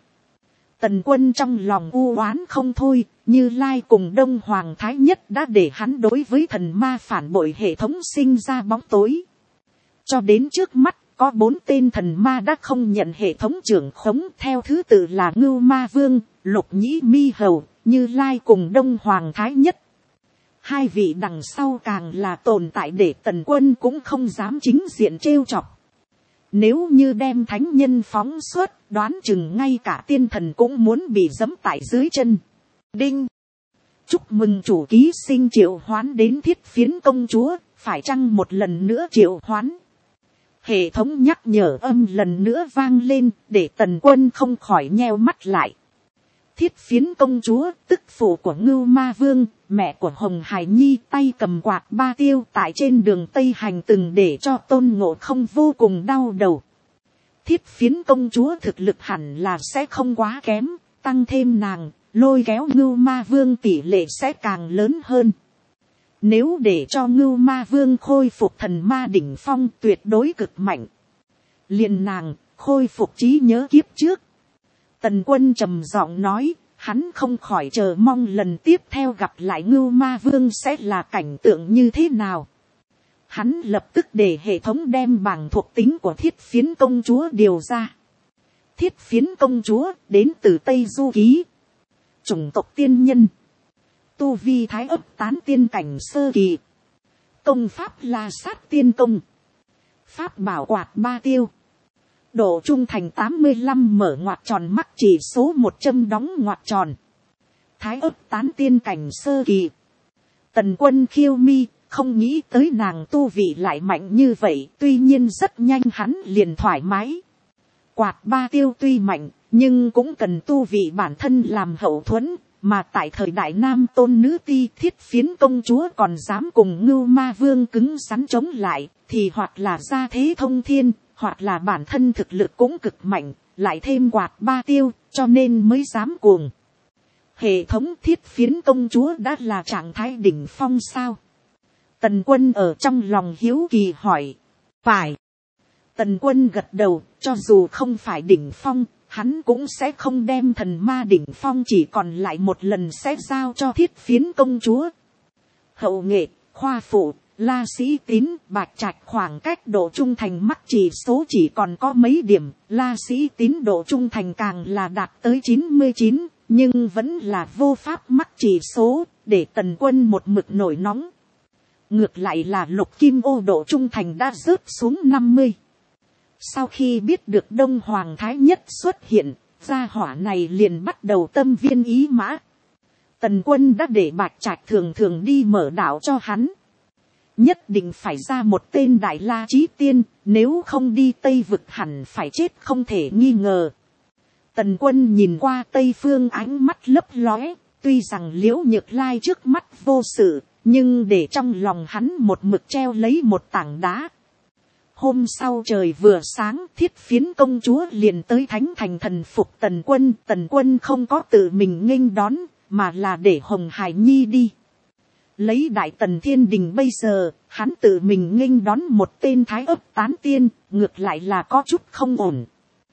Tần Quân trong lòng u oán không thôi, Như Lai cùng Đông Hoàng Thái Nhất đã để hắn đối với thần ma phản bội hệ thống sinh ra bóng tối. Cho đến trước mắt, có 4 tên thần ma đã không nhận hệ thống trưởng khống, theo thứ tự là Ngưu Ma Vương, Lục Nhĩ Mi Hầu, Như Lai cùng Đông Hoàng Thái Nhất. Hai vị đằng sau càng là tồn tại để Tần Quân cũng không dám chính diện trêu chọc. Nếu như đem thánh nhân phóng xuất, đoán chừng ngay cả tiên thần cũng muốn bị giẫm tại dưới chân. Đinh. Chúc mừng chủ ký sinh triệu hoán đến Thiết Phiến công chúa, phải chăng một lần nữa triệu hoán? Hệ thống nhắc nhở âm lần nữa vang lên, để Tần Quân không khỏi nheo mắt lại. Thiết Phiến công chúa, tức phụ của Ngưu Ma Vương, mẹ của Hồng Hải Nhi, tay cầm quạt ba tiêu tại trên đường Tây Hành từng để cho Tôn Ngộ Không vô cùng đau đầu. Thiết Phiến công chúa thực lực hẳn là sẽ không quá kém, tăng thêm nàng, lôi kéo Ngưu Ma Vương tỷ lệ sẽ càng lớn hơn. Nếu để cho Ngưu Ma Vương khôi phục thần ma đỉnh phong tuyệt đối cực mạnh. Liền nàng, khôi phục trí nhớ kiếp trước. Tần Quân trầm giọng nói, hắn không khỏi chờ mong lần tiếp theo gặp lại Ngưu Ma Vương sẽ là cảnh tượng như thế nào. Hắn lập tức để hệ thống đem bảng thuộc tính của Thiết Phiến công chúa điều ra. Thiết Phiến công chúa đến từ Tây Du Ký, chủng tộc tiên nhân, tu vi thái ấp tán tiên cảnh sơ kỳ, công pháp La Sát tiên công, pháp bảo quạt ba tiêu, độ trung thành 85 mở ngoặc tròn mắc chỉ số 100 đóng ngoặc tròn, thái ấp tán tiên cảnh sơ kỳ. Tần Quân khiêu mi, không nghĩ tới nàng tu vị lại mạnh như vậy, tuy nhiên rất nhanh hắn liền thoải mái. Quạt ba tiêu tuy mạnh, nhưng cũng cần tu vị bản thân làm hậu thuẫn, mà tại thời đại nam tôn nữ ti Thiết Phiến công chúa còn dám cùng Ngưu Ma Vương cứng rắn chống lại, thì hoặc là gia thế thông thiên, hoặc là bản thân thực lực cũng cực mạnh, lại thêm quạt ba tiêu, cho nên mới dám cuồng. Hệ thống Thiết Phiến công chúa đã là trạng thái đỉnh phong sao? Tần Quân ở trong lòng hiếu kỳ hỏi. Phải. Tần Quân gật đầu, cho dù không phải đỉnh phong, hắn cũng sẽ không đem thần ma đỉnh phong chỉ còn lại một lần sẽ giao cho Thiết Phiến công chúa. Hậu nghệ, khoa phụ, La Sĩ Tín, Bạch Trạch khoảng cách độ trung thành mắc chỉ số chỉ còn có mấy điểm, La Sĩ Tín độ trung thành càng là đạt tới 99, nhưng vẫn là vô pháp mắc chỉ số, để Tần Quân một mực nổi nóng. Ngược lại là Lục Kim Ô độ trung thành đã rớt xuống 50. Sau khi biết được Đông Hoàng Thái Nhất xuất hiện, gia hỏa này liền bắt đầu tâm viên ý mã. Tần Quân đã để Bạch Trạch thường thường đi mở đạo cho hắn. Nhất định phải ra một tên Đại La Chí Tiên, nếu không đi Tây Vực hẳn phải chết không thể nghi ngờ. Tần Quân nhìn qua Tây Phương ánh mắt lấp lóe, tuy rằng Liễu Nhược Lai trước mắt vô sự, nhưng để trong lòng hắn một mực treo lấy một tảng đá. Hôm sau trời vừa sáng, Thiết Phiến công chúa liền tới Thánh Thành thần phục Tần Quân. Tần Quân không có tự mình nghênh đón, mà là để Hồng Hải Nhi đi. Lấy Đại Tần Thiên Đình bây giờ, hắn tự mình nghênh đón một tên thái ấp tán tiên, ngược lại là có chút không ổn.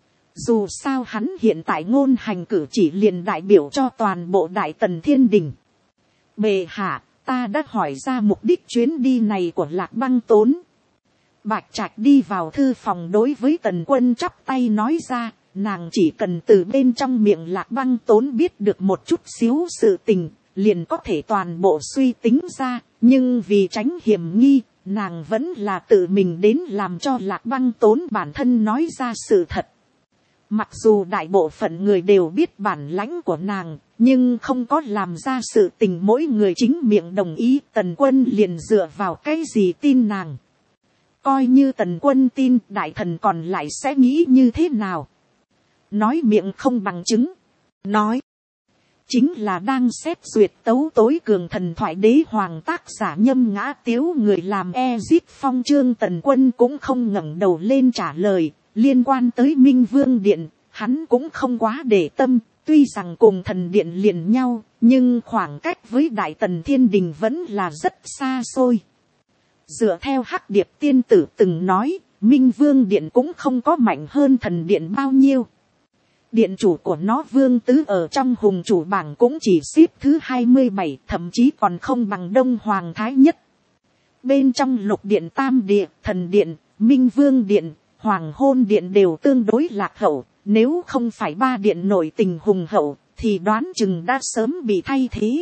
Dù sao hắn hiện tại ngôn hành cử chỉ liền đại biểu cho toàn bộ Đại Tần Thiên Đình. Bệ hạ, ta đã hỏi ra mục đích chuyến đi này của Lạc Băng Tốn. Bạch Trạch đi vào thư phòng đối với Tần Quân chắp tay nói ra, nàng chỉ cần từ bên trong miệng Lạc Băng Tốn biết được một chút xíu sự tình, liền có thể toàn bộ suy tính ra, nhưng vì tránh hiểm nghi, nàng vẫn là tự mình đến làm cho Lạc Băng Tốn bản thân nói ra sự thật. Mặc dù đại bộ phận người đều biết bản lãnh của nàng, nhưng không có làm ra sự tình mỗi người chính miệng đồng ý. Tần Quân liền dựa vào cái gì tin nàng? Coi như Tần Quân tin, đại thần còn lại sẽ nghĩ như thế nào? Nói miệng không bằng chứng. Nói. Chính là đang xét duyệt tấu tối cường thần thoại đế hoàng tác giả Nhâm Ngã Tiếu người làm Ezit Phong chương. Tần Quân cũng không ngẩng đầu lên trả lời. Liên quan tới Minh Vương Điện, hắn cũng không quá để tâm, tuy rằng cùng thần điện liền nhau, nhưng khoảng cách với Đại Tần Thiên Đình vẫn là rất xa xôi. Dựa theo Hắc Điệp tiên tử từng nói, Minh Vương Điện cũng không có mạnh hơn thần điện bao nhiêu. Điện chủ của nó Vương Tứ ở trong hùng chủ bảng cũng chỉ xếp thứ 27, thậm chí còn không bằng Đông Hoàng Thái Nhất. Bên trong Lục Điện, Tam Địa, Thần Điện, Minh Vương Điện, Hoàng Hôn Điện đều tương đối lạc hậu, nếu không phải ba điện nội tình hùng hậu, thì đoán chừng đã sớm bị thay thế.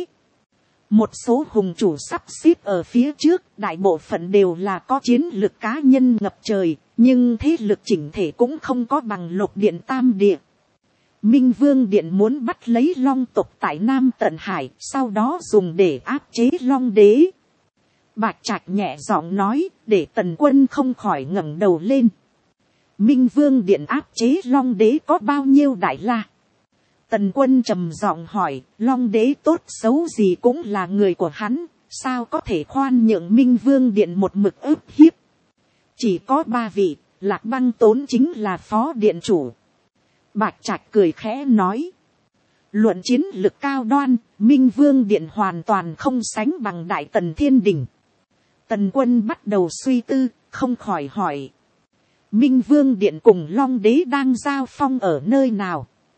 Một số hùng chủ sắp xếp ở phía trước, đại bộ phận đều là có chiến lực cá nhân ngập trời, nhưng thế lực chỉnh thể cũng không có bằng Lục Điện, Tam Địa. Minh Vương Điện muốn bắt lấy Long tộc tại Nam Tận Hải, sau đó dùng để áp chế Long Đế. Bạch Trạch nhẹ giọng nói, để Tần Quân không khỏi ngẩng đầu lên. Minh Vương Điện áp chế Long Đế có bao nhiêu đại la? Tần Quân trầm giọng hỏi, Long Đế tốt xấu gì cũng là người của hắn, sao có thể khoan nhượng Minh Vương Điện một mực ức hiếp? Chỉ có 3 vị, Lạc Băng Tốn chính là phó điện chủ. Bạch Trạch cười khẽ nói, luận chiến lực cao đoan, Minh Vương Điện hoàn toàn không sánh bằng Đại Tần Thiên Đình. Tần Quân bắt đầu suy tư, không khỏi hỏi, Minh Vương Điện cùng Long Đế đang giao phong ở nơi nào?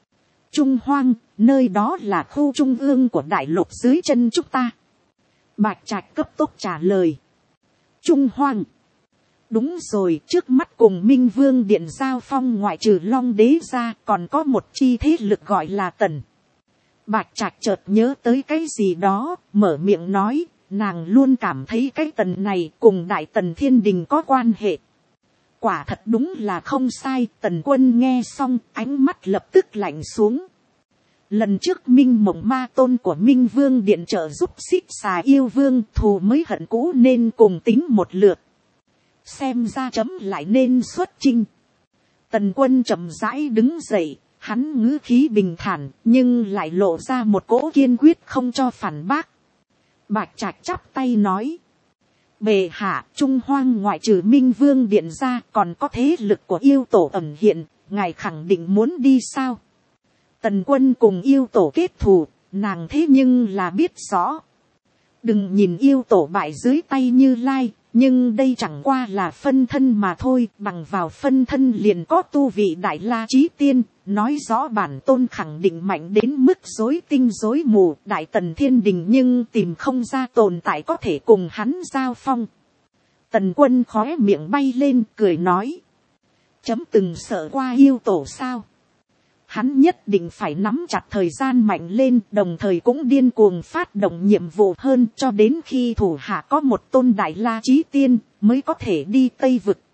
Trung Hoang, nơi đó là khu trung ương của đại lục dưới chân chúng ta. Bạch Trạch cấp tốc trả lời. Trung Hoang. Đúng rồi, trước mắt cùng Minh Vương Điện giao phong ngoại trừ Long Đế ra còn có một chi thế lực gọi là Tần. Bạch Trạch chợt nhớ tới cái gì đó, mở miệng nói, nàng luôn cảm thấy cái Tần này cùng Đại Tần Thiên Đình có quan hệ. Quả thật đúng là không sai. Tần Quân nghe xong ánh mắt lập tức lạnh xuống. Lần trước Minh Mộng Ma Tôn của Minh Vương Điện trợ giúp Xích Xà Yêu Vương, thù mới hận cũ nên cùng tính một lượt. Xem ra chấm lại nên xuất chinh. Tần Quân chậm rãi đứng dậy, hắn ngữ khí bình thản nhưng lại lộ ra một cỗ kiên quyết không cho phản bác. Bạch Trạch chắp tay nói. Bệ hạ, Trung Hoang ngoại trừ Minh Vương Điện ra còn có thế lực của yêu tổ ẩn hiện, ngài khẳng định muốn đi sao? Tần Quân cùng yêu tổ kết thù, nàng thế nhưng là biết rõ. Đừng nhìn yêu tổ bại dưới tay Như Lai, nhưng đây chẳng qua là phân thân mà thôi, bằng vào phân thân liền có tu vị Đại La Chí Tiên, nói rõ bản tôn khẳng định mạnh đến mức rối tinh rối mù. Đại Tần Thiên Đình nhưng tìm không ra tồn tại có thể cùng hắn giao phong. Tần Quân khóe miệng bay lên cười nói. Chấm từng sợ qua yêu tổ sao? Hắn nhất định phải nắm chặt thời gian mạnh lên, đồng thời cũng điên cuồng phát động nhiệm vụ hơn cho đến khi thủ hạ có một tôn Đại La Chí Tiên mới có thể đi Tây Vực.